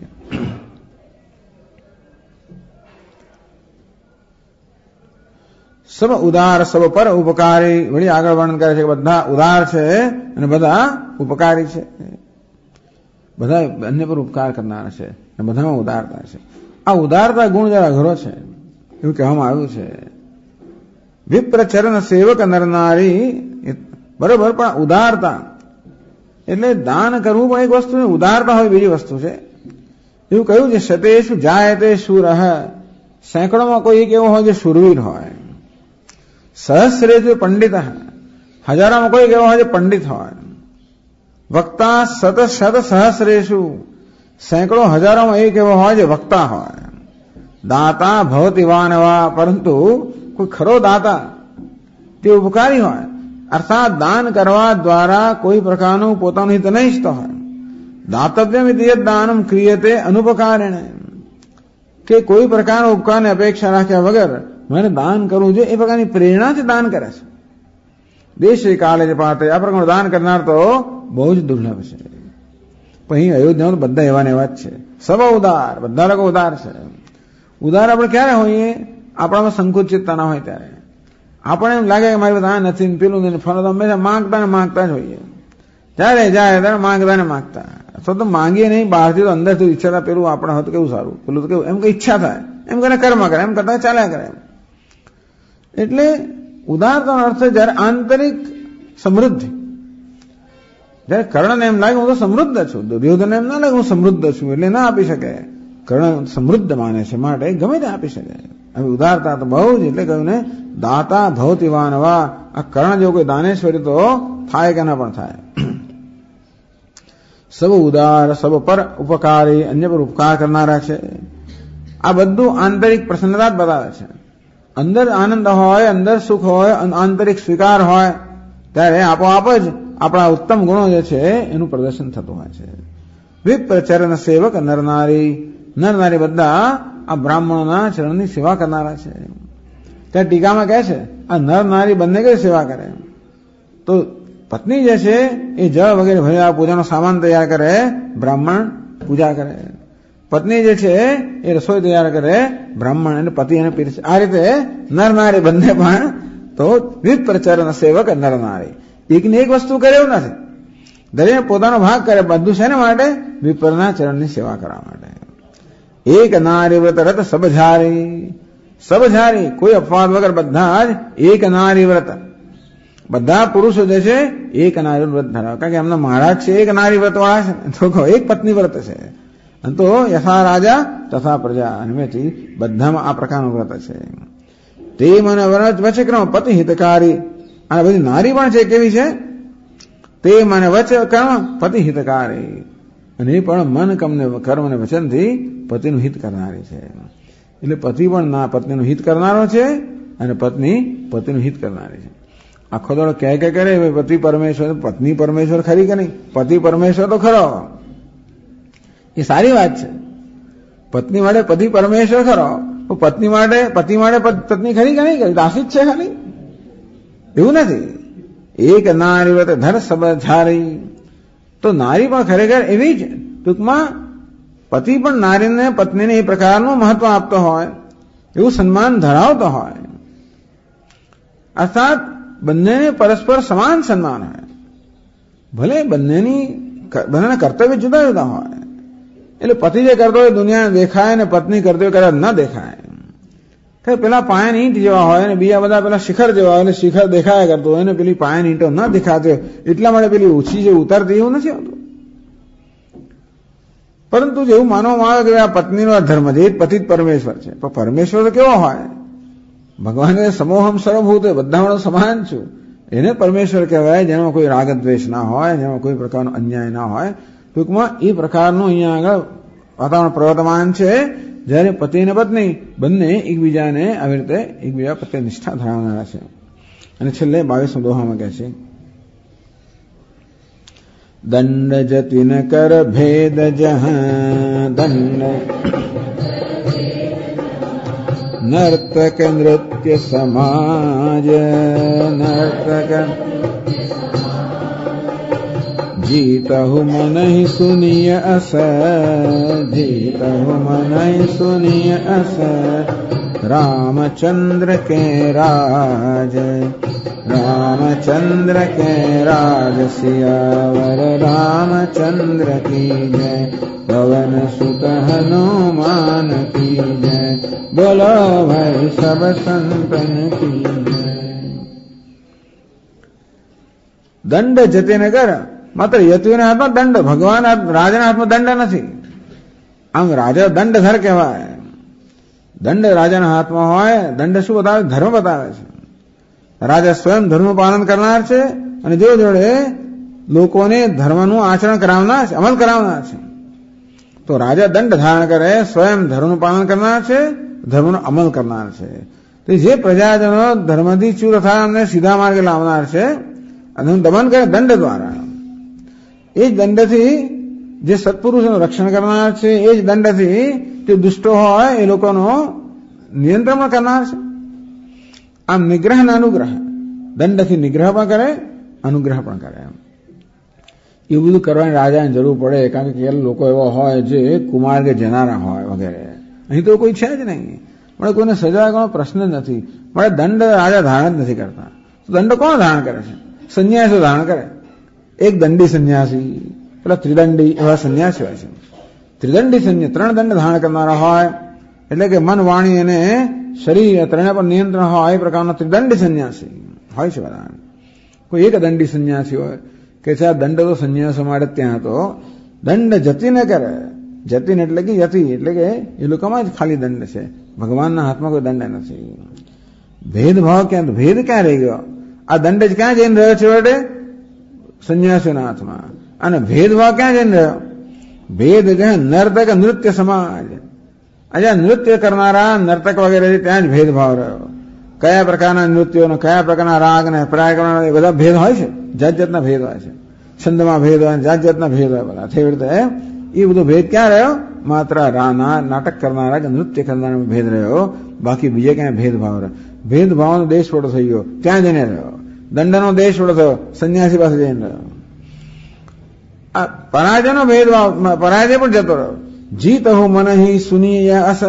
સબ ઉદાર સબ પર ઉપકારી. વળી આગળ વર્ણન કરે છે કે બધા ઉદાર છે અને બધા ઉપકારી છે. બધા અન્ય પર ઉપકાર કરનાર છે અને બધામાં ઉદારતા છે. આ ઉદારતા ગુણ જરા અઘરો છે એવું કહેવામાં આવ્યું છે. વિપ્ર ચરણ સેવક નરનારી. બરોબર, પણ ઉદારતા એટલે દાન કરવું પણ એક વસ્તુ છે, ઉદારતા હોય બીજી વસ્તુ છે. એવું કહ્યું છે શતેષુ જાયતે શૂર. સેંકડોમાં કોઈ એક એવો હોય જે શૂરવીર હોય. સહસ્રેષુ પંડિત. હજારોમાં કોઈ એવો હોય જે પંડિત હોય. વક્તા શત શત સહસ્રેષુ. સેંકડો હજારોમાં એક એવો હોય જે વક્તા હોય. દાતા ભવતિ વાનવા, પરંતુ કોઈ ખરો દાતા તે ઉપકારી હોય, અર્થાત દાન કરવા દ્વારા કોઈ પ્રકારનું પોતાનું હિત નહીં ઈચ્છતો હોય. દાતવ્યમ ઇતિ યદ દાનમ ક્રિયતે અનુપકારેણ, કે કોઈ પ્રકારના ઉપકારની અપેક્ષા રાખ્યા વગર મને દાન કરવું જોઈએ એ પ્રકારની પ્રેરણાથી દાન કરે છે. દેશે કાલે જ પાતે આ પ્રકારનું દાન કરનાર તો બહુ જ દુર્લભ છે. પણ અહીં અયોધ્યામાં બધા એવા ને એવા જ છે. સબ ઉદાર, બધા લોકો ઉદાર છે. ઉદાર આપણે ક્યારે હોઈએ? આપણામાં સંકુચિતતા ના હોય ત્યારે. આપણે એમ લાગે કે મારી પાસે આ નથી, પેલું નથી, ફળ તો હંમેશા માંગતા ને માંગતા જ હોઈએ. ત્યારે જાય ત્યારે માંગતા ને માંગતા. અથવા તો માંગીએ નહીં, બહારથી તો અંદરથી ઈચ્છા થાય પેલું આપણે હોય તો કેવું સારું, પેલું તો કેવું, એમ કઈ ઈચ્છા થાય, એમ કરે કર્મ કરે, એમ કરતા ચાલ્યા કરે. એટલે ઉદારતાનો અર્થ જયારે આંતરિક સમૃદ્ધિ. જયારે કર્ણને એમ લાગે હું તો સમૃદ્ધ છું, દુર્યોધનને એમ ના લાગે હું સમૃદ્ધ છું, એટલે ના આપી શકે. કર્ણ સમૃદ્ધ માને છે માટે ગમે તે આપી શકે. હવે ઉદારતા તો બહુ જ, એટલે કહ્યું ને દાતા ભવતિ વાનવા. આ કર્ણ જેવો કોઈ દાનેશ્વરી તો થાય કે ના પણ થાય. સબ ઉદાર, સબ પર ઉપકારી, અન્ય પર ઉપકાર કરનારા છે. આ બધું આંતરિક પ્રસન્નતા જ બતાવે છે. અંદર આનંદ હોય, અંદર સુખ હોય, આંતરિક સ્વીકાર હોય, ત્યારે આપોઆપ જ આપણા ઉત્તમ ગુણો જે છે એનું પ્રદર્શન થતું હોય છે. વિપ્રચરણ સેવક નરનારી, નરનારી બધા આ બ્રાહ્મણોના ચરણની સેવા કરનારા છે. ત્યાં ટીકામાં કહે છે આ નર નારી બંને કઈ સેવા કરે? તો પત્ની જે છે એ જળ વગેરે ભર્યા પૂજાનો સામાન તૈયાર કરે, બ્રાહ્મણ પૂજા કરે. પત્ની જે છે એ રસોઈ તૈયાર કરે, બ્રાહ્મણ અને પતિ એને પીરસે. આ રીતે નર નારી બંને પણ તો વિપ્રચરણ સેવક નર નારી. એકની એક વસ્તુ કરે એવું નથી, દરેક પોતાનો ભાગ કરે. બધું છે ને માટે વિપ્રના ચરણની સેવા કરવા માટે. એક નારી વ્રત રત સબઝારી, સબઝારી કોઈ અપવાદ વગર બધા જ એક નારી વ્રત. બધા પુરુષો જે છે એક નારી વ્રત ધરાવે, કારણ કે એમના મહારાજ છે એક નારી વ્રત વાળા છે, તો એક પત્ની વ્રત છે. તો યથા રાજા તથા પ્રજા, એમથી બધામાં આ પ્રકારનું વ્રત છે. તે મને વચ કર્મ પતિ હિતકારી. આ બધી નારી પણ છે કેવી છે? તે મને વચ કર્મ પતિ હિતકારી, અને એ પણ મન કર્મ અને વચનથી પતિનું હિત કરનારી છે. એટલે પતિ પણ પત્નીનું હિત કરનારો છે અને પત્ની પતિનું હિત કરનારી છે. આખો દોડો કહે કરે પતિ પરમેશ્વર, પત્ની પરમેશ્વર ખરી કે નહીં? પતિ પરમેશ્વર તો ખરો, એ સારી વાત છે. પત્ની માટે પતિ પરમેશ્વર ખરો, પત્ની માટે પતિ માટે પત્ની ખરી કે નહીં? દાસી જ છે ખાલી, એવું નથી. એક નારી વ્રત ધર સબઝારી. તો નારી પણ ખરેખર એવી જ, ટૂંકમાં પતિ પણ નારીને પત્નીને એ પ્રકારનું મહત્વ આપતો હોય, એવું સન્માન ધરાવતો હોય, અર્થાત બંનેને પરસ્પર સમાન સન્માન હોય. ભલે બંનેના કર્તવ્ય જુદા જુદા હોય. એટલે પતિ જે કરતો હોય દુનિયા દેખાય ને પત્ની કરતો હોય કદાચ ન દેખાય. પેલા પાયાની ઈંટ જેવા હોય ને બીજા બધા પેલા શિખર જેવા હોય, એટલે શિખર દેખાયા કરતો હોય ને પેલી પાયાની ઈંટો ન દેખાતી હોય, એટલા માટે પેલી ઓછી જે ઉતારતી એવું નથી હોતું. પરંતુ જેવું માનવામાં આવે કે આ પત્નીનો ધર્મ છે, એ પતિ જ પરમેશ્વર છે. પણ પરમેશ્વર તો કેવો હોય? ભગવાને સમોહમ સર્વભૂત, બધામાં સમાન છું, એને પરમેશ્વર કહેવાય, જેમાં કોઈ રાગ દ્વેષ ના હોય, જેમાં કોઈ પ્રકારનો અન્યાય ના હોય. ટૂંકમાં એ પ્રકારનું અહીંયા આગળ વાતાવરણ પ્રવર્તમાન છે, જ્યારે પતિ અને પત્ની બંને એકબીજાને આવી રીતે એકબીજા પ્રત્યે નિષ્ઠા ધરાવનારા છે. અને છેલ્લે 22મો દોહામાં કહે છે દંડ જતિન કર ભેદ જહ દંડ નર્તક નૃત્ય સમાજ નર્તક जीतहु मनहि सुनिय अस, जीतहु मनहि सुनिय अस, रामचंद्र के राज, रामचंद्र के राज, सियावर रामचंद्र की जय, पवन सुत हनुमान की जय, बोलो भाई सब संतन की जय. दंड जतिनगर માત્ર યતિઓના હાથમાં દંડ, ભગવાન રાજાના હાથમાં દંડ નથી. આમ રાજા દંડધર કહેવાય. દંડ રાજાના હાથમાં હોય. દંડ શું બતાવે? ધર્મ બતાવે છે. રાજા સ્વયં ધર્મ પાલન કરનાર છે અને જોડે લોકોને ધર્મનું આચરણ કરાવનાર છે, અમલ કરાવનાર છે. તો તો રાજા દંડ ધારણ કરે, સ્વયં ધર્મનું પાલન કરનાર છે, ધર્મનો અમલ કરનાર છે. તો જે પ્રજાજનો ધર્મથી ચ્યુત થાય અમને સીધા માર્ગે લાવનાર છે, અને દમન કરે દંડ દ્વારા, એ જ દંડથી જે સત્પુરુષોનું રક્ષણ કરનાર છે, એ જ દંડથી જે દુષ્ટો હોય એ લોકોનો નિયંત્રણ કરનાર છે. આમ નિગ્રહ અને અનુગ્રહ, દંડથી નિગ્રહ પણ કરે, અનુગ્રહ પણ કરે. એવું બધું કરવાની રાજાને જરૂર પડે, કારણ કે લોકો એવા હોય જે કુમાર કે જનારા હોય વગેરે. અહીં તો કોઈ છે જ નહીં, મળે કોઈને સજા કરવાનો પ્રશ્ન જ નથી. મળે દંડ રાજા ધારણ જ નથી કરતા. દંડ કોણ ધારણ કરે છે? સંન્યાસીઓ ધારણ કરે. એક દંડી સંન્યાસી, પેલા ત્રિદંડી એવા સંન્યાસી હોય છે. ત્રિદંડી સંન્યાસ, 3 દંડ ધારણ કરનારા હોય, એટલે કે મન, વાણી અને શરીર ત્રણે પર નિયંત્રણ હોય, એ પ્રકારનો ત્રિદંડી સંન્યાસી હોય છે બધા. કોઈ એક દંડી સંન્યાસી હોય કે છે આ દંડ તો સંન્યાસો માટે ત્યાં હતો, દંડ જતી ન કરે. જતીન એટલે કે યતિ, એટલે કે એ લોકોમાં જ ખાલી દંડ છે, ભગવાનના હાથમાં કોઈ દંડ નથી. ભેદભાવ ક્યાં, ભેદ ક્યાં રહી ગયો? આ દંડ જ ક્યાં જઈને રહ્યો છે વડે? સંન્યાસીઓના હાથમાં. અને ભેદભાવ ક્યાં જઈને રહ્યો? ભેદ કે નર્તક નૃત્ય સમાજ, આજે નૃત્ય કરનારા નર્તક વગેરે ત્યાં જ ભેદભાવ રહ્યો. કયા પ્રકારના નૃત્યોનો, કયા પ્રકારના રાગ ને પ્રાય કરવાના, એ બધા ભેદ હોય છે, જાત જાતના ભેદ હોય છે. છંદમાં ભેદ હોય, જાત જાતના ભેદ હોય બધા. તે રીતે એ બધો ભેદ ક્યાં રહ્યો? માત્ર નાટક કરનારા કે નૃત્ય કરનારા ભેદ રહ્યો, બાકી બીજે ક્યાંય ભેદભાવ રહ્યો? ભેદભાવનો દેશ વડો થઈ ગયો, ત્યાં જઈને રહ્યો. દંડનો દેશ વડો થયો, સંન્યાસી પાસે જઈને રહ્યો. આ પરાજયનો ભેદભાવ, પરાજય પણ જતો રહ્યો. જીત હો મન હી સુનીય અસ.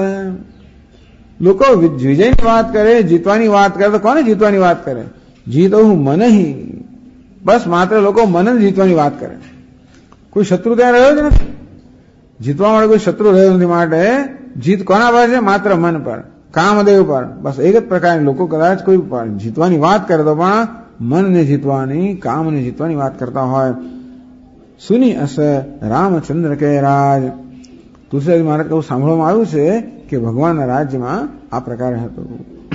લોકો વિજયની વાત કરે, જીતવાની વાત કરે, તો કોને જીતવાની વાત કરે? જીત હું મન હી, બસ માત્ર લોકો મન જ જીતવાની વાત કરે. કોઈ શત્રુ ત્યાં રહ્યો જ નથી. જીતવા માટે કોઈ શત્રુ રહ્યો નથી. માટે જીત કોના પર છે? માત્ર મન પર, કામદેવ પર. બસ એક જ પ્રકારની લોકો કદાચ કોઈ જીતવાની વાત કરે તો પણ મનને જીતવાની, કામને જીતવાની વાત કરતા હોય. સુની અસ રામચંદ્ર કે રાજ. તુલસીદાસ મહારાજ કહું સાંભળવામાં આવ્યું છે કે ભગવાનના રાજ્યમાં આ પ્રકારે હતું.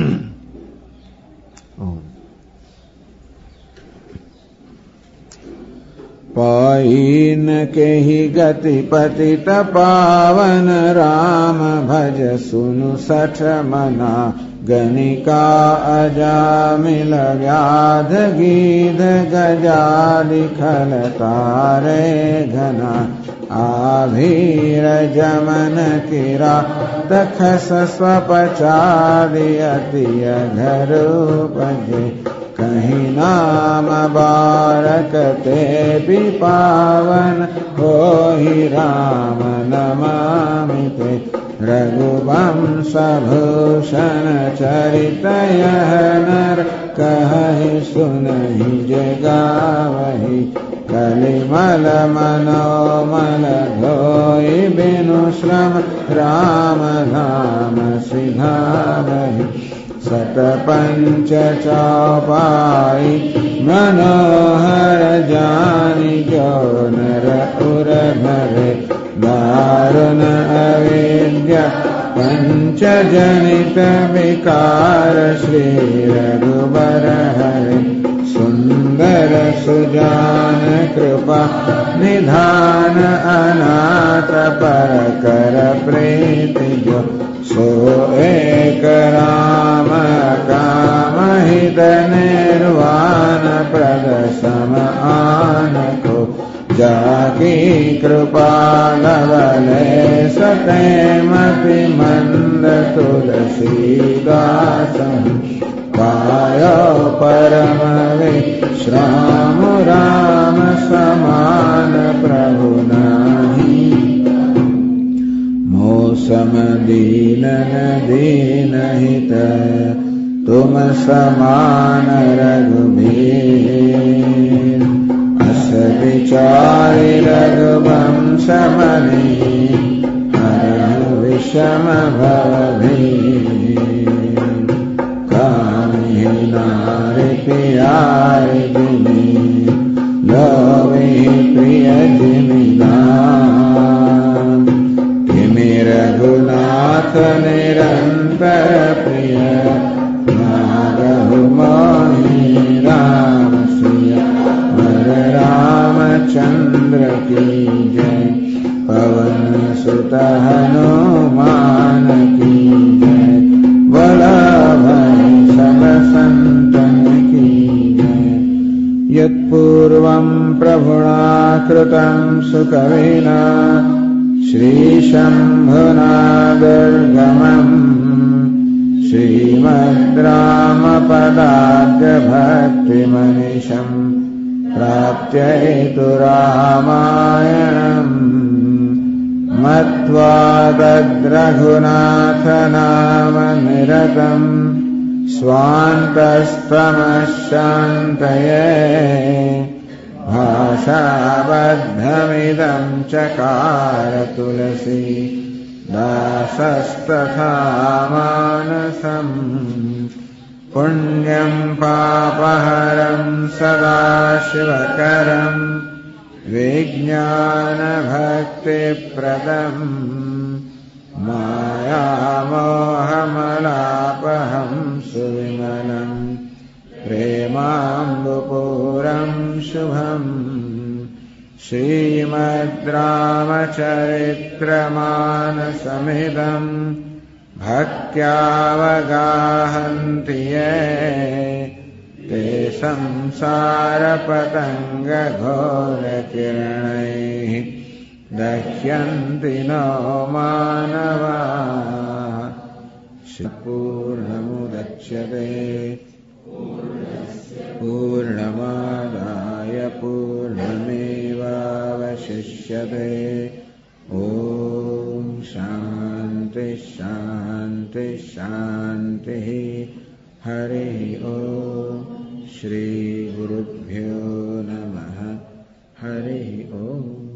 પાઈન કેહી ગતિ પતિત પાવન રામ ભજ સુનુ સઠ મના ગનિકા અજામિલ વ્યાધ ગીધ ગજાલિ ખલ તારે ઘના આભીર જમન કિરા તખસ સ્વપચારિ અતિય ઘર પજે કહીં નામ બારક તે ભી પાવન હોઈ રામ નમામિ તે રઘુવંશ ભૂષણ ચરિત નર કહી સુનહિ જગાવહી કલિમલ મનોમલ ધોઈ બિनु શ્રમ રામ નામ સિધાવહી સતપંચ ચોપાઈ મનોહર જાની જો નર ઉર ભરે દારુણ અવિદ્યા પંચ જનિત વિકાર શ્રી રઘુબર હરે સુંદર સુજાન કૃપા નિધાન અનાથ પર કર પ્રીતિ જો સો એક રામ કામ હિત નિર્વાણ પ્રદ સમ આન કો જાકી કૃપા લવલે સતે મતિ મંદ તુલસીદાસ પાયો પરમ વિશ્રામ રામ સમાન પ્રભુ નહીં મોસમ દીન દીન હિત તુમ સમાન રઘુબીર અસ વિચારી રઘુવંશ મની હર વિષમ ભવભીર નારે પ્યારે દિની લવે પ્રિય જિમિદાન હિમે રઘુનાથ નિરંતર પ્રિય નારહુ મહી રામ સિયા વર રામચંદ્ર કી જય पवन सुत हनुमान की जय। बोला भाई सब संतन की जय। यत्पूर्वं प्रभुना कृतं सुकविना श्रीशम्भुना दुर्गमम् श्रीमद् रामपदाब्जभक्तिमनिशम् प्राप्त्यैतु रामायणम् मत्वा तद्रघुनाथनामनिरतम् स्वान्तस्तमःशान्तये भाषाबद्धमिदं चकार तुलसी दासस्तथा मानसम् पुण्यं पापहरं सदा शिवकरं विज्ञानभक्तिप्रदम् मायामोहमलापहं सुविमलं प्रेमाम्बुपूरं शुभम् श्रीमद् रामचरित्रमानसमिदम् भक्त्यावगाहन्ति ये ते संसारपतङ्गघोरकिरणैः दह्यन्ति नो मानवाः। पूर्णमुदच्यते पूर्णमादाय पूर्णमेवावशिष्यते। ॐ शान्ति शान्ति शान्तिः। हरिः ॐ। श्रीगुरुभ्यो नमः। हरिः ॐ।